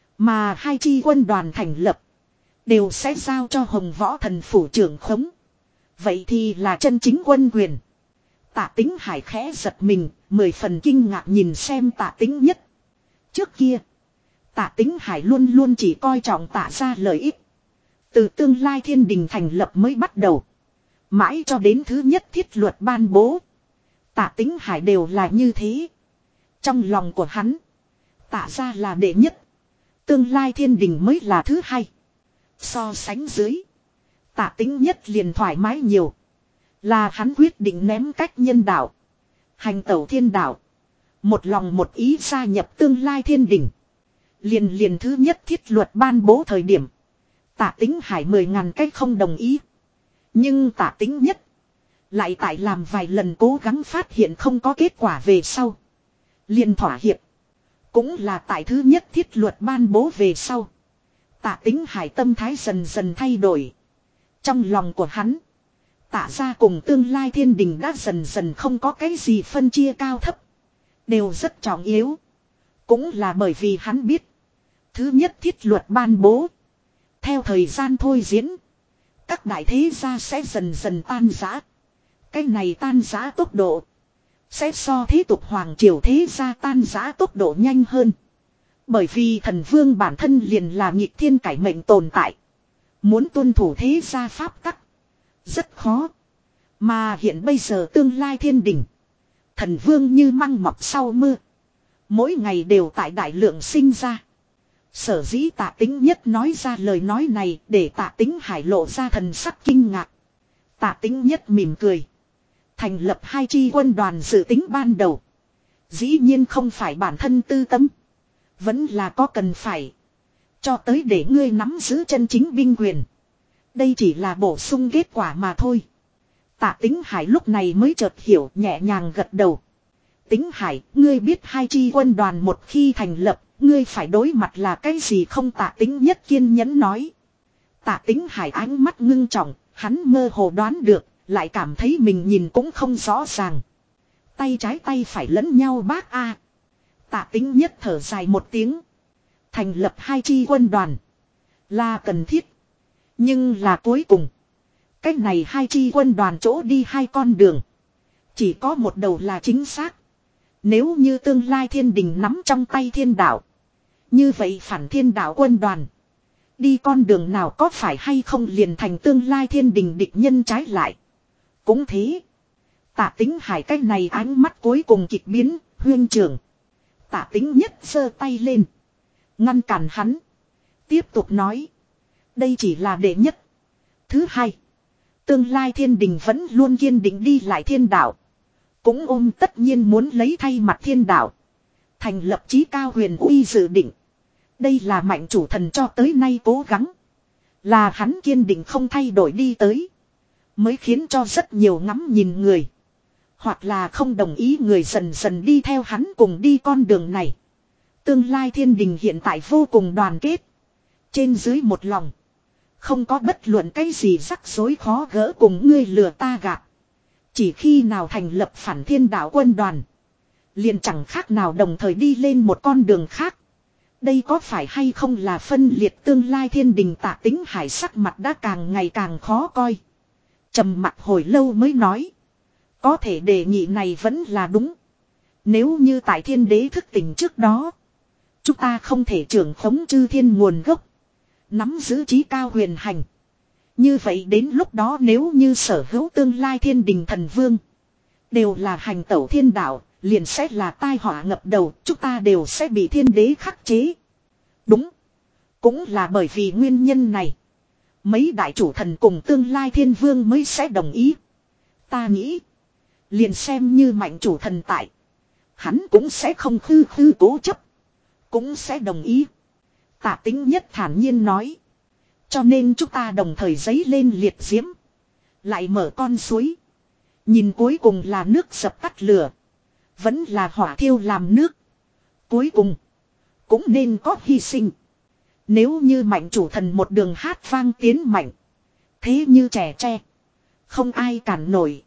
Mà hai chi quân đoàn thành lập. Đều sẽ giao cho hồng võ thần phủ trưởng khống. Vậy thì là chân chính quân quyền. Tạ Tính Hải khẽ giật mình, mười phần kinh ngạc nhìn xem Tạ Tính Nhất. Trước kia, Tạ Tính Hải luôn luôn chỉ coi trọng Tạ ra lợi ích. Từ tương lai thiên đình thành lập mới bắt đầu. Mãi cho đến thứ nhất thiết luật ban bố. Tạ Tính Hải đều là như thế. Trong lòng của hắn, Tạ ra là đệ nhất. Tương lai thiên đình mới là thứ hai. So sánh dưới, Tạ Tính Nhất liền thoải mái nhiều. Là hắn quyết định ném cách nhân đạo. Hành tẩu thiên đạo. Một lòng một ý gia nhập tương lai thiên đình. Liền liền thứ nhất thiết luật ban bố thời điểm. Tạ Tính Hải mười ngàn cách không đồng ý. Nhưng Tạ Tính Nhất lại tại làm vài lần cố gắng phát hiện không có kết quả về sau. Liền thỏa hiệp. Cũng là tại thứ nhất thiết luật ban bố về sau. Tạ Tính Hải tâm thái dần dần thay đổi. Trong lòng của hắn, Tạ ra cùng tương lai thiên đình đã dần dần không có cái gì phân chia cao thấp. Đều rất trọng yếu. Cũng là bởi vì hắn biết. Thứ nhất thiết luật ban bố. Theo thời gian thôi diễn. Các đại thế gia sẽ dần dần tan rã. Cái này tan rã tốc độ. Sẽ so thế tục hoàng triều thế gia tan rã tốc độ nhanh hơn. Bởi vì thần vương bản thân liền là nghịch thiên cải mệnh tồn tại. Muốn tuân thủ thế gia pháp tắc. Rất khó. Mà hiện bây giờ tương lai thiên đình. Thần vương như măng mọc sau mưa. Mỗi ngày đều tại đại lượng sinh ra. Sở dĩ Tạ Tĩnh Nhất nói ra lời nói này để Tạ Tĩnh Hải lộ ra thần sắc kinh ngạc. Tạ Tĩnh Nhất mỉm cười. Thành lập hai chi quân đoàn dự tính ban đầu. Dĩ nhiên không phải bản thân tư tâm. Vẫn là có cần phải. Cho tới để ngươi nắm giữ chân chính binh quyền. Đây chỉ là bổ sung kết quả mà thôi. Tạ Tĩnh Hải lúc này mới chợt hiểu, nhẹ nhàng gật đầu. Tĩnh Hải, ngươi biết hai chi quân đoàn một khi thành lập, ngươi phải đối mặt là cái gì không? Tạ Tĩnh Nhất kiên nhẫn nói. Tạ Tĩnh Hải ánh mắt ngưng trọng, hắn mơ hồ đoán được, lại cảm thấy mình nhìn cũng không rõ ràng. Tay trái tay phải lẫn nhau bác a. Tạ Tĩnh Nhất thở dài một tiếng. Thành lập hai chi quân đoàn là cần thiết. Nhưng là cuối cùng. Cách này hai chi quân đoàn chỗ đi hai con đường. Chỉ có một đầu là chính xác. Nếu như tương lai thiên đình nắm trong tay thiên đạo. Như vậy phản thiên đạo quân đoàn. Đi con đường nào có phải hay không liền thành tương lai thiên đình địch nhân trái lại. Cũng thế. Tạ Tĩnh Hải cách này ánh mắt cuối cùng kịch biến, huyên trưởng. Tạ Tĩnh Nhất giơ tay lên. Ngăn cản hắn. Tiếp tục nói. Đây chỉ là đệ nhất. Thứ hai. Tương lai thiên đình vẫn luôn kiên định đi lại thiên đạo. Cũng ôm tất nhiên muốn lấy thay mặt thiên đạo. Thành lập chí cao huyền uy dự định. Đây là mạnh chủ thần cho tới nay cố gắng. Là hắn kiên định không thay đổi đi tới. Mới khiến cho rất nhiều ngắm nhìn người. Hoặc là không đồng ý người dần dần đi theo hắn cùng đi con đường này. Tương lai thiên đình hiện tại vô cùng đoàn kết. Trên dưới một lòng. Không có bất luận cái gì rắc rối khó gỡ cùng ngươi lừa ta gạt. Chỉ khi nào thành lập phản thiên đạo quân đoàn. Liền chẳng khác nào đồng thời đi lên một con đường khác. Đây có phải hay không là phân liệt tương lai thiên đình? Tạ Tĩnh Hải sắc mặt đã càng ngày càng khó coi. Trầm mặt hồi lâu mới nói. Có thể đề nghị này vẫn là đúng. Nếu như tại thiên đế thức tỉnh trước đó. Chúng ta không thể trưởng khống chư thiên nguồn gốc. Nắm giữ trí cao huyền hành. Như vậy đến lúc đó nếu như sở hữu tương lai thiên đình thần vương. Đều là hành tẩu thiên đạo. Liền sẽ là tai họa ngập đầu. Chúng ta đều sẽ bị thiên đế khắc chế. Đúng. Cũng là bởi vì nguyên nhân này. Mấy đại chủ thần cùng tương lai thiên vương mới sẽ đồng ý. Ta nghĩ. Liền xem như mạnh chủ thần tại. Hắn cũng sẽ không khư khư cố chấp. Cũng sẽ đồng ý. Tạ Tĩnh Nhất thản nhiên nói. Cho nên chúng ta đồng thời giấy lên liệt diễm. Lại mở con suối. Nhìn cuối cùng là nước dập tắt lửa. Vẫn là hỏa thiêu làm nước. Cuối cùng. Cũng nên có hy sinh. Nếu như mạnh chủ thần một đường hát vang tiến mạnh. Thế như trẻ tre. Không ai cản nổi.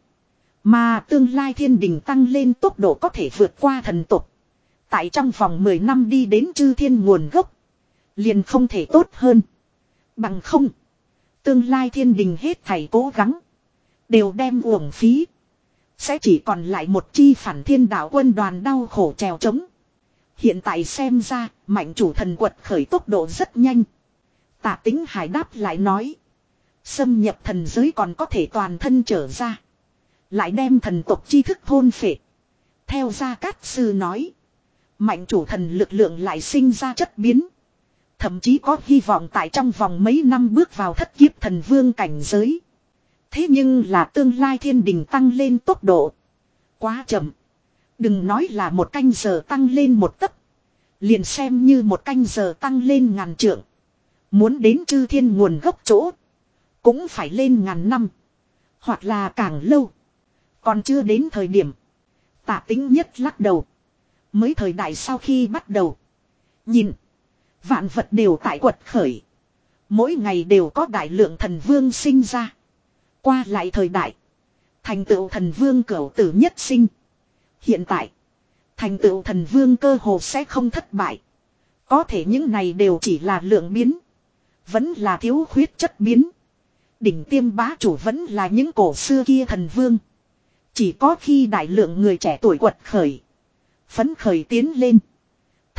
Mà tương lai thiên đình tăng lên tốc độ có thể vượt qua thần tục. Tại trong vòng mười năm đi đến chư thiên nguồn gốc. Liền không thể tốt hơn. Bằng không. Tương lai thiên đình hết thảy cố gắng. Đều đem uổng phí. Sẽ chỉ còn lại một chi phản thiên đạo quân đoàn đau khổ trèo trống. Hiện tại xem ra mạnh chủ thần quật khởi tốc độ rất nhanh. Tạ Tĩnh Hải đáp lại nói. Xâm nhập thần giới còn có thể toàn thân trở ra. Lại đem thần tộc tri thức thôn phệ. Theo Gia Cát Sư nói. Mạnh chủ thần lực lượng lại sinh ra chất biến. Thậm chí có hy vọng tại trong vòng mấy năm bước vào thất kiếp thần vương cảnh giới. Thế nhưng là tương lai thiên đình tăng lên tốc độ. Quá chậm. Đừng nói là một canh giờ tăng lên một tấc. Liền xem như một canh giờ tăng lên ngàn trượng. Muốn đến chư thiên nguồn gốc chỗ. Cũng phải lên ngàn năm. Hoặc là càng lâu. Còn chưa đến thời điểm. Tạ Tĩnh Nhất lắc đầu. Mới thời đại sau khi bắt đầu. Nhìn. Vạn vật đều tại quật khởi. Mỗi ngày đều có đại lượng thần vương sinh ra. Qua lại thời đại. Thành tựu thần vương cửu tử nhất sinh. Hiện tại. Thành tựu thần vương cơ hồ sẽ không thất bại. Có thể những này đều chỉ là lượng biến. Vẫn là thiếu khuyết chất biến. Đỉnh tiêm bá chủ vẫn là những cổ xưa kia thần vương. Chỉ có khi đại lượng người trẻ tuổi quật khởi. Phấn khởi tiến lên.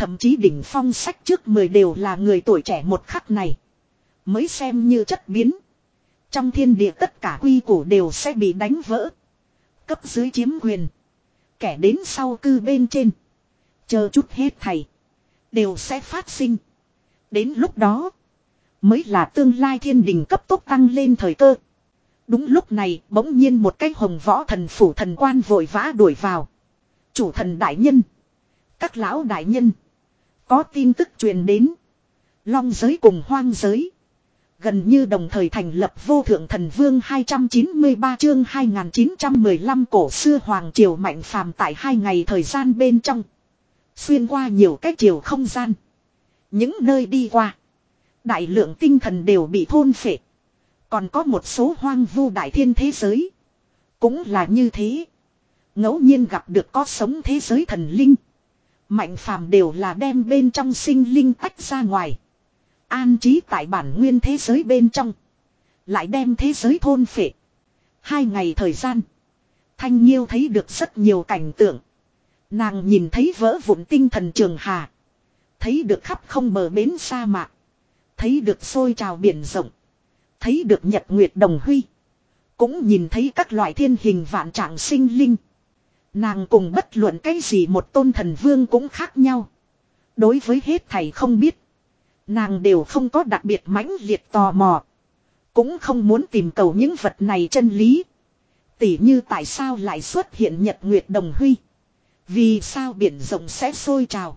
Thậm chí đỉnh phong sách trước mười đều là người tuổi trẻ một khắc này. Mới xem như chất biến. Trong thiên địa tất cả quy củ đều sẽ bị đánh vỡ. Cấp dưới chiếm quyền. Kẻ đến sau cư bên trên. Chờ chút hết thầy. Đều sẽ phát sinh. Đến lúc đó. Mới là tương lai thiên đình cấp tốc tăng lên thời cơ. Đúng lúc này bỗng nhiên một cái hồng võ thần phủ thần quan vội vã đuổi vào. Chủ thần đại nhân. Các lão đại nhân. Có tin tức truyền đến. Long giới cùng hoang giới. Gần như đồng thời thành lập vô thượng thần vương hai trăm chín mươi ba chương hai nghìn chín trăm mười lăm cổ xưa hoàng triều mạnh phàm tại hai ngày thời gian bên trong. Xuyên qua nhiều cái chiều không gian. Những nơi đi qua. Đại lượng tinh thần đều bị thôn phệ. Còn có một số hoang vu đại thiên thế giới. Cũng là như thế. Ngẫu nhiên gặp được có sống thế giới thần linh. Mạnh phàm đều là đem bên trong sinh linh tách ra ngoài. An trí tại bản nguyên thế giới bên trong. Lại đem thế giới thôn phệ. Hai ngày thời gian. Thanh Nhiêu thấy được rất nhiều cảnh tượng. Nàng nhìn thấy vỡ vụn tinh thần trường hà. Thấy được khắp không bờ bến sa mạc. Thấy được sôi trào biển rộng. Thấy được nhật nguyệt đồng huy. Cũng nhìn thấy các loại thiên hình vạn trạng sinh linh. Nàng cùng bất luận cái gì một tôn thần vương cũng khác nhau. Đối với hết thầy không biết. Nàng đều không có đặc biệt mãnh liệt tò mò. Cũng không muốn tìm cầu những vật này chân lý. Tỉ như tại sao lại xuất hiện nhật nguyệt đồng huy. Vì sao biển rộng sẽ sôi trào.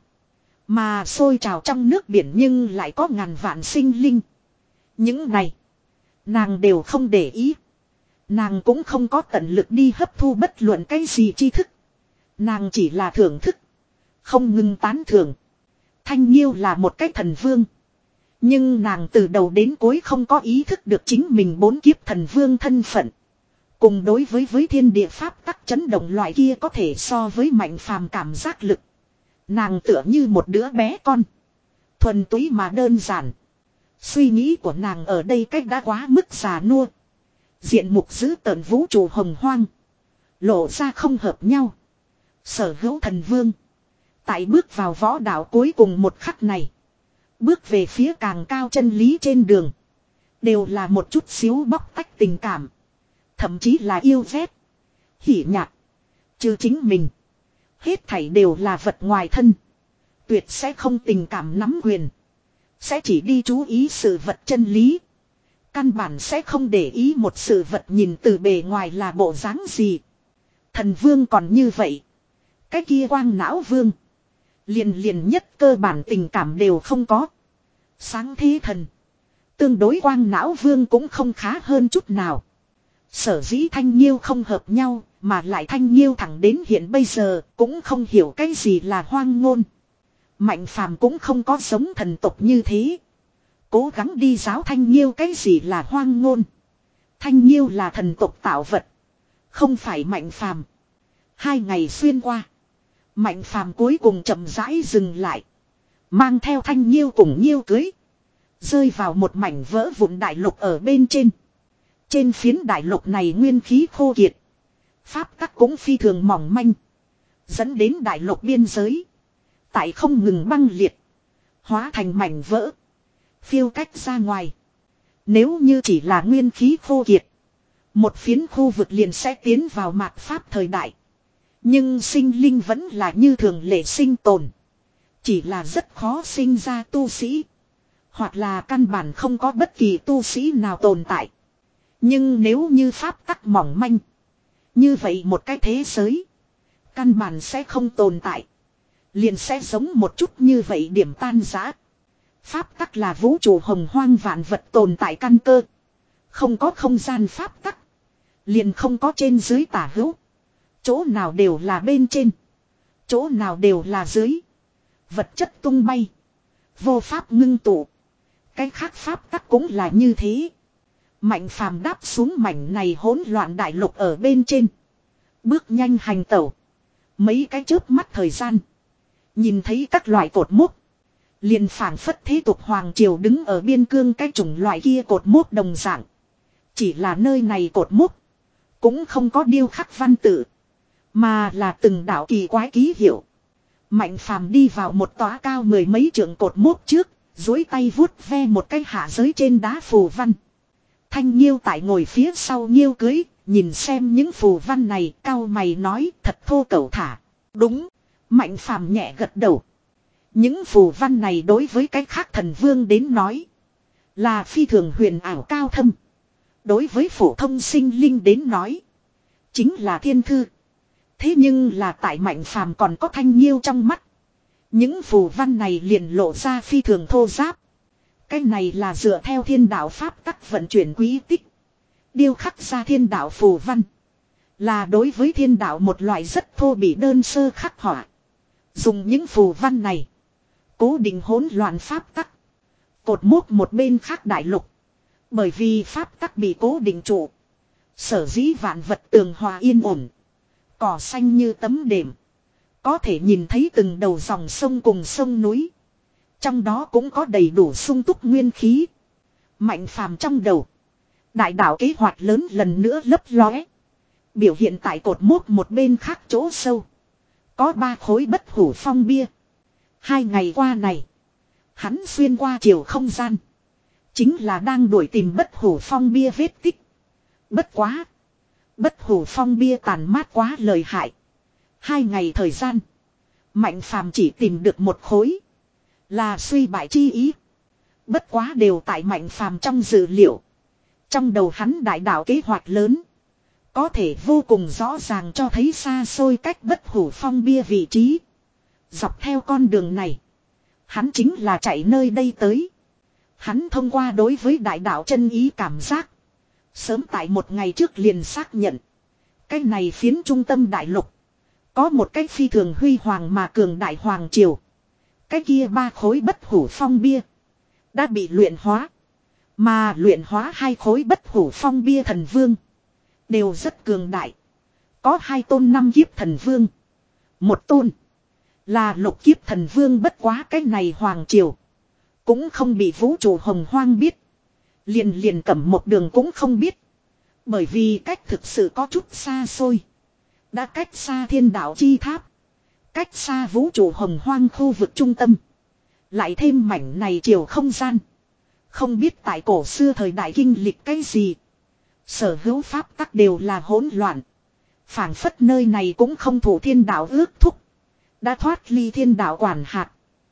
Mà sôi trào trong nước biển nhưng lại có ngàn vạn sinh linh. Những này. Nàng đều không để ý. Nàng cũng không có tận lực đi hấp thu bất luận cái gì tri thức. Nàng chỉ là thưởng thức. Không ngừng tán thưởng. Thanh Nhiêu là một cái thần vương. Nhưng nàng từ đầu đến cuối không có ý thức được chính mình bốn kiếp thần vương thân phận. Cùng đối với với thiên địa pháp tắc chấn động loại kia có thể so với mạnh phàm cảm giác lực. Nàng tựa như một đứa bé con. Thuần túy mà đơn giản. Suy nghĩ của nàng ở đây cách đã quá mức già nua. Diện mục giữ tợn vũ trụ hồng hoang. Lộ ra không hợp nhau. Sở hữu thần vương. Tại bước vào võ đạo cuối cùng một khắc này. Bước về phía càng cao chân lý trên đường. Đều là một chút xíu bóc tách tình cảm. Thậm chí là yêu ghét. Hỉ nhạc. Chứ chính mình. Hết thảy đều là vật ngoài thân. Tuyệt sẽ không tình cảm nắm quyền. Sẽ chỉ đi chú ý sự vật chân lý. Căn bản sẽ không để ý một sự vật nhìn từ bề ngoài là bộ dáng gì. Thần vương còn như vậy. Cái kia quang não vương. Liền liền nhất cơ bản tình cảm đều không có. Sáng thế thần. Tương đối quang não vương cũng không khá hơn chút nào. Sở dĩ Thanh Nhiêu không hợp nhau. Mà lại Thanh Nhiêu thẳng đến hiện bây giờ cũng không hiểu cái gì là hoang ngôn. Mạnh phàm cũng không có giống thần tộc như thế. Cố gắng đi giáo Thanh Nhiêu cái gì là hoang ngôn. Thanh Nhiêu là thần tộc tạo vật. Không phải Mạnh phàm. Hai ngày xuyên qua. Mạnh phàm cuối cùng chậm rãi dừng lại. Mang theo Thanh Nhiêu cùng Nhiêu cưới. Rơi vào một mảnh vỡ vụn đại lục ở bên trên. Trên phiến đại lục này nguyên khí khô kiệt. Pháp tắc cũng phi thường mỏng manh. Dẫn đến đại lục biên giới. Tại không ngừng băng liệt. Hóa thành mảnh vỡ. Phiêu cách ra ngoài. Nếu như chỉ là nguyên khí khô kiệt. Một phiến khu vực liền sẽ tiến vào mạt pháp thời đại. Nhưng sinh linh vẫn là như thường lệ sinh tồn. Chỉ là rất khó sinh ra tu sĩ. Hoặc là căn bản không có bất kỳ tu sĩ nào tồn tại. Nhưng nếu như pháp tắc mỏng manh. Như vậy một cái thế giới. Căn bản sẽ không tồn tại. Liền sẽ giống một chút như vậy điểm tan rã. Pháp tắc là vũ trụ hồng hoang vạn vật tồn tại căn cơ. Không có không gian pháp tắc. Liền không có trên dưới tả hữu. Chỗ nào đều là bên trên. Chỗ nào đều là dưới. Vật chất tung bay. Vô pháp ngưng tụ. Cái khác pháp tắc cũng là như thế. Mạnh phàm đáp xuống mảnh này hỗn loạn đại lục ở bên trên. Bước nhanh hành tẩu. Mấy cái chớp mắt thời gian. Nhìn thấy các loại cột mốc. Liền phảng phất thế tục hoàng triều đứng ở biên cương cái chủng loại kia cột mốc đồng dạng. Chỉ là nơi này cột mốc. Cũng không có điêu khắc văn tự. Mà là từng đạo kỳ quái ký hiệu. Mạnh phàm đi vào một tòa cao mười mấy trượng cột mốc trước, duỗi tay vuốt ve một cái hạ giới trên đá phù văn. Thanh Nhiêu tại ngồi phía sau Nhiêu Cưới, nhìn xem những phù văn này, cao mày nói thật thô cẩu thả. Đúng, Mạnh phàm nhẹ gật đầu. Những phù văn này đối với cái khác thần vương đến nói là phi thường huyền ảo cao thâm. Đối với phổ thông sinh linh đến nói chính là thiên thư. Thế nhưng là tại Mạnh phàm còn có Thanh Nhiêu trong mắt, những phù văn này liền lộ ra phi thường thô giáp. Cái này là dựa theo thiên đạo pháp tắc vận chuyển quý tích, điêu khắc ra thiên đạo phù văn, là đối với thiên đạo một loại rất thô bỉ đơn sơ khắc họa. Dùng những phù văn này cố định hỗn loạn pháp tắc. Cột mốc một bên khác đại lục, bởi vì pháp tắc bị cố định trụ, sở dĩ vạn vật tường hòa yên ổn, cỏ xanh như tấm đệm. Có thể nhìn thấy từng đầu dòng sông cùng sông núi, trong đó cũng có đầy đủ sung túc nguyên khí. Mạnh phàm trong đầu, đại đạo kế hoạch lớn lần nữa lấp lóe. Biểu hiện tại cột mốc một bên khác chỗ sâu, có ba khối bất hủ phong bia. Hai ngày qua này, hắn xuyên qua chiều không gian, chính là đang đuổi tìm bất hủ phong bia vết tích. Bất quá, bất hủ phong bia tàn mát quá lợi hại. Hai ngày thời gian, Mạnh phàm chỉ tìm được một khối, là suy bại chi ý. Bất quá đều tại Mạnh phàm trong dự liệu. Trong đầu hắn đại đạo kế hoạch lớn, có thể vô cùng rõ ràng cho thấy xa xôi cách bất hủ phong bia vị trí. Dọc theo con đường này, hắn chính là chạy nơi đây tới. Hắn thông qua đối với đại đạo chân ý cảm giác, sớm tại một ngày trước liền xác nhận, cái này phiến trung tâm đại lục có một cái phi thường huy hoàng mà cường đại hoàng triều. Cái kia ba khối bất hủ phong bia đã bị luyện hóa, mà luyện hóa hai khối bất hủ phong bia thần vương đều rất cường đại. Có hai tôn năm kiếp thần vương, một tôn là lục kiếp thần vương. Bất quá cái này hoàng triều cũng không bị vũ trụ hồng hoang biết, liền liền cẩm một đường cũng không biết, bởi vì cách thực sự có chút xa xôi, đã cách xa thiên đạo chi tháp, cách xa vũ trụ hồng hoang khu vực trung tâm, lại thêm mảnh này chiều không gian, không biết tại cổ xưa thời đại kinh lịch cái gì, sở hữu pháp tắc đều là hỗn loạn, phảng phất nơi này cũng không thủ thiên đạo ước thúc, đã thoát ly thiên đạo quản hạt.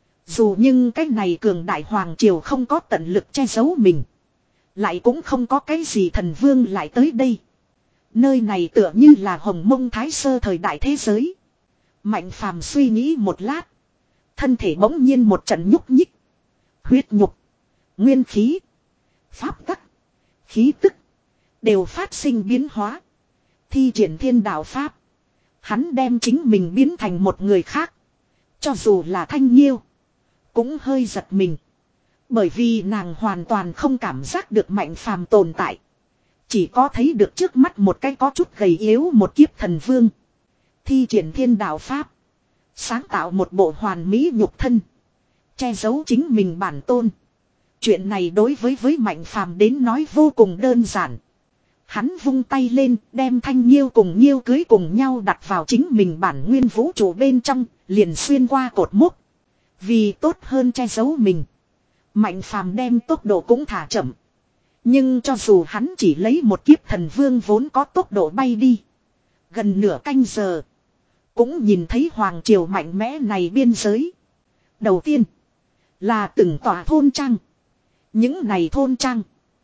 Dù nhưng cái này cường đại hoàng triều không có tận lực che giấu mình, lại cũng không có cái gì thần vương lại tới đây. Nơi này tựa như là Hồng Mông Thái Sơ thời đại thế giới. Mạnh phàm suy nghĩ một lát, thân thể bỗng nhiên một trận nhúc nhích. Huyết nhục, nguyên khí, pháp tắc, khí tức đều phát sinh biến hóa. Thi triển thiên đạo pháp, hắn đem chính mình biến thành một người khác. Cho dù là Thanh Nhiêu cũng hơi giật mình, bởi vì nàng hoàn toàn không cảm giác được Mạnh phàm tồn tại, chỉ có thấy được trước mắt một cái có chút gầy yếu một kiếp thần vương. Thi triển thiên đạo pháp, sáng tạo một bộ hoàn mỹ nhục thân, che giấu chính mình bản tôn. Chuyện này đối với với Mạnh phàm đến nói vô cùng đơn giản. Hắn vung tay lên, đem Thanh Nhiêu cùng Nhiêu Cưới cùng nhau đặt vào chính mình bản nguyên vũ trụ bên trong, liền xuyên qua cột mốc. Vì tốt hơn che giấu mình, Mạnh phàm đem tốc độ cũng thả chậm. Nhưng cho dù hắn chỉ lấy một kiếp thần vương vốn có tốc độ bay đi, gần nửa canh giờ cũng nhìn thấy hoàng triều mạnh mẽ này biên giới. Đầu tiên là từng tòa thôn trang. Những này thôn trang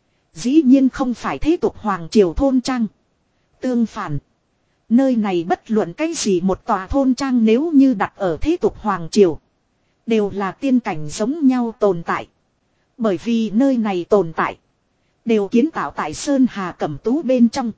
dĩ nhiên không phải thế tục hoàng triều thôn trang. Tương phản, nơi này bất luận cái gì một tòa thôn trang nếu như đặt ở thế tục hoàng triều, đều là tiên cảnh giống nhau tồn tại. Bởi vì nơi này tồn tại đều kiến tạo tại Sơn Hà Cẩm Tú bên trong,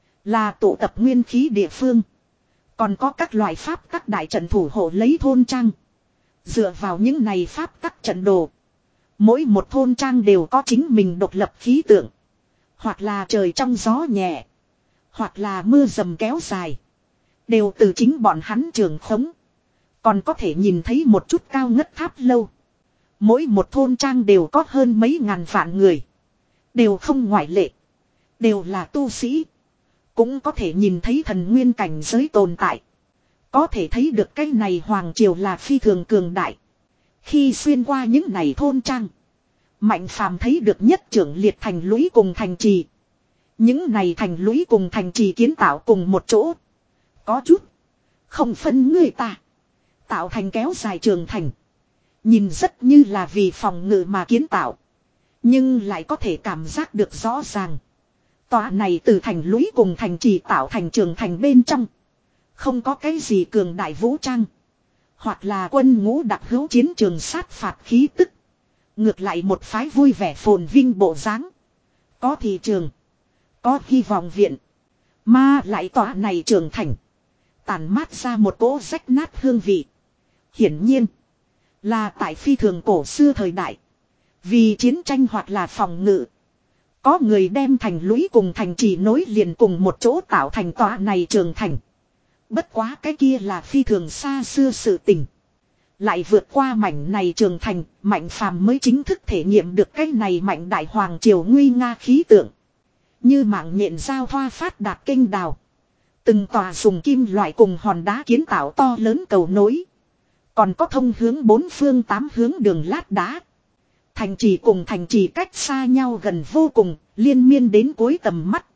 là tụ tập nguyên khí địa phương. Còn có các loại pháp tắc đại trận thủ hộ lấy thôn trang. Dựa vào những này pháp tắc trận đồ, mỗi một thôn trang đều có chính mình độc lập khí tượng. Hoặc là trời trong gió nhẹ, hoặc là mưa dầm kéo dài, đều từ chính bọn hắn trường khống. Còn có thể nhìn thấy một chút cao ngất tháp lâu. Mỗi một thôn trang đều có hơn mấy ngàn vạn người, đều không ngoại lệ, đều là tu sĩ. Cũng có thể nhìn thấy thần nguyên cảnh giới tồn tại. Có thể thấy được cái này hoàng triều là phi thường cường đại. Khi xuyên qua những này thôn trang, Mạnh Phàm thấy được nhất trưởng liệt thành lũy cùng thành trì. Những này thành lũy cùng thành trì kiến tạo cùng một chỗ. Có chút không phân người ta. Tạo thành kéo dài trường thành. Nhìn rất như là vì phòng ngự mà kiến tạo. Nhưng lại có thể cảm giác được rõ ràng. Tòa này từ thành lũy cùng thành trì tạo thành trường thành bên trong. Không có cái gì cường đại vũ trang. Hoặc là quân ngũ đặc hữu chiến trường sát phạt khí tức. Ngược lại một phái vui vẻ phồn vinh bộ dáng. Có thị trường. Có hy vọng viện. Mà lại tòa này trường thành. Tàn mát ra một cỗ rách nát hương vị. Hiển nhiên. Là tại phi thường cổ xưa thời đại. Vì chiến tranh hoặc là phòng ngự. Có người đem thành lũy cùng thành trì nối liền cùng một chỗ tạo thành tòa này trường thành. Bất quá cái kia là phi thường xa xưa sự tình. Lại vượt qua mảnh này trường thành, Mạnh Phàm mới chính thức thể nghiệm được cái này mạnh đại hoàng triều nguy nga khí tượng. Như mạng nhện giao thoa phát đạt kênh đào. Từng tòa dùng kim loại cùng hòn đá kiến tạo to lớn cầu nối. Còn có thông hướng bốn phương tám hướng đường lát đá. Thành trì cùng thành trì cách xa nhau gần vô cùng, liên miên đến cuối tầm mắt.